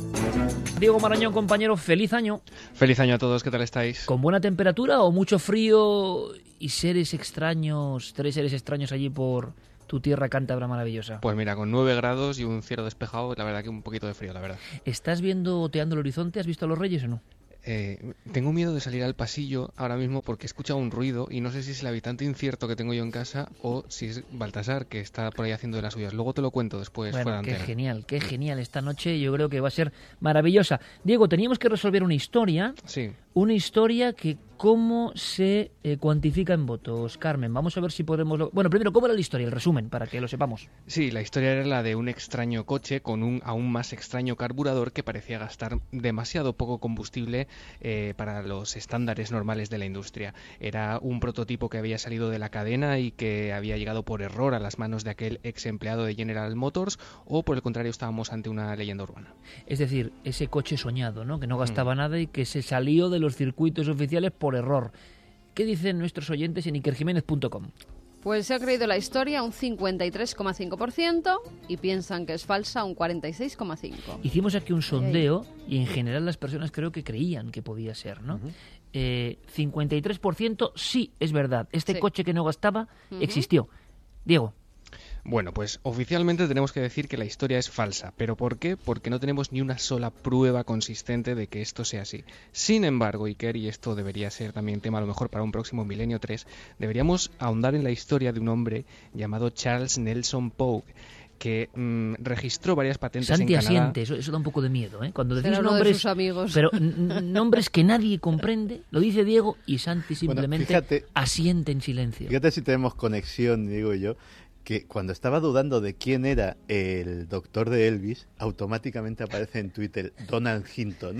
Diego Marañón, compañero, feliz año. Feliz año a todos, ¿qué tal estáis? ¿Con buena temperatura o mucho frío y seres extraños, tres seres extraños allí por tu tierra cántabra maravillosa? Pues mira, con nueve grados y un cielo despejado, la verdad que un poquito de frío, la verdad. ¿Estás viendo, oteando el horizonte? ¿Has visto a los Reyes o no? Eh, tengo miedo de salir al pasillo ahora mismo porque he escuchado un ruido y no sé si es el habitante incierto que tengo yo en casa o si es Baltasar, que está por ahí haciendo de las suyas. Luego te lo cuento después. Bueno, fuera de qué antena. genial, qué genial. Esta noche yo creo que va a ser maravillosa. Diego, teníamos que resolver una historia. Sí. Una historia que cómo se eh, cuantifica en votos. Carmen, vamos a ver si podemos... Lo... Bueno, primero, ¿cómo era la historia? El resumen, para que lo sepamos. Sí, la historia era la de un extraño coche con un aún más extraño carburador que parecía gastar demasiado poco combustible eh, para los estándares normales de la industria. Era un prototipo que había salido de la cadena y que había llegado por error a las manos de aquel ex empleado de General Motors, o por el contrario estábamos ante una leyenda urbana. Es decir, ese coche soñado, ¿no? Que no gastaba mm. nada y que se salió de los circuitos oficiales por error. ¿Qué dicen nuestros oyentes en iker jiménez punto com? Pues se ha creído la historia un cincuenta y tres coma cinco por ciento y piensan que es falsa un cuarenta y seis coma cinco por ciento. Hicimos aquí un sondeo y en general las personas creo que creían que podía ser, ¿no? Uh-huh. eh, cincuenta y tres por ciento sí, es verdad. Este sí. coche que no gastaba uh-huh. existió. Diego. Bueno, pues oficialmente tenemos que decir que la historia es falsa. ¿Pero por qué? Porque no tenemos ni una sola prueba consistente de que esto sea así. Sin embargo, Iker, y esto debería ser también tema a lo mejor para un próximo Milenio tres, deberíamos ahondar en la historia de un hombre llamado Charles Nelson Pogue, que mmm, registró varias patentes Santi en Canadá. asiente, eso, eso da un poco de miedo, ¿eh? Cuando decís nombres, nombres, de sus amigos. pero n- nombres que nadie comprende, lo dice Diego y Santi simplemente bueno, fíjate, asiente en silencio. Fíjate si tenemos conexión, digo yo, que cuando estaba dudando de quién era el doctor de Elvis, automáticamente aparece en Twitter Donald Hinton.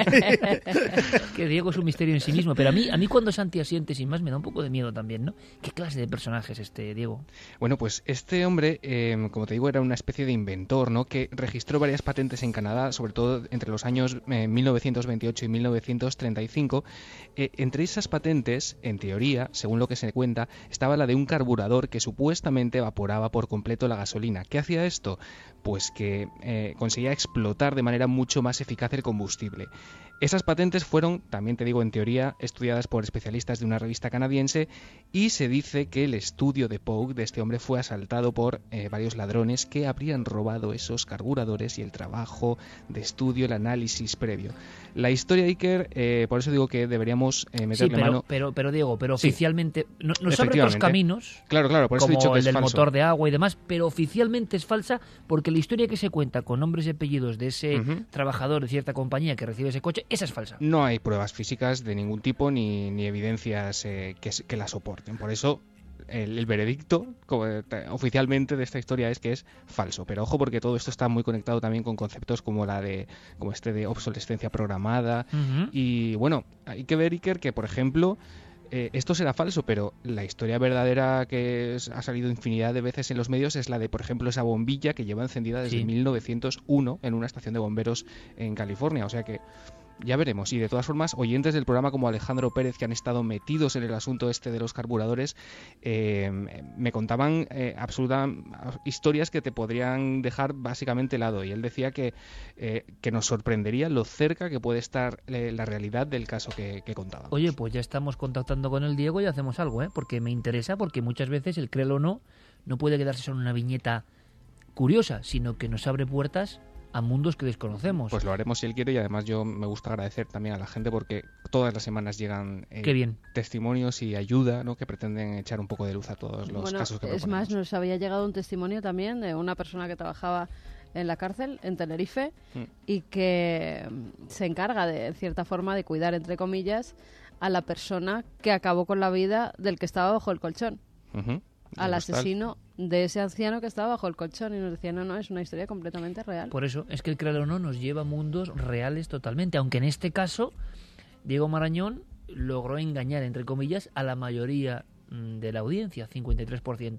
Que Diego es un misterio en sí mismo, pero a mí, a mí cuando Santi asiente sin más me da un poco de miedo también, ¿no? ¿Qué clase de personaje es este, Diego? Bueno, pues este hombre, eh, como te digo, era una especie de inventor, ¿no? Que registró varias patentes en Canadá, sobre todo entre los años eh, mil novecientos veintiocho y mil novecientos treinta y cinco. Eh, entre esas patentes, en teoría, según lo que se cuenta, estaba la de un carburador que supuestamente evaporaba por completo la gasolina. ¿Qué hacía esto? Pues que eh, conseguía explotar de manera mucho más eficaz el combustible. Esas patentes fueron, también te digo en teoría, estudiadas por especialistas de una revista canadiense, y se dice que el estudio de Pogue, de este hombre, fue asaltado por eh, varios ladrones que habrían robado esos carburadores y el trabajo de estudio, el análisis previo. La historia, Iker, eh, por eso digo que deberíamos eh, meterle sí, pero, mano... pero, pero Diego, pero sí. oficialmente no, nos abre otros caminos, claro, claro, por eso como he dicho que el es del falso. motor de agua y demás, pero oficialmente es falsa porque la historia que se cuenta con nombres y apellidos de ese uh-huh. trabajador de cierta compañía que recibe ese coche, esa es falsa. No hay pruebas físicas de ningún tipo ni, ni evidencias eh, que, que la soporten. Por eso el, el veredicto como, eh, oficialmente de esta historia es que es falso. Pero ojo, porque todo esto está muy conectado también con conceptos como la de como este de obsolescencia programada. Uh-huh. Y bueno, hay que ver, Iker, que por ejemplo... Eh, esto será falso, pero la historia verdadera que es, ha salido infinidad de veces en los medios es la de, por ejemplo, esa bombilla que lleva encendida desde sí. mil novecientos uno en una estación de bomberos en California. O sea que ya veremos. Y de todas formas, oyentes del programa como Alejandro Pérez, que han estado metidos en el asunto este de los carburadores, eh, me contaban eh, absolutas historias que te podrían dejar básicamente helado. Y él decía que, eh, que nos sorprendería lo cerca que puede estar eh, la realidad del caso que, que contaba. Oye, pues ya estamos contactando con el Diego y hacemos algo, ¿eh? Porque me interesa, porque muchas veces el créelo o no no puede quedarse solo en una viñeta curiosa, sino que nos abre puertas a mundos que desconocemos. Pues lo haremos si él quiere, y además yo me gusta agradecer también a la gente porque todas las semanas llegan eh, Qué bien. testimonios y ayuda, ¿no? Que pretenden echar un poco de luz a todos los bueno, casos que proponemos. Es más, nos había llegado un testimonio también de una persona que trabajaba en la cárcel, en Tenerife, mm. y que se encarga de cierta forma de cuidar, entre comillas, a la persona que acabó con la vida del que estaba bajo el colchón. Uh-huh. Al asesino de ese anciano que estaba bajo el colchón, y nos decía, no, no, es una historia completamente real. Por eso, es que el créelo o no nos lleva a mundos reales totalmente, aunque en este caso Diego Marañón logró engañar, entre comillas, a la mayoría de la audiencia, cincuenta y tres por ciento.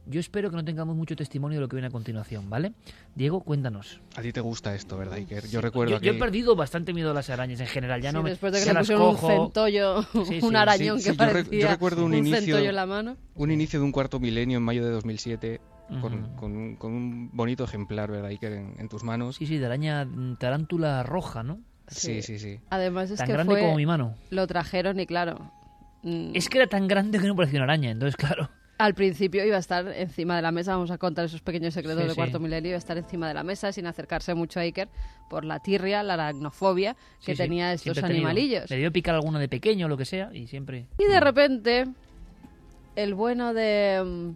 Yo espero que no tengamos mucho testimonio de lo que viene a continuación, ¿vale? Diego, cuéntanos. A ti te gusta esto, ¿verdad, Iker? Sí. Yo recuerdo yo, aquel... yo he perdido bastante miedo a las arañas en general. Ya sí, no me, después de que ya le las pusieron cojo. un centollo, Sí, sí. un arañón Sí, que sí, yo re- parecía yo recuerdo un un inicio- centollo en la mano. Un inicio de un cuarto milenio en mayo de dos mil siete, con, Ujú. con, un- con un bonito ejemplar, ¿verdad, Iker? En, en tus manos. Sí, sí, de araña mm, tarántula roja, ¿no? Sí, sí, sí. Además es Tan que grande fue... como mi mano. Lo trajeron y claro... mm, Es que era tan grande que no parecía una araña, entonces claro. Al principio iba a estar encima de la mesa, vamos a contar esos pequeños secretos Sí, de sí. Cuarto Milenio, iba a estar encima de la mesa sin acercarse mucho a Iker por la tirria, la aracnofobia que Sí, sí, tenía estos siempre he tenido. animalillos. Le debió picar alguno de pequeño o lo que sea y siempre... Y de repente, el bueno de... mm,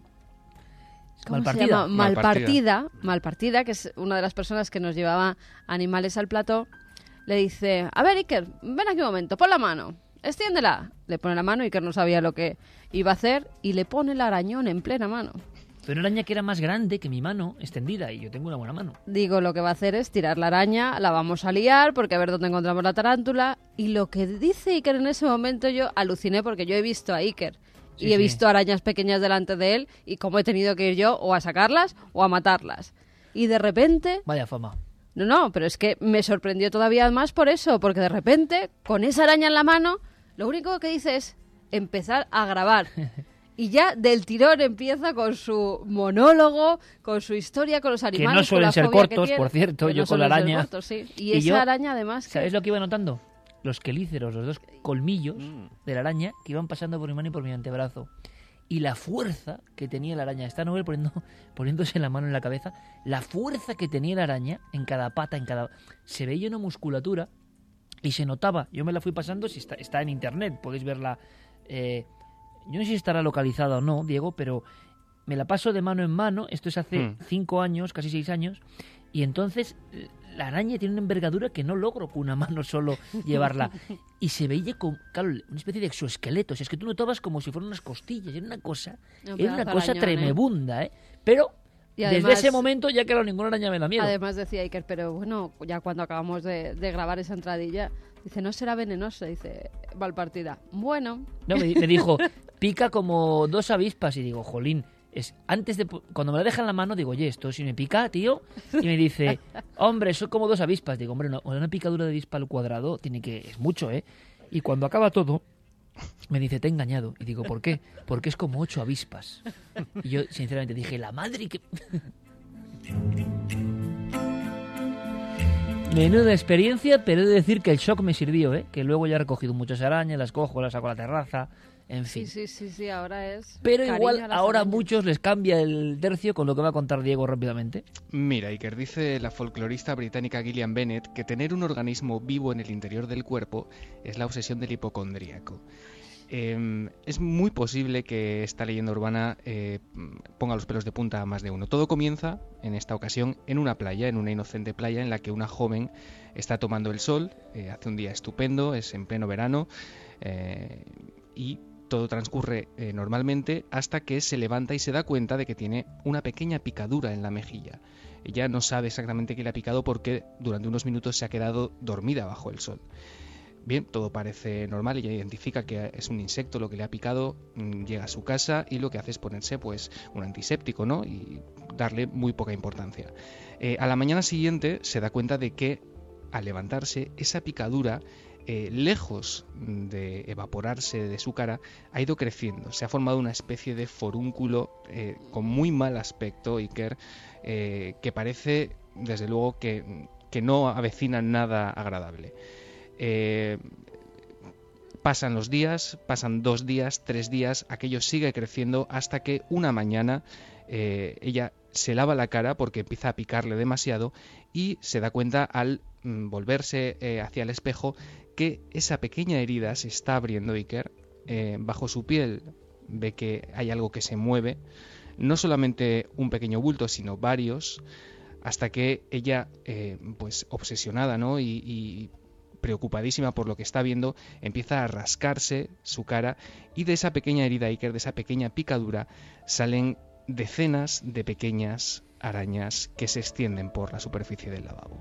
¿Cómo Malpartida. se llama? Malpartida. Malpartida, Malpartida, que es una de las personas que nos llevaba animales al plato, le dice, a ver Iker, ven aquí un momento, pon la mano, extiéndela. Le pone la mano, Iker no sabía lo que iba a hacer y le pone el arañón en plena mano. Pero una araña que era más grande que mi mano, extendida, y yo tengo una buena mano. Digo, lo que va a hacer es tirar la araña, la vamos a liar porque a ver dónde encontramos la tarántula. Y lo que dice Iker en ese momento yo aluciné porque yo he visto a Iker Sí, y he sí. visto arañas pequeñas delante de él y cómo he tenido que ir yo o a sacarlas o a matarlas. Y de repente... Vaya fama. No, no, pero es que me sorprendió todavía más por eso, porque de repente, con esa araña en la mano, lo único que dice es empezar a grabar. Y ya del tirón empieza con su monólogo, con su historia, con los animales. Que no con suelen la ser fobia que por tiene. cierto, Que yo no con la suelen ser araña. cortos, sí. Y, Y esa yo, araña además que... ¿Sabes lo que iba notando? Los quelíceros, los dos colmillos Mm. de la araña que iban pasando por mi mano y por mi antebrazo. Y la fuerza que tenía la araña, está Nobel poniendo, poniéndose la mano en la cabeza, la fuerza que tenía la araña en cada pata, en cada... Se veía una musculatura y se notaba. Yo me la fui pasando, si está, está en internet, podéis verla. Eh, yo no sé si estará localizada o no, Diego, pero me la paso de mano en mano, esto es hace Mm. cinco años, casi seis años, y entonces la araña tiene una envergadura que no logro con una mano solo llevarla. Y se veía con, claro, una especie de exoesqueleto. O sea, es que tú notabas como si fueran unas costillas. Era una cosa, Un era una pedazo cosa arañón, ¿eh? tremebunda, ¿eh? Pero Y desde además- ese momento ya, claro, ninguna araña me da miedo. Además decía Iker, pero bueno, ya cuando acabamos de, de grabar esa entradilla, dice, no será venenosa, dice, Malpartida. Bueno, No, me, me dijo, pica como dos avispas. Y digo, jolín, es antes de... Cuando me la deja en la mano, digo, oye, esto si me pica, tío. Y me dice, hombre, son como dos avispas. Digo, hombre, no, una picadura de avispa al cuadrado tiene que... Es mucho, ¿eh? Y cuando acaba todo, me dice, te he engañado. Y digo, ¿por qué? Porque es como ocho avispas. Y yo, sinceramente, dije, la madre que... Menuda experiencia, pero he de decir que el shock me sirvió, ¿eh? Que luego ya he recogido muchas arañas, las cojo, las saco a la terraza, en fin. sí, sí, sí, sí, ahora es... Pero cariño igual a las ahora a arañas. muchos les cambia el tercio con lo que va a contar Diego rápidamente. Mira, Iker, dice la folclorista británica Gillian Bennett que tener un organismo vivo en el interior del cuerpo es la obsesión del hipocondríaco. Eh, es muy posible que esta leyenda urbana eh, ponga los pelos de punta a más de uno. Todo comienza, en esta ocasión, en una playa, en una inocente playa en la que una joven está tomando el sol, eh, hace un día estupendo, es en pleno verano, eh, y todo transcurre eh, normalmente hasta que se levanta y se da cuenta de que tiene una pequeña picadura en la mejilla. Ella no sabe exactamente qué le ha picado porque durante unos minutos se ha quedado dormida bajo el sol. Bien, todo parece normal, ella identifica que es un insecto lo que le ha picado, llega a su casa y lo que hace es ponerse pues un antiséptico, ¿no? Y darle muy poca importancia. Eh, a la mañana siguiente se da cuenta de que al levantarse esa picadura, eh, lejos de evaporarse de su cara, ha ido creciendo. Se ha formado una especie de forúnculo eh, con muy mal aspecto, Iker, eh, que parece desde luego que, que no avecina nada agradable. Eh, pasan los días, pasan dos días, tres días, aquello sigue creciendo hasta que una mañana eh, ella se lava la cara porque empieza a picarle demasiado y se da cuenta al mm, volverse eh, hacia el espejo que esa pequeña herida se está abriendo, Iker, eh, bajo su piel ve que hay algo que se mueve, no solamente un pequeño bulto, sino varios, hasta que ella, eh, pues obsesionada, ¿no? y, y preocupadísima por lo que está viendo, empieza a rascarse su cara y de esa pequeña herida, Iker, de esa pequeña picadura, salen decenas de pequeñas arañas que se extienden por la superficie del lavabo.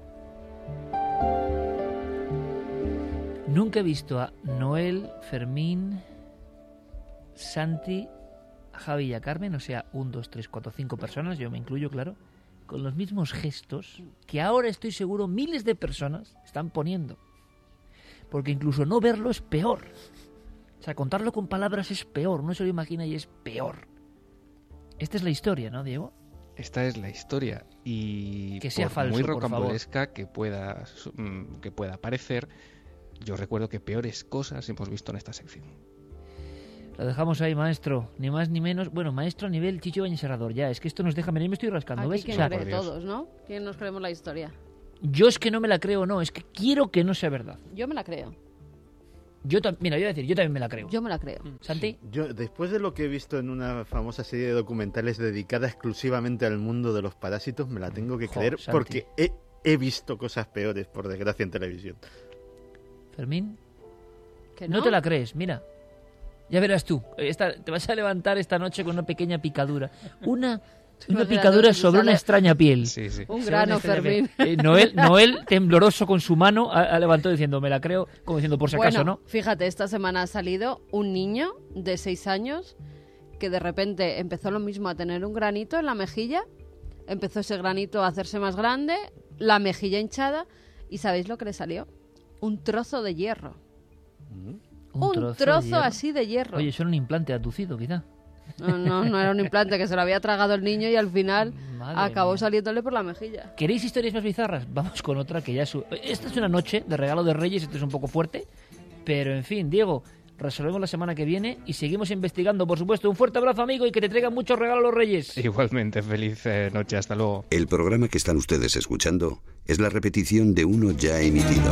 Nunca he visto a Noel, Fermín, Santi a Javi y a Carmen, o sea, un, dos, tres, cuatro, cinco personas, yo me incluyo, claro, con los mismos gestos que ahora estoy seguro miles de personas están poniendo. Porque incluso no verlo es peor. O sea, contarlo con palabras es peor, uno se lo imagina y es peor. Esta es la historia, ¿no, Diego? Esta es la historia y que sea por falso, muy por rocambolesca que pueda que pueda parecer, yo recuerdo que peores cosas hemos visto en esta sección. Lo dejamos ahí, maestro, ni más ni menos. Bueno, maestro a nivel Chicho Bañez Serrador, ya, es que esto nos deja, mira, me estoy rascando, Aquí ¿ves? quién O sea, cree todos, ¿no? ¿Quién nos creemos la historia? Yo es que no me la creo, no, es que quiero que no sea verdad. Yo me la creo. Yo tam- Mira, yo voy a decir, yo también me la creo. Yo me la creo. ¿Santi? Yo, después de lo que he visto en una famosa serie de documentales dedicada exclusivamente al mundo de los parásitos, me la tengo que Jo, creer Santi. porque he, he visto cosas peores, por desgracia, en televisión. Fermín, ¿Que no? no? te la crees, mira. Ya verás tú, esta, te vas a levantar esta noche con una pequeña picadura. Una, una Imagínate picadura que sobre sale una extraña piel. Sí, sí. Un Sobre grano, una extraña Fermín. piel. Eh, Noel, Noel, tembloroso con su mano, ha, ha levantado diciendo, me la creo, como diciendo, por si acaso, Bueno, ¿no? fíjate, esta semana ha salido un niño de seis años que de repente empezó lo mismo a tener un granito en la mejilla, empezó ese granito a hacerse más grande, la mejilla hinchada, y ¿sabéis lo que le salió? Un trozo de hierro. Un, trozo, de hierro. así de hierro. Oye, eso era un implante aducido, quizá. No, no, no era un implante, que se lo había tragado el niño y al final Madre acabó mía. saliéndole por la mejilla. ¿Queréis historias más bizarras? Vamos con otra que ya es... su- Esta es una noche de regalo de Reyes, esto es un poco fuerte, pero en fin, Diego, resolvemos la semana que viene y seguimos investigando, por supuesto. Un fuerte abrazo, amigo, y que te traigan muchos regalos los Reyes. Igualmente, feliz eh, noche, hasta luego. El programa que están ustedes escuchando es la repetición de uno ya emitido.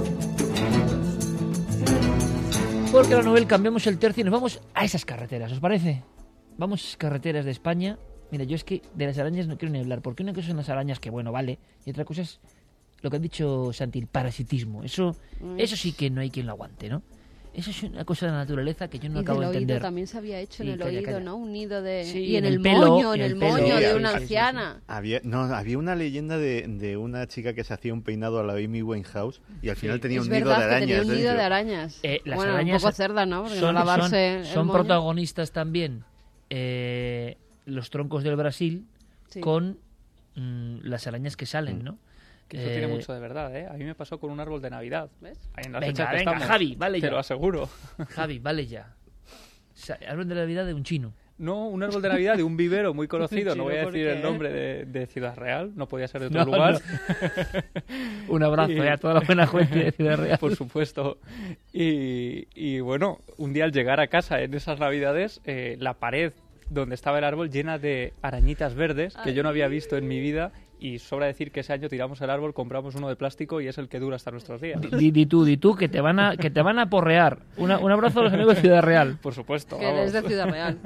Porque la novela cambiamos el tercio y nos vamos a esas carreteras, ¿os parece? Vamos a esas carreteras de España. Mira, yo es que de las arañas no quiero ni hablar, porque una cosa son las arañas, que bueno, vale, y otra cosa es lo que ha dicho Santi, el parasitismo. Eso, Mm. eso sí que no hay quien lo aguante, ¿no? Eso es una cosa de la naturaleza que yo no Y acabo del de oído entender. también se había hecho en Sí, el calla, oído, calla. ¿no? Un nido de... Sí, y en, en el, el pelo, moño, en en el, el pelo, moño sí, de sí, una sí, sí, sí. anciana. Había, no, había una leyenda de, de una chica que se hacía un peinado a la Amy Winehouse y al final Sí. tenía Es un nido verdad de que arañas. tenía un nido dentro. de arañas. Eh, las bueno, arañas un poco cerda, ¿no? Porque son, no lavarse son- el son moño. protagonistas también eh, los troncos del Brasil Sí. con mm, las arañas que salen, ¿no? Que eso Eh, tiene mucho de verdad, ¿eh? A mí me pasó con un árbol de Navidad. ¿Ves? Ahí en la Venga, fecha que venga, estamos. Javi, vale Te ya. lo aseguro. Javi, vale ya. Sa- Hablan de la Navidad de un chino. No, un árbol de Navidad de un vivero muy conocido. No Chino, voy a ¿por decir el qué? nombre de, de Ciudad Real. No podía ser de otro No, lugar. Un abrazo Y- eh, a toda la buena gente de Ciudad Real. Por supuesto. Y, y bueno, un día al llegar a casa en esas Navidades, eh, la pared donde estaba el árbol llena de arañitas verdes que yo no había visto en mi vida. Y sobra decir que ese año tiramos el árbol, compramos uno de plástico y es el que dura hasta nuestros días. Di, di tú, di tú, que te van a, que te van a porrear. Una- un abrazo a los amigos de Ciudad Real. Por supuesto. Que vamos. eres de Ciudad Real.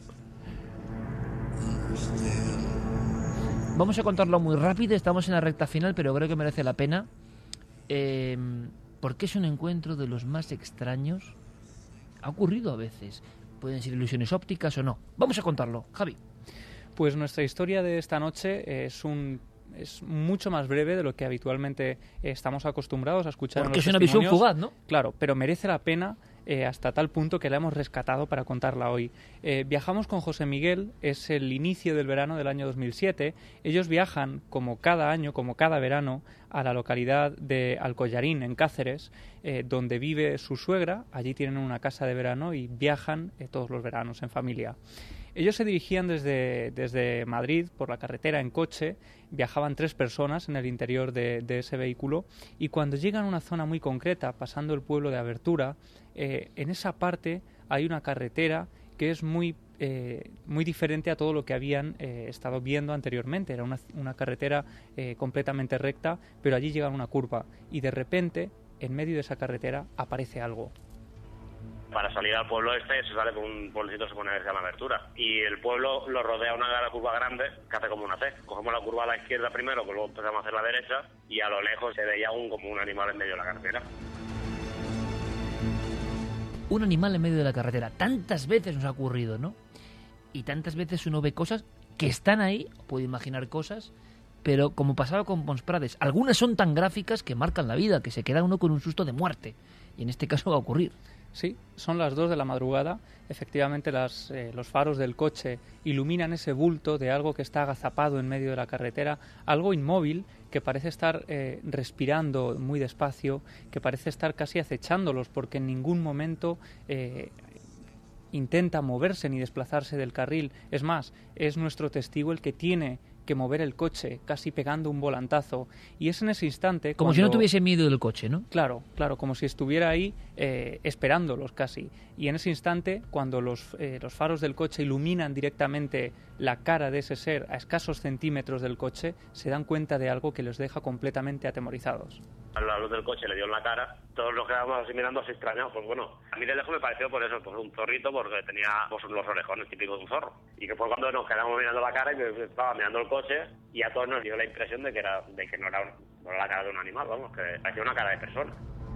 Vamos a contarlo muy rápido, estamos en la recta final, pero creo que merece la pena. Eh, porque es un encuentro de los más extraños. Ha ocurrido a veces. Pueden ser ilusiones ópticas o no. Vamos a contarlo, Javi. Pues nuestra historia de esta noche es un es mucho más breve de lo que habitualmente eh, estamos acostumbrados a escuchar. Porque en es los una visión testimonios. fugaz, ¿no? Claro, pero merece la pena eh, hasta tal punto que la hemos rescatado para contarla hoy. Eh, viajamos con José Miguel, es el inicio del verano del año dos mil siete. Ellos viajan, como cada año, como cada verano, a la localidad de Alcollarín, en Cáceres, eh, donde vive su suegra. Allí tienen una casa de verano y viajan eh, todos los veranos en familia. Ellos se dirigían desde, desde Madrid por la carretera en coche, viajaban tres personas en el interior de, de ese vehículo y cuando llegan a una zona muy concreta, pasando el pueblo de Abertura, eh, en esa parte hay una carretera que es muy, eh, muy diferente a todo lo que habían eh, estado viendo anteriormente. Era una, una carretera eh, completamente recta, pero allí llega una curva y de repente, en medio de esa carretera, aparece algo. Para salir al pueblo este se sale por un pueblecito se pone que se llama Abertura y el pueblo lo rodea una curva grande que hace como una C. Cogemos la curva a la izquierda primero, que luego empezamos a hacer la derecha y a lo lejos se veía un, como un animal en medio de la carretera. Un animal en medio de la carretera. Tantas veces nos ha ocurrido, ¿no? Y tantas veces uno ve cosas que están ahí, puede imaginar cosas, pero como pasaba con Pons Prades, algunas son tan gráficas que marcan la vida, que se queda uno con un susto de muerte. Y en este caso va a ocurrir. Sí, son las dos de la madrugada. Efectivamente, las, eh, los faros del coche iluminan ese bulto de algo que está agazapado en medio de la carretera, algo inmóvil que parece estar eh, respirando muy despacio, que parece estar casi acechándolos, porque en ningún momento eh, intenta moverse ni desplazarse del carril. Es más, es nuestro testigo el que tiene que mover el coche, casi pegando un volantazo. Y es en ese instante... Como cuando... si no tuviese miedo del coche, ¿no? Claro, claro, como si estuviera ahí eh, esperándolos casi. Y en ese instante, cuando los, eh, los faros del coche iluminan directamente la cara de ese ser a escasos centímetros del coche, se dan cuenta de algo que los deja completamente atemorizados. A la luz del coche le dio en la cara, todos nos quedamos así mirando así extrañados, pues bueno, a mí de lejos me pareció por eso, pues un zorrito, porque tenía pues, los orejones típicos de un zorro. Y que fue cuando nos quedamos mirando la cara y me estaba mirando el coche y a todos nos dio la impresión de que era de que no era, no era la cara de un animal, vamos, que parecía una cara de persona.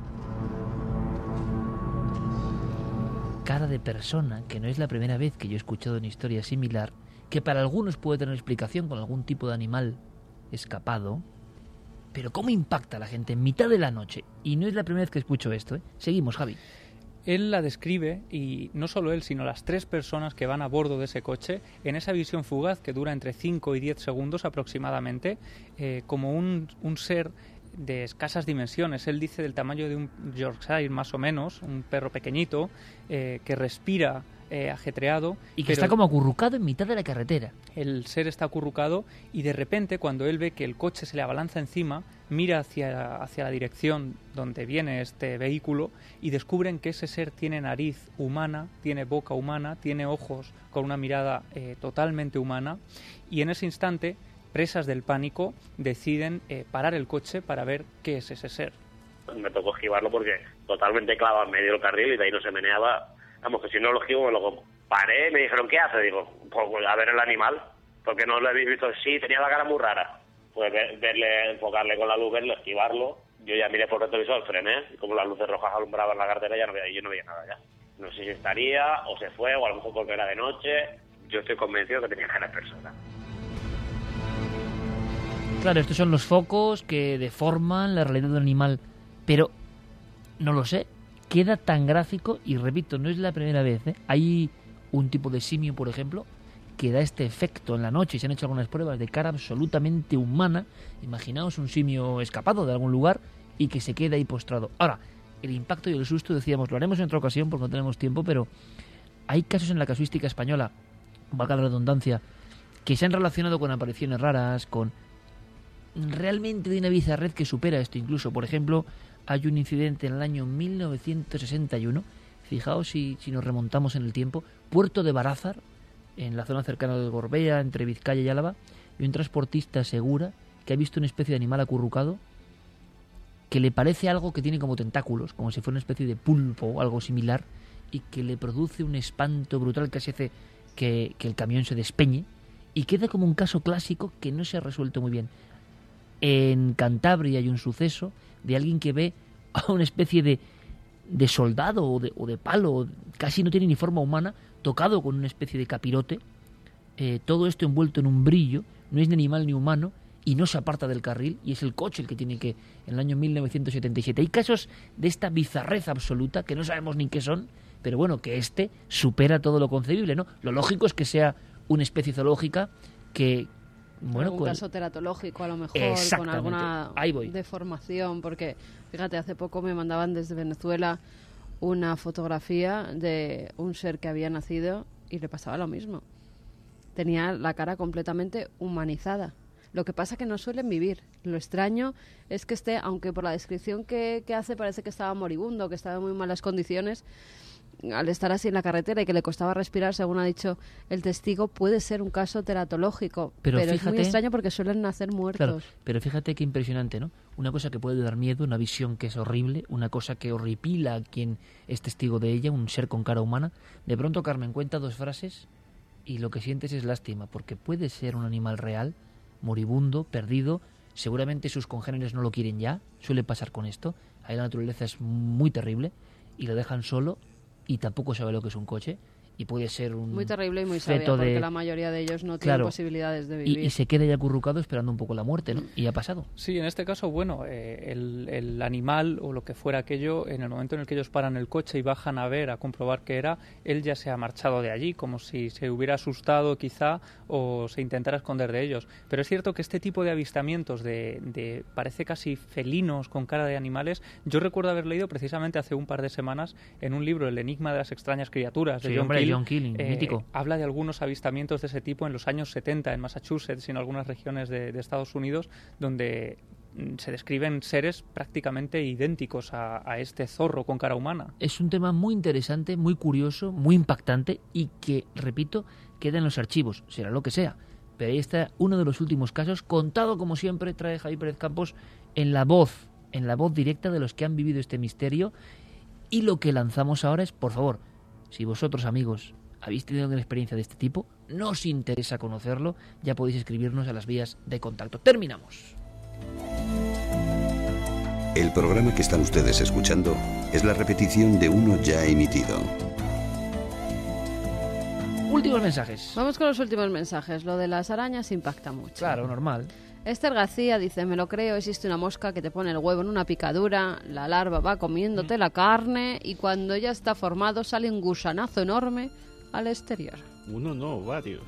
Cara de persona, que no es la primera vez que yo he escuchado una historia similar, que para algunos puede tener explicación con algún tipo de animal escapado. Pero ¿cómo impacta a la gente en mitad de la noche? Y no es la primera vez que escucho esto, ¿eh? Seguimos, Javi. Él la describe, y no solo él, sino las tres personas que van a bordo de ese coche, en esa visión fugaz que dura entre cinco y diez segundos aproximadamente, eh, como un, un ser de escasas dimensiones. Él dice del tamaño de un Yorkshire más o menos, un perro pequeñito, eh, que respira eh, ajetreado. Y que está como acurrucado en mitad de la carretera. El ser está acurrucado y de repente cuando él ve que el coche se le abalanza encima, mira hacia, hacia la dirección donde viene este vehículo y descubren que ese ser tiene nariz humana, tiene boca humana, tiene ojos con una mirada eh, totalmente humana, y en ese instante, presas del pánico, deciden eh, parar el coche para ver qué es ese ser. Me tocó esquivarlo porque totalmente clavado en medio del carril y de ahí no se meneaba. Vamos, que si no lo esquivo me lo como. Paré, me dijeron, ¿qué hace? Digo, pues a ver el animal, porque no lo habéis visto. Sí, tenía la cara muy rara. Pues ver, verle, enfocarle con la luz, verlo, esquivarlo. Yo ya miré por el retrovisor, frené, y como las luces rojas alumbraban la carretera, ya no veía, yo no veía nada ya. No sé si estaría, o se fue, o a lo mejor porque era de noche. Yo estoy convencido que tenía cara de persona. Claro, estos son los focos que deforman la realidad de un animal, pero no lo sé, queda tan gráfico, y repito, no es la primera vez, ¿eh? Hay un tipo de simio, por ejemplo, que da este efecto en la noche, y se han hecho algunas pruebas de cara absolutamente humana. Imaginaos un simio escapado de algún lugar y que se queda ahí postrado. Ahora, el impacto y el susto, decíamos, lo haremos en otra ocasión porque no tenemos tiempo, pero hay casos en la casuística española, valga la redundancia, que se han relacionado con apariciones raras, con realmente de una bizarrez que supera esto. Incluso, por ejemplo, hay un incidente en el año mil novecientos sesenta y uno, fijaos si, si nos remontamos en el tiempo, Puerto de Barázar, en la zona cercana del Gorbea, entre Vizcaya y Álava, y un transportista asegura que ha visto una especie de animal acurrucado que le parece algo que tiene como tentáculos, como si fuera una especie de pulpo o algo similar, y que le produce un espanto brutal que hace que, que el camión se despeñe, y queda como un caso clásico que no se ha resuelto muy bien. En Cantabria hay un suceso de alguien que ve a una especie de, de soldado o de, o de palo, casi no tiene ni forma humana, tocado con una especie de capirote, eh, todo esto envuelto en un brillo, no es ni animal ni humano, y no se aparta del carril, y es el coche el que tiene que, en el año mil novecientos setenta y siete. Hay casos de esta bizarrez absoluta, que no sabemos ni qué son, pero bueno, que este supera todo lo concebible, ¿no? Lo lógico es que sea una especie zoológica que... Bueno, algún pues, caso teratológico a lo mejor, con alguna deformación, porque fíjate, hace poco me mandaban desde Venezuela una fotografía de un ser que había nacido y le pasaba lo mismo. Tenía la cara completamente humanizada. Lo que pasa que no suelen vivir. Lo extraño es que esté, aunque por la descripción que, que hace parece que estaba moribundo, que estaba en muy malas condiciones, al estar así en la carretera y que le costaba respirar, según ha dicho el testigo, puede ser un caso teratológico. Pero, pero fíjate, es muy extraño porque suelen nacer muertos. Claro, pero fíjate qué impresionante, ¿no? Una cosa que puede dar miedo, una visión que es horrible, una cosa que horripila a quien es testigo de ella, un ser con cara humana. De pronto, Carmen, cuenta dos frases y lo que sientes es lástima, porque puede ser un animal real, moribundo, perdido, seguramente sus congéneres no lo quieren ya, suele pasar con esto, ahí la naturaleza es muy terrible y lo dejan solo y tampoco sabe lo que es un coche, y puede ser un muy terrible y muy sabia, feto porque de... la mayoría de ellos no tienen Claro. posibilidades de y, vivir. y se queda ya acurrucado esperando un poco la muerte, ¿no? Y ha pasado. Sí, en este caso, bueno, eh, el, el animal o lo que fuera aquello, en el momento en el que ellos paran el coche y bajan a ver, a comprobar qué era, él ya se ha marchado de allí, como si se hubiera asustado quizá o se intentara esconder de ellos. Pero es cierto que este tipo de avistamientos de, de parece casi felinos con cara de animales, yo recuerdo haber leído precisamente hace un par de semanas en un libro, El enigma de las extrañas criaturas, de Sí, John hombre, Keel, John Keel, eh, mítico. habla de algunos avistamientos de ese tipo en los años setenta en Massachusetts y en algunas regiones de, de Estados Unidos, donde mm, se describen seres prácticamente idénticos a, a este zorro con cara humana. Es un tema muy interesante, muy curioso, muy impactante y que, repito, queda en los archivos, será lo que sea. Pero ahí está uno de los últimos casos, contado como siempre, trae Javier Pérez Campos, en la voz, en la voz directa de los que han vivido este misterio. Y lo que lanzamos ahora es, por favor, si vosotros, amigos, habéis tenido alguna experiencia de este tipo, no os interesa conocerlo, ya podéis escribirnos a las vías de contacto. Terminamos. El programa que están ustedes escuchando es la repetición de uno ya emitido. Últimos mensajes. Vamos con los últimos mensajes. Lo de las arañas impacta mucho. Claro, normal. Esther García dice, me lo creo, existe una mosca que te pone el huevo en una picadura, la larva va comiéndote la carne y cuando ya está formado sale un gusanazo enorme al exterior. Uno no, varios.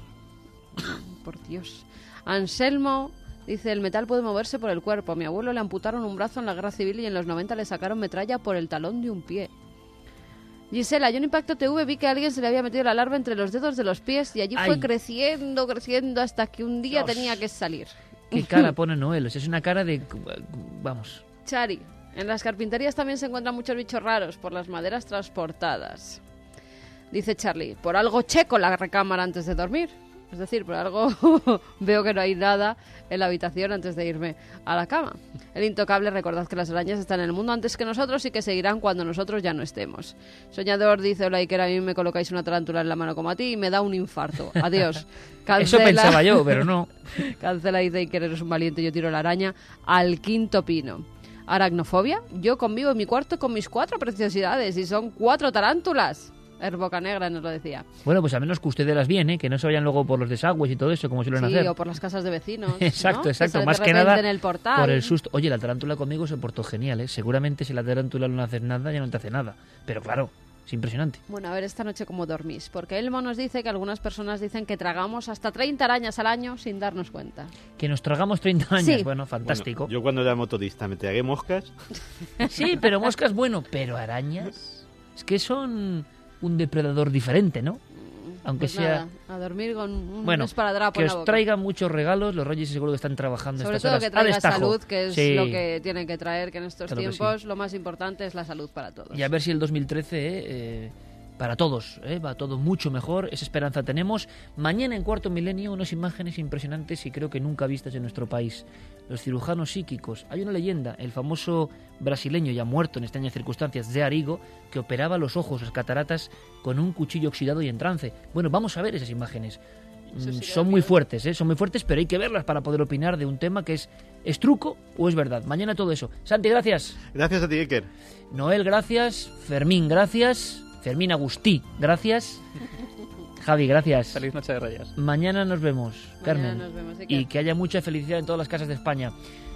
Por Dios. Anselmo dice, el metal puede moverse por el cuerpo. A mi abuelo le amputaron un brazo en la guerra civil y en los noventa le sacaron metralla por el talón de un pie. Gisela, yo en Impacto T V vi que a alguien se le había metido la larva entre los dedos de los pies y allí Ay. fue creciendo, creciendo hasta que un día Dios. tenía que salir. ¿Qué cara pone Noel? O sea, es una cara de... Vamos. Chari, en las carpinterías también se encuentran muchos bichos raros por las maderas transportadas. Dice Charlie, por algo checo la recámara antes de dormir. Es decir, por algo veo que no hay nada en la habitación antes de irme a la cama. El intocable, recordad que las arañas están en el mundo antes que nosotros y que seguirán cuando nosotros ya no estemos. Soñador dice, hola Iker, a mí me colocáis una tarántula en la mano como a ti y me da un infarto. Adiós. Cancela. Eso pensaba yo, pero no. Cancela, dice Iker, eres un valiente, yo tiro la araña al quinto pino. Aracnofobia, yo convivo en mi cuarto con mis cuatro preciosidades y son cuatro tarántulas. Herboca Negra nos lo decía. Bueno, pues a menos que ustedes las viene, que no se vayan luego por los desagües y todo eso, como suelen Sí, hacer. o por las casas de vecinos. Exacto, ¿no? exacto. Que Más de que repente nada en el portal. por el susto. Oye, la tarántula conmigo se portó genial, ¿eh? Seguramente si la tarántula no hace nada, ya no te hace nada. Pero claro, es impresionante. Bueno, a ver esta noche cómo dormís. Porque Elmo nos dice que algunas personas dicen que tragamos hasta treinta arañas al año sin darnos cuenta. Que nos tragamos treinta años. Sí. Bueno, fantástico. Bueno, yo cuando era motorista me tragué moscas. Sí, pero moscas, bueno, pero arañas. Es que son un depredador diferente, ¿no? Aunque Pues sea... nada, a dormir con un Bueno, esparadrapo que en la os boca. traigan muchos regalos. Los Reyes seguro que están trabajando Sobre estas todo horas que a traiga destajo. salud, que es Sí. lo que tienen que traer, que en estos Claro que tiempos lo más importante es la salud para todos. Y a ver si el dos mil trece, eh, eh, para todos, eh, va todo mucho mejor. Esa esperanza tenemos. Mañana en Cuarto Milenio, unas imágenes impresionantes y creo que nunca vistas en nuestro país. Los cirujanos psíquicos. Hay una leyenda, el famoso brasileño ya muerto en extrañas circunstancias, de Arrigo, que operaba los ojos, las cataratas, con un cuchillo oxidado y en trance. Bueno, vamos a ver esas imágenes. Eso sí que Son da muy miedo. fuertes, ¿eh? Son muy fuertes, pero hay que verlas para poder opinar de un tema que es, ¿es truco o es verdad? Mañana todo eso. Santi, gracias. Gracias a ti, Iker. Noel, gracias. Fermín, gracias. Fermín Agustí, gracias. Javi, gracias. Feliz noche de Reyes. Mañana nos vemos, Mañana Carmen. nos vemos, Iker. Y que haya mucha felicidad en todas las casas de España.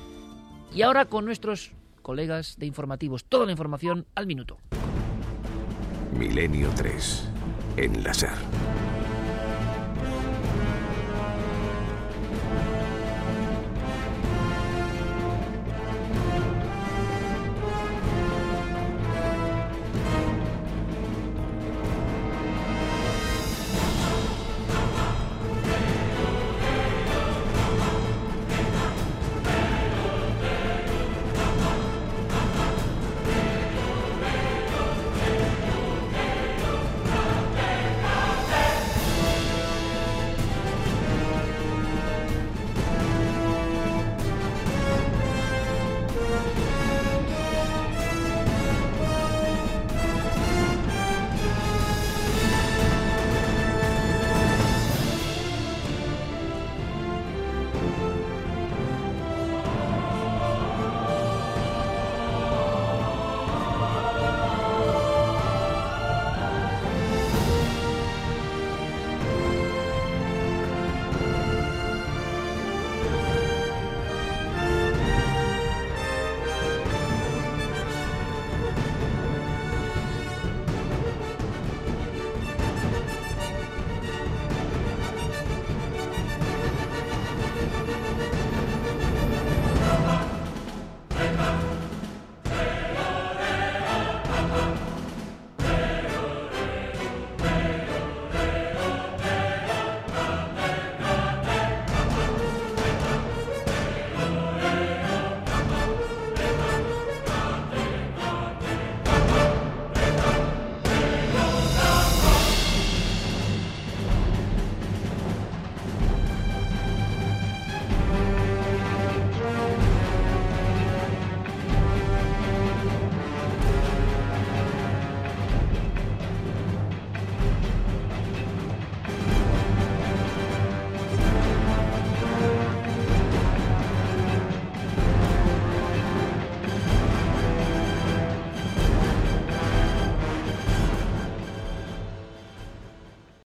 Y ahora con nuestros colegas de informativos, toda la información al minuto. Milenio tres, en la SER.